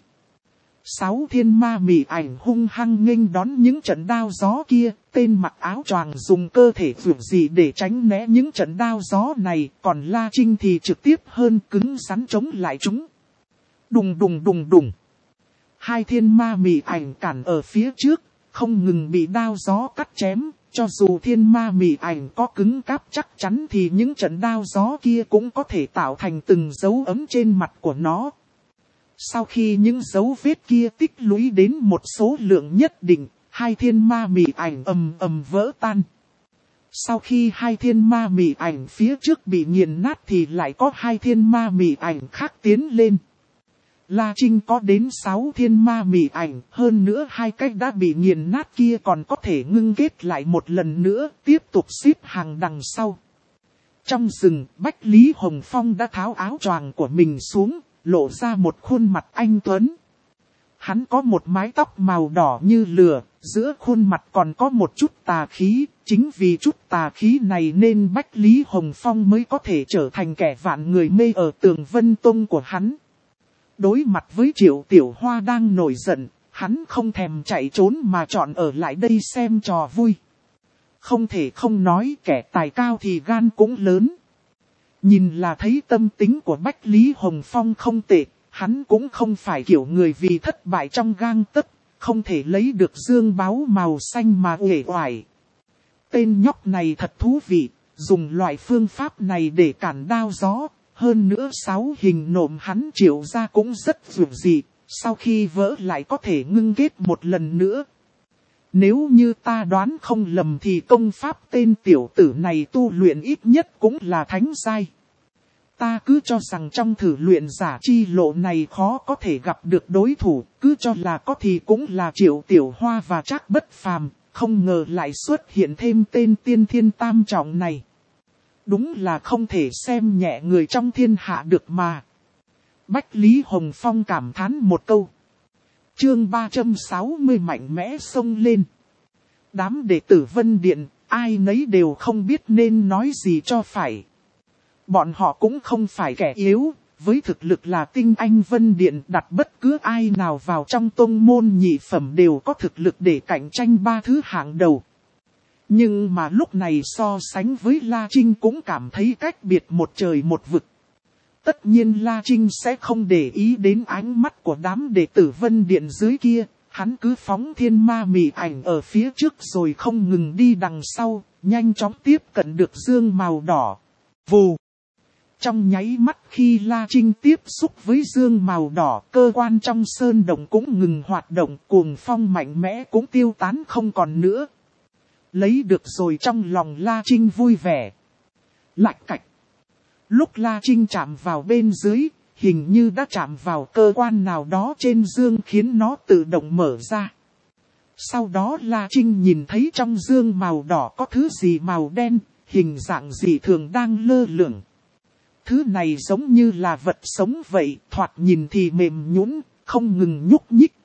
Sáu thiên ma mị ảnh hung hăng nghênh đón những trận đao gió kia, tên mặc áo choàng dùng cơ thể vượt gì để tránh né những trận đao gió này, còn La Trinh thì trực tiếp hơn cứng rắn chống lại chúng. Đùng đùng đùng đùng. Hai thiên ma mị ảnh cản ở phía trước, không ngừng bị đao gió cắt chém, cho dù thiên ma mị ảnh có cứng cáp chắc chắn thì những trận đao gió kia cũng có thể tạo thành từng dấu ấm trên mặt của nó. Sau khi những dấu vết kia tích lũy đến một số lượng nhất định, hai thiên ma mị ảnh ầm ầm vỡ tan. Sau khi hai thiên ma mị ảnh phía trước bị nghiền nát thì lại có hai thiên ma mị ảnh khác tiến lên. La Trinh có đến sáu thiên ma mị ảnh, hơn nữa hai cách đã bị nghiền nát kia còn có thể ngưng kết lại một lần nữa, tiếp tục xếp hàng đằng sau. Trong rừng, Bách Lý Hồng Phong đã tháo áo choàng của mình xuống, lộ ra một khuôn mặt anh tuấn. Hắn có một mái tóc màu đỏ như lửa, giữa khuôn mặt còn có một chút tà khí, chính vì chút tà khí này nên Bách Lý Hồng Phong mới có thể trở thành kẻ vạn người mê ở Tường Vân Tông của hắn. Đối mặt với Triệu Tiểu Hoa đang nổi giận, hắn không thèm chạy trốn mà chọn ở lại đây xem trò vui. Không thể không nói kẻ tài cao thì gan cũng lớn. Nhìn là thấy tâm tính của Bách Lý Hồng Phong không tệ, hắn cũng không phải kiểu người vì thất bại trong gang tấc, không thể lấy được dương báu màu xanh mà uể oải. Tên nhóc này thật thú vị, dùng loại phương pháp này để cản đao gió. Hơn nữa sáu hình nộm hắn triệu ra cũng rất vượt dị, sau khi vỡ lại có thể ngưng kết một lần nữa. Nếu như ta đoán không lầm thì công pháp tên tiểu tử này tu luyện ít nhất cũng là thánh giai. Ta cứ cho rằng trong thử luyện giả chi lộ này khó có thể gặp được đối thủ, cứ cho là có thì cũng là Triệu Tiểu Hoa và Trác Bất Phàm, không ngờ lại xuất hiện thêm tên tiên thiên tam trọng này. Đúng là không thể xem nhẹ người trong thiên hạ được mà. Bách Lý Hồng Phong cảm thán một câu. Chương ba trăm sáu mươi mạnh mẽ xông lên. Đám đệ tử Vân Điện, ai nấy đều không biết nên nói gì cho phải. Bọn họ cũng không phải kẻ yếu, với thực lực là tinh anh Vân Điện đặt bất cứ ai nào vào trong tông môn nhị phẩm đều có thực lực để cạnh tranh ba thứ hạng đầu. Nhưng mà lúc này so sánh với La Trinh cũng cảm thấy cách biệt một trời một vực. Tất nhiên La Trinh sẽ không để ý đến ánh mắt của đám đệ tử Vân Điện dưới kia, hắn cứ phóng thiên ma mị ảnh ở phía trước rồi không ngừng đi đằng sau, nhanh chóng tiếp cận được dương màu đỏ. Vù! Trong nháy mắt khi La Trinh tiếp xúc với dương màu đỏ, cơ quan trong sơn động cũng ngừng hoạt động, cuồng phong mạnh mẽ cũng tiêu tán không còn nữa. Lấy được rồi, trong lòng La Trinh vui vẻ. Lạch cạch. Lúc La Trinh chạm vào bên dưới, hình như đã chạm vào cơ quan nào đó trên dương khiến nó tự động mở ra. Sau đó La Trinh nhìn thấy trong dương màu đỏ có thứ gì màu đen, hình dạng dị thường đang lơ lửng. Thứ này giống như là vật sống vậy, thoạt nhìn thì mềm nhũn, không ngừng nhúc nhích.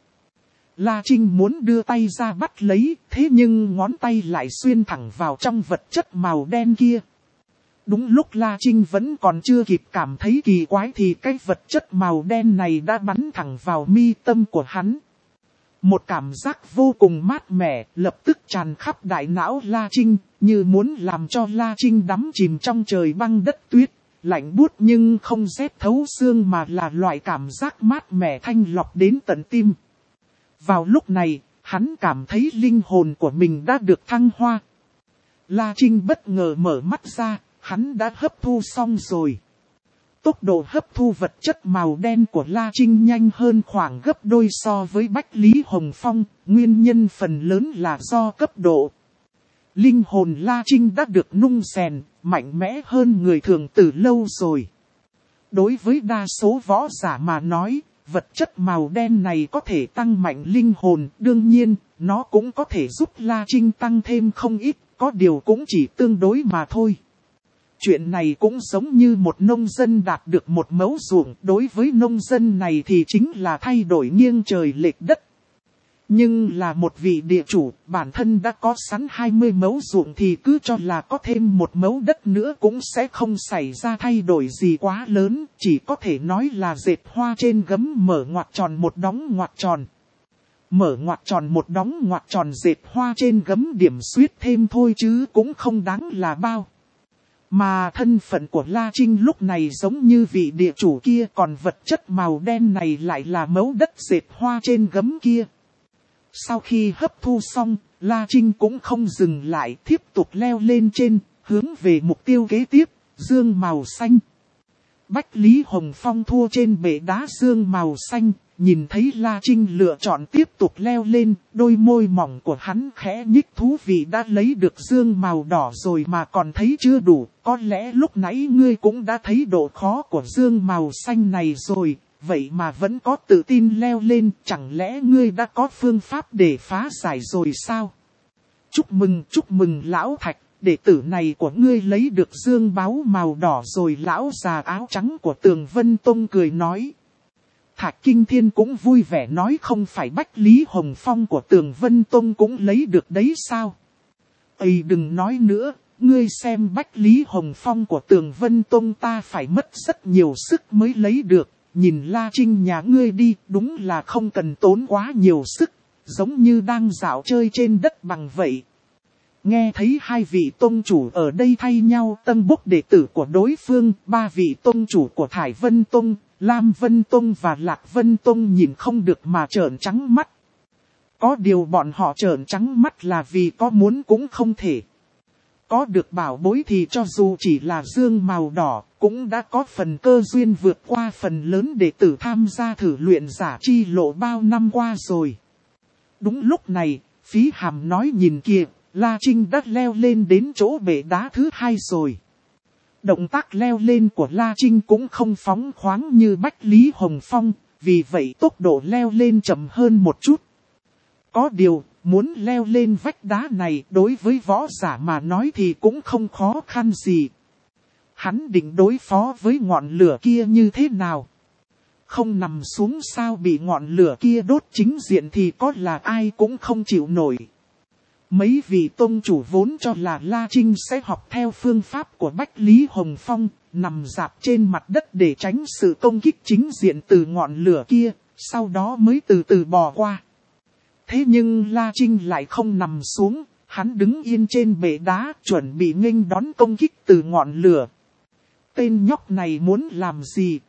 La Trinh muốn đưa tay ra bắt lấy, thế nhưng ngón tay lại xuyên thẳng vào trong vật chất màu đen kia. Đúng lúc La Trinh vẫn còn chưa kịp cảm thấy kỳ quái thì cái vật chất màu đen này đã bắn thẳng vào mi tâm của hắn. Một cảm giác vô cùng mát mẻ lập tức tràn khắp đại não La Trinh, như muốn làm cho La Trinh đắm chìm trong trời băng đất tuyết, lạnh buốt nhưng không rét thấu xương mà là loại cảm giác mát mẻ thanh lọc đến tận tim. Vào lúc này, hắn cảm thấy linh hồn của mình đã được thăng hoa. La Trinh bất ngờ mở mắt ra, hắn đã hấp thu xong rồi. Tốc độ hấp thu vật chất màu đen của La Trinh nhanh hơn khoảng gấp đôi so với Bách Lý Hồng Phong, nguyên nhân phần lớn là do cấp độ. Linh hồn La Trinh đã được nung rèn, mạnh mẽ hơn người thường từ lâu rồi. Đối với đa số võ giả mà nói, vật chất màu đen này có thể tăng mạnh linh hồn, đương nhiên, nó cũng có thể giúp La Trinh tăng thêm không ít, có điều cũng chỉ tương đối mà thôi. Chuyện này cũng giống như một nông dân đạt được một mẫu ruộng, đối với nông dân này thì chính là thay đổi nghiêng trời lệch đất. Nhưng là một vị địa chủ, bản thân đã có sẵn hai mươi mẫu ruộng thì cứ cho là có thêm một mẫu đất nữa cũng sẽ không xảy ra thay đổi gì quá lớn, chỉ có thể nói là dệt hoa trên gấm mở ngoặc tròn một đóng ngoặc tròn. Mở ngoặc tròn một đóng ngoặc tròn dệt hoa trên gấm điểm xuyết thêm thôi chứ cũng không đáng là bao. Mà thân phận của La Trinh lúc này giống như vị địa chủ kia, còn vật chất màu đen này lại là mẫu đất dệt hoa trên gấm kia. Sau khi hấp thu xong, La Trinh cũng không dừng lại, tiếp tục leo lên trên, hướng về mục tiêu kế tiếp, dương màu xanh. Bách Lý Hồng Phong thua trên bệ đá dương màu xanh, nhìn thấy La Trinh lựa chọn tiếp tục leo lên, đôi môi mỏng của hắn khẽ nhích, thú vị, đã lấy được dương màu đỏ rồi mà còn thấy chưa đủ, có lẽ lúc nãy ngươi cũng đã thấy độ khó của dương màu xanh này rồi, vậy mà vẫn có tự tin leo lên, chẳng lẽ ngươi đã có phương pháp để phá giải rồi sao? Chúc mừng, chúc mừng lão Thạch, đệ tử này của ngươi lấy được dương báu màu đỏ rồi. Lão già áo trắng của Tường Vân Tông cười nói. Thạch Kinh Thiên cũng vui vẻ nói, không phải Bách Lý Hồng Phong của Tường Vân Tông cũng lấy được đấy sao? Ây đừng nói nữa, ngươi xem Bách Lý Hồng Phong của Tường Vân Tông ta phải mất rất nhiều sức mới lấy được, nhìn La Trinh nhà ngươi đi, đúng là không cần tốn quá nhiều sức, giống như đang dạo chơi trên đất bằng vậy. Nghe thấy hai vị tông chủ ở đây thay nhau tân bốc đệ tử của đối phương, ba vị tông chủ của Thải Vân Tông, Lam Vân Tông và Lạc Vân Tông nhìn không được mà trợn trắng mắt. Có điều bọn họ trợn trắng mắt là vì có muốn cũng không thể. Có được bảo bối thì cho dù chỉ là dương màu đỏ, cũng đã có phần cơ duyên vượt qua phần lớn đệ tử tham gia thử luyện giả chi lộ bao năm qua rồi. Đúng lúc này, Phí Hàm nói, nhìn kìa, La Trinh đã leo lên đến chỗ bệ đá thứ hai rồi. Động tác leo lên của La Trinh cũng không phóng khoáng như Bách Lý Hồng Phong, vì vậy tốc độ leo lên chậm hơn một chút. Có điều, muốn leo lên vách đá này đối với võ giả mà nói thì cũng không khó khăn gì. Hắn định đối phó với ngọn lửa kia như thế nào? Không nằm xuống sao, bị ngọn lửa kia đốt chính diện thì có là ai cũng không chịu nổi. Mấy vị tông chủ vốn cho là La Trinh sẽ học theo phương pháp của Bách Lý Hồng Phong, nằm rạp trên mặt đất để tránh sự công kích chính diện từ ngọn lửa kia, sau đó mới từ từ bò qua. Thế nhưng La Trinh lại không nằm xuống, hắn đứng yên trên bệ đá chuẩn bị nghênh đón công kích từ ngọn lửa. Tên nhóc này muốn làm gì?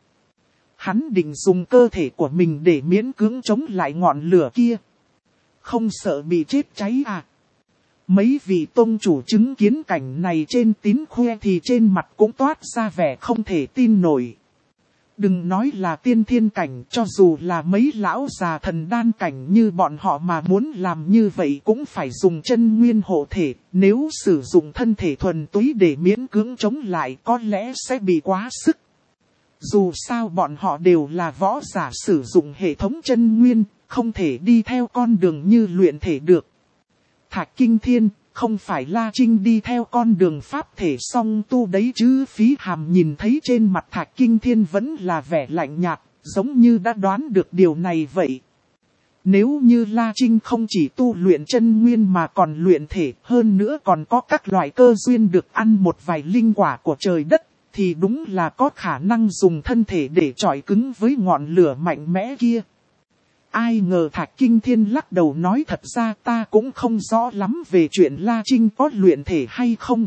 Hắn định dùng cơ thể của mình để miễn cưỡng chống lại ngọn lửa kia. Không sợ bị chết cháy à? Mấy vị tông chủ chứng kiến cảnh này trên tín khoe thì trên mặt cũng toát ra vẻ không thể tin nổi. Đừng nói là tiên thiên cảnh, cho dù là mấy lão già thần đan cảnh như bọn họ mà muốn làm như vậy cũng phải dùng chân nguyên hộ thể. Nếu sử dụng thân thể thuần túy để miễn cưỡng chống lại có lẽ sẽ bị quá sức. Dù sao bọn họ đều là võ giả sử dụng hệ thống chân nguyên, không thể đi theo con đường như luyện thể được. Thạch Kinh Thiên, không phải La Trinh đi theo con đường pháp thể song tu đấy chứ. Phí Hàm nhìn thấy trên mặt Thạch Kinh Thiên vẫn là vẻ lạnh nhạt, giống như đã đoán được điều này vậy. Nếu như La Trinh không chỉ tu luyện chân nguyên mà còn luyện thể, hơn nữa còn có các loại cơ duyên được ăn một vài linh quả của trời đất, thì đúng là có khả năng dùng thân thể để chọi cứng với ngọn lửa mạnh mẽ kia. Ai ngờ Thạch Kinh Thiên lắc đầu nói thật ra ta cũng không rõ lắm về chuyện La Trinh có luyện thể hay không.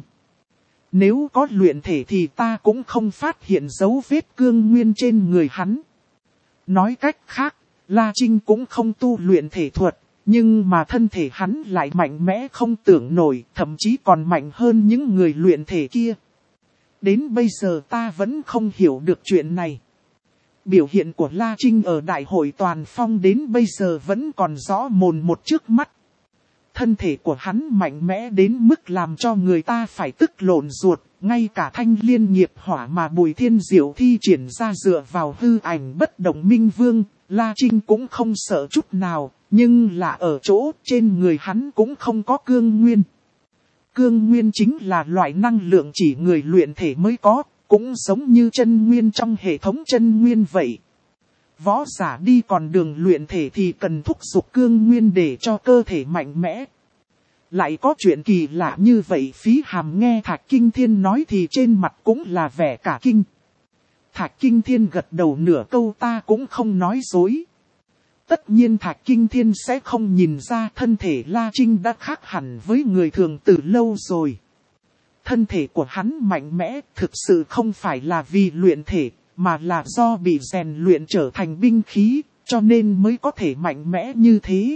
Nếu có luyện thể thì ta cũng không phát hiện dấu vết cương nguyên trên người hắn. Nói cách khác, La Trinh cũng không tu luyện thể thuật, nhưng mà thân thể hắn lại mạnh mẽ không tưởng nổi, thậm chí còn mạnh hơn những người luyện thể kia. Đến bây giờ ta vẫn không hiểu được chuyện này. Biểu hiện của La Trinh ở Đại hội Toàn Phong đến bây giờ vẫn còn rõ mồn một trước mắt. Thân thể của hắn mạnh mẽ đến mức làm cho người ta phải tức lộn ruột, ngay cả thanh liên nghiệp hỏa mà Bùi Thiên Diệu thi triển ra dựa vào hư ảnh bất động minh vương, La Trinh cũng không sợ chút nào, nhưng là ở chỗ trên người hắn cũng không có cương nguyên. Cương nguyên chính là loại năng lượng chỉ người luyện thể mới có, cũng giống như chân nguyên trong hệ thống chân nguyên vậy. Võ giả đi còn đường luyện thể thì cần thúc giục cương nguyên để cho cơ thể mạnh mẽ. Lại có chuyện kỳ lạ như vậy. Phí Hàm nghe Thạch Kinh Thiên nói thì trên mặt cũng là vẻ cả kinh. Thạch Kinh Thiên gật đầu nửa câu ta cũng không nói dối. Tất nhiên Thạch Kinh Thiên sẽ không nhìn ra thân thể La Trinh đã khác hẳn với người thường từ lâu rồi. Thân thể của hắn mạnh mẽ thực sự không phải là vì luyện thể, mà là do bị rèn luyện trở thành binh khí, cho nên mới có thể mạnh mẽ như thế.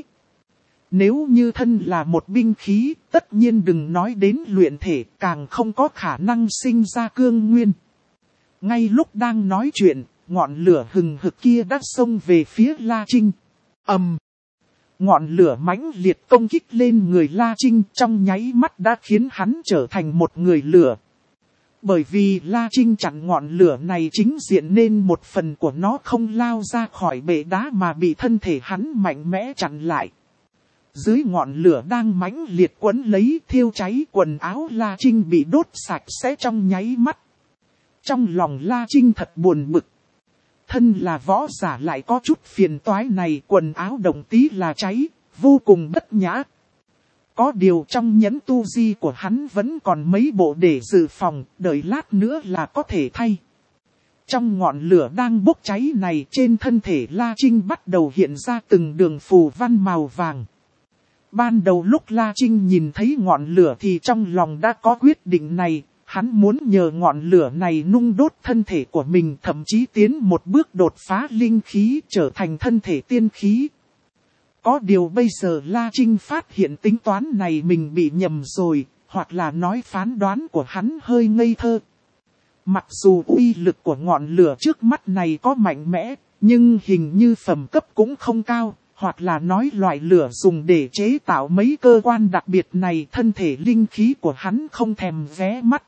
Nếu như thân là một binh khí, tất nhiên đừng nói đến luyện thể, càng không có khả năng sinh ra cương nguyên. Ngay lúc đang nói chuyện, ngọn lửa hừng hực kia đã xông về phía La Trinh. Ầm! Ngọn lửa mãnh liệt công kích lên người La Trinh trong nháy mắt đã khiến hắn trở thành một người lửa. Bởi vì La Trinh chặn ngọn lửa này chính diện nên một phần của nó không lao ra khỏi bệ đá mà bị thân thể hắn mạnh mẽ chặn lại. Dưới ngọn lửa đang mãnh liệt quấn lấy thiêu cháy quần áo La Trinh bị đốt sạch sẽ trong nháy mắt. Trong lòng La Trinh thật buồn bực. Thân là võ giả lại có chút phiền toái này, quần áo đồng tí là cháy, vô cùng bất nhã. Có điều trong nhẫn tu di của hắn vẫn còn mấy bộ để dự phòng, đợi lát nữa là có thể thay. Trong ngọn lửa đang bốc cháy này trên thân thể La Trinh bắt đầu hiện ra từng đường phù văn màu vàng. Ban đầu lúc La Trinh nhìn thấy ngọn lửa thì trong lòng đã có quyết định này. Hắn muốn nhờ ngọn lửa này nung đốt thân thể của mình, thậm chí tiến một bước đột phá linh khí trở thành thân thể tiên khí. Có điều bây giờ La Trinh phát hiện tính toán này mình bị nhầm rồi, hoặc là nói phán đoán của hắn hơi ngây thơ. Mặc dù uy lực của ngọn lửa trước mắt này có mạnh mẽ, nhưng hình như phẩm cấp cũng không cao, hoặc là nói loại lửa dùng để chế tạo mấy cơ quan đặc biệt này thân thể linh khí của hắn không thèm vé mắt.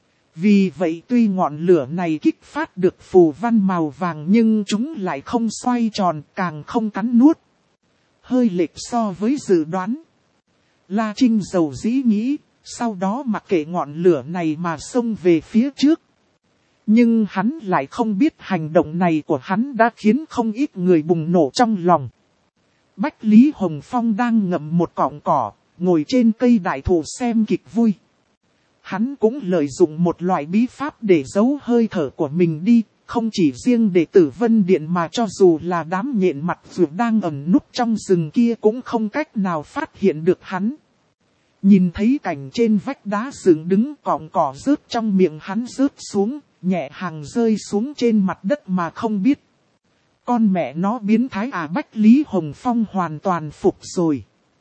Vì vậy tuy ngọn lửa này kích phát được phù văn màu vàng nhưng chúng lại không xoay tròn, càng không cắn nuốt. Hơi lệch so với dự đoán. La Trinh dầu dĩ nghĩ, sau đó mặc kệ ngọn lửa này mà xông về phía trước. Nhưng hắn lại không biết hành động này của hắn đã khiến không ít người bùng nổ trong lòng. Bách Lý Hồng Phong đang ngậm một cọng cỏ, ngồi trên cây đại thụ xem kịch vui. Hắn cũng lợi dụng một loại bí pháp để giấu hơi thở của mình đi, không chỉ riêng đệ tử Vân Điện mà cho dù là đám nhện mặt vượt đang ẩn núp trong rừng kia cũng không cách nào phát hiện được hắn. Nhìn thấy cảnh trên vách đá dựng đứng cọng cỏ rớt trong miệng hắn rớt xuống, nhẹ hàng rơi xuống trên mặt đất mà không biết. Con mẹ nó biến thái à, Bách Lý Hồng Phong hoàn toàn phục rồi.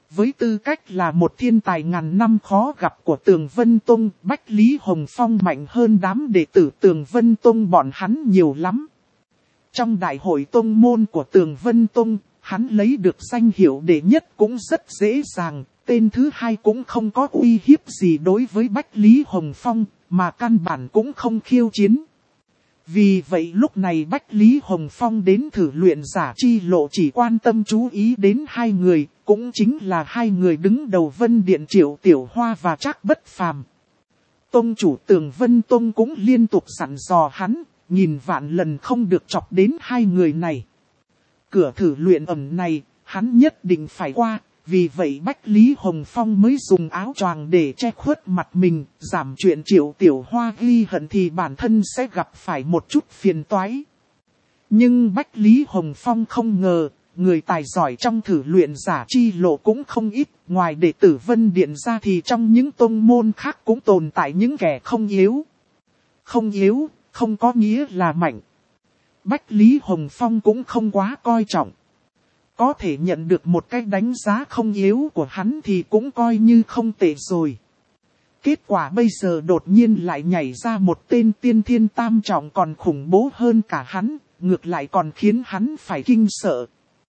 Với tư cách là một thiên tài ngàn năm khó gặp của Tường Vân Tông, Bách Lý Hồng Phong mạnh hơn đám đệ tử Tường Vân Tông bọn hắn nhiều lắm. Trong đại hội tông môn của Tường Vân Tông, hắn lấy được danh hiệu đệ nhất cũng rất dễ dàng, tên thứ hai cũng không có uy hiếp gì đối với Bách Lý Hồng Phong, mà căn bản cũng không khiêu chiến. Vì vậy lúc này Bách Lý Hồng Phong đến thử luyện giả chi lộ chỉ quan tâm chú ý đến hai người, cũng chính là hai người đứng đầu Vân Điện Triệu Tiểu Hoa và Trác Bất Phàm. Tông chủ Tường Vân Tông cũng liên tục dặn dò hắn, nhìn vạn lần không được chọc đến hai người này. Cửa thử luyện ẩn này, hắn nhất định phải qua, vì vậy Bách Lý Hồng Phong mới dùng áo choàng để che khuất mặt mình, giảm chuyện Triệu Tiểu Hoa ghi hận thì bản thân sẽ gặp phải một chút phiền toái. Nhưng Bách Lý Hồng Phong không ngờ, người tài giỏi trong thử luyện giả chi lộ cũng không ít, ngoài đệ tử Vân Điện ra thì trong những tông môn khác cũng tồn tại những kẻ không yếu. Không yếu, không có nghĩa là mạnh. Bách Lý Hồng Phong cũng không quá coi trọng. Có thể nhận được một cái đánh giá không yếu của hắn thì cũng coi như không tệ rồi. Kết quả bây giờ đột nhiên lại nhảy ra một tên tiên thiên tam trọng còn khủng bố hơn cả hắn, ngược lại còn khiến hắn phải kinh sợ.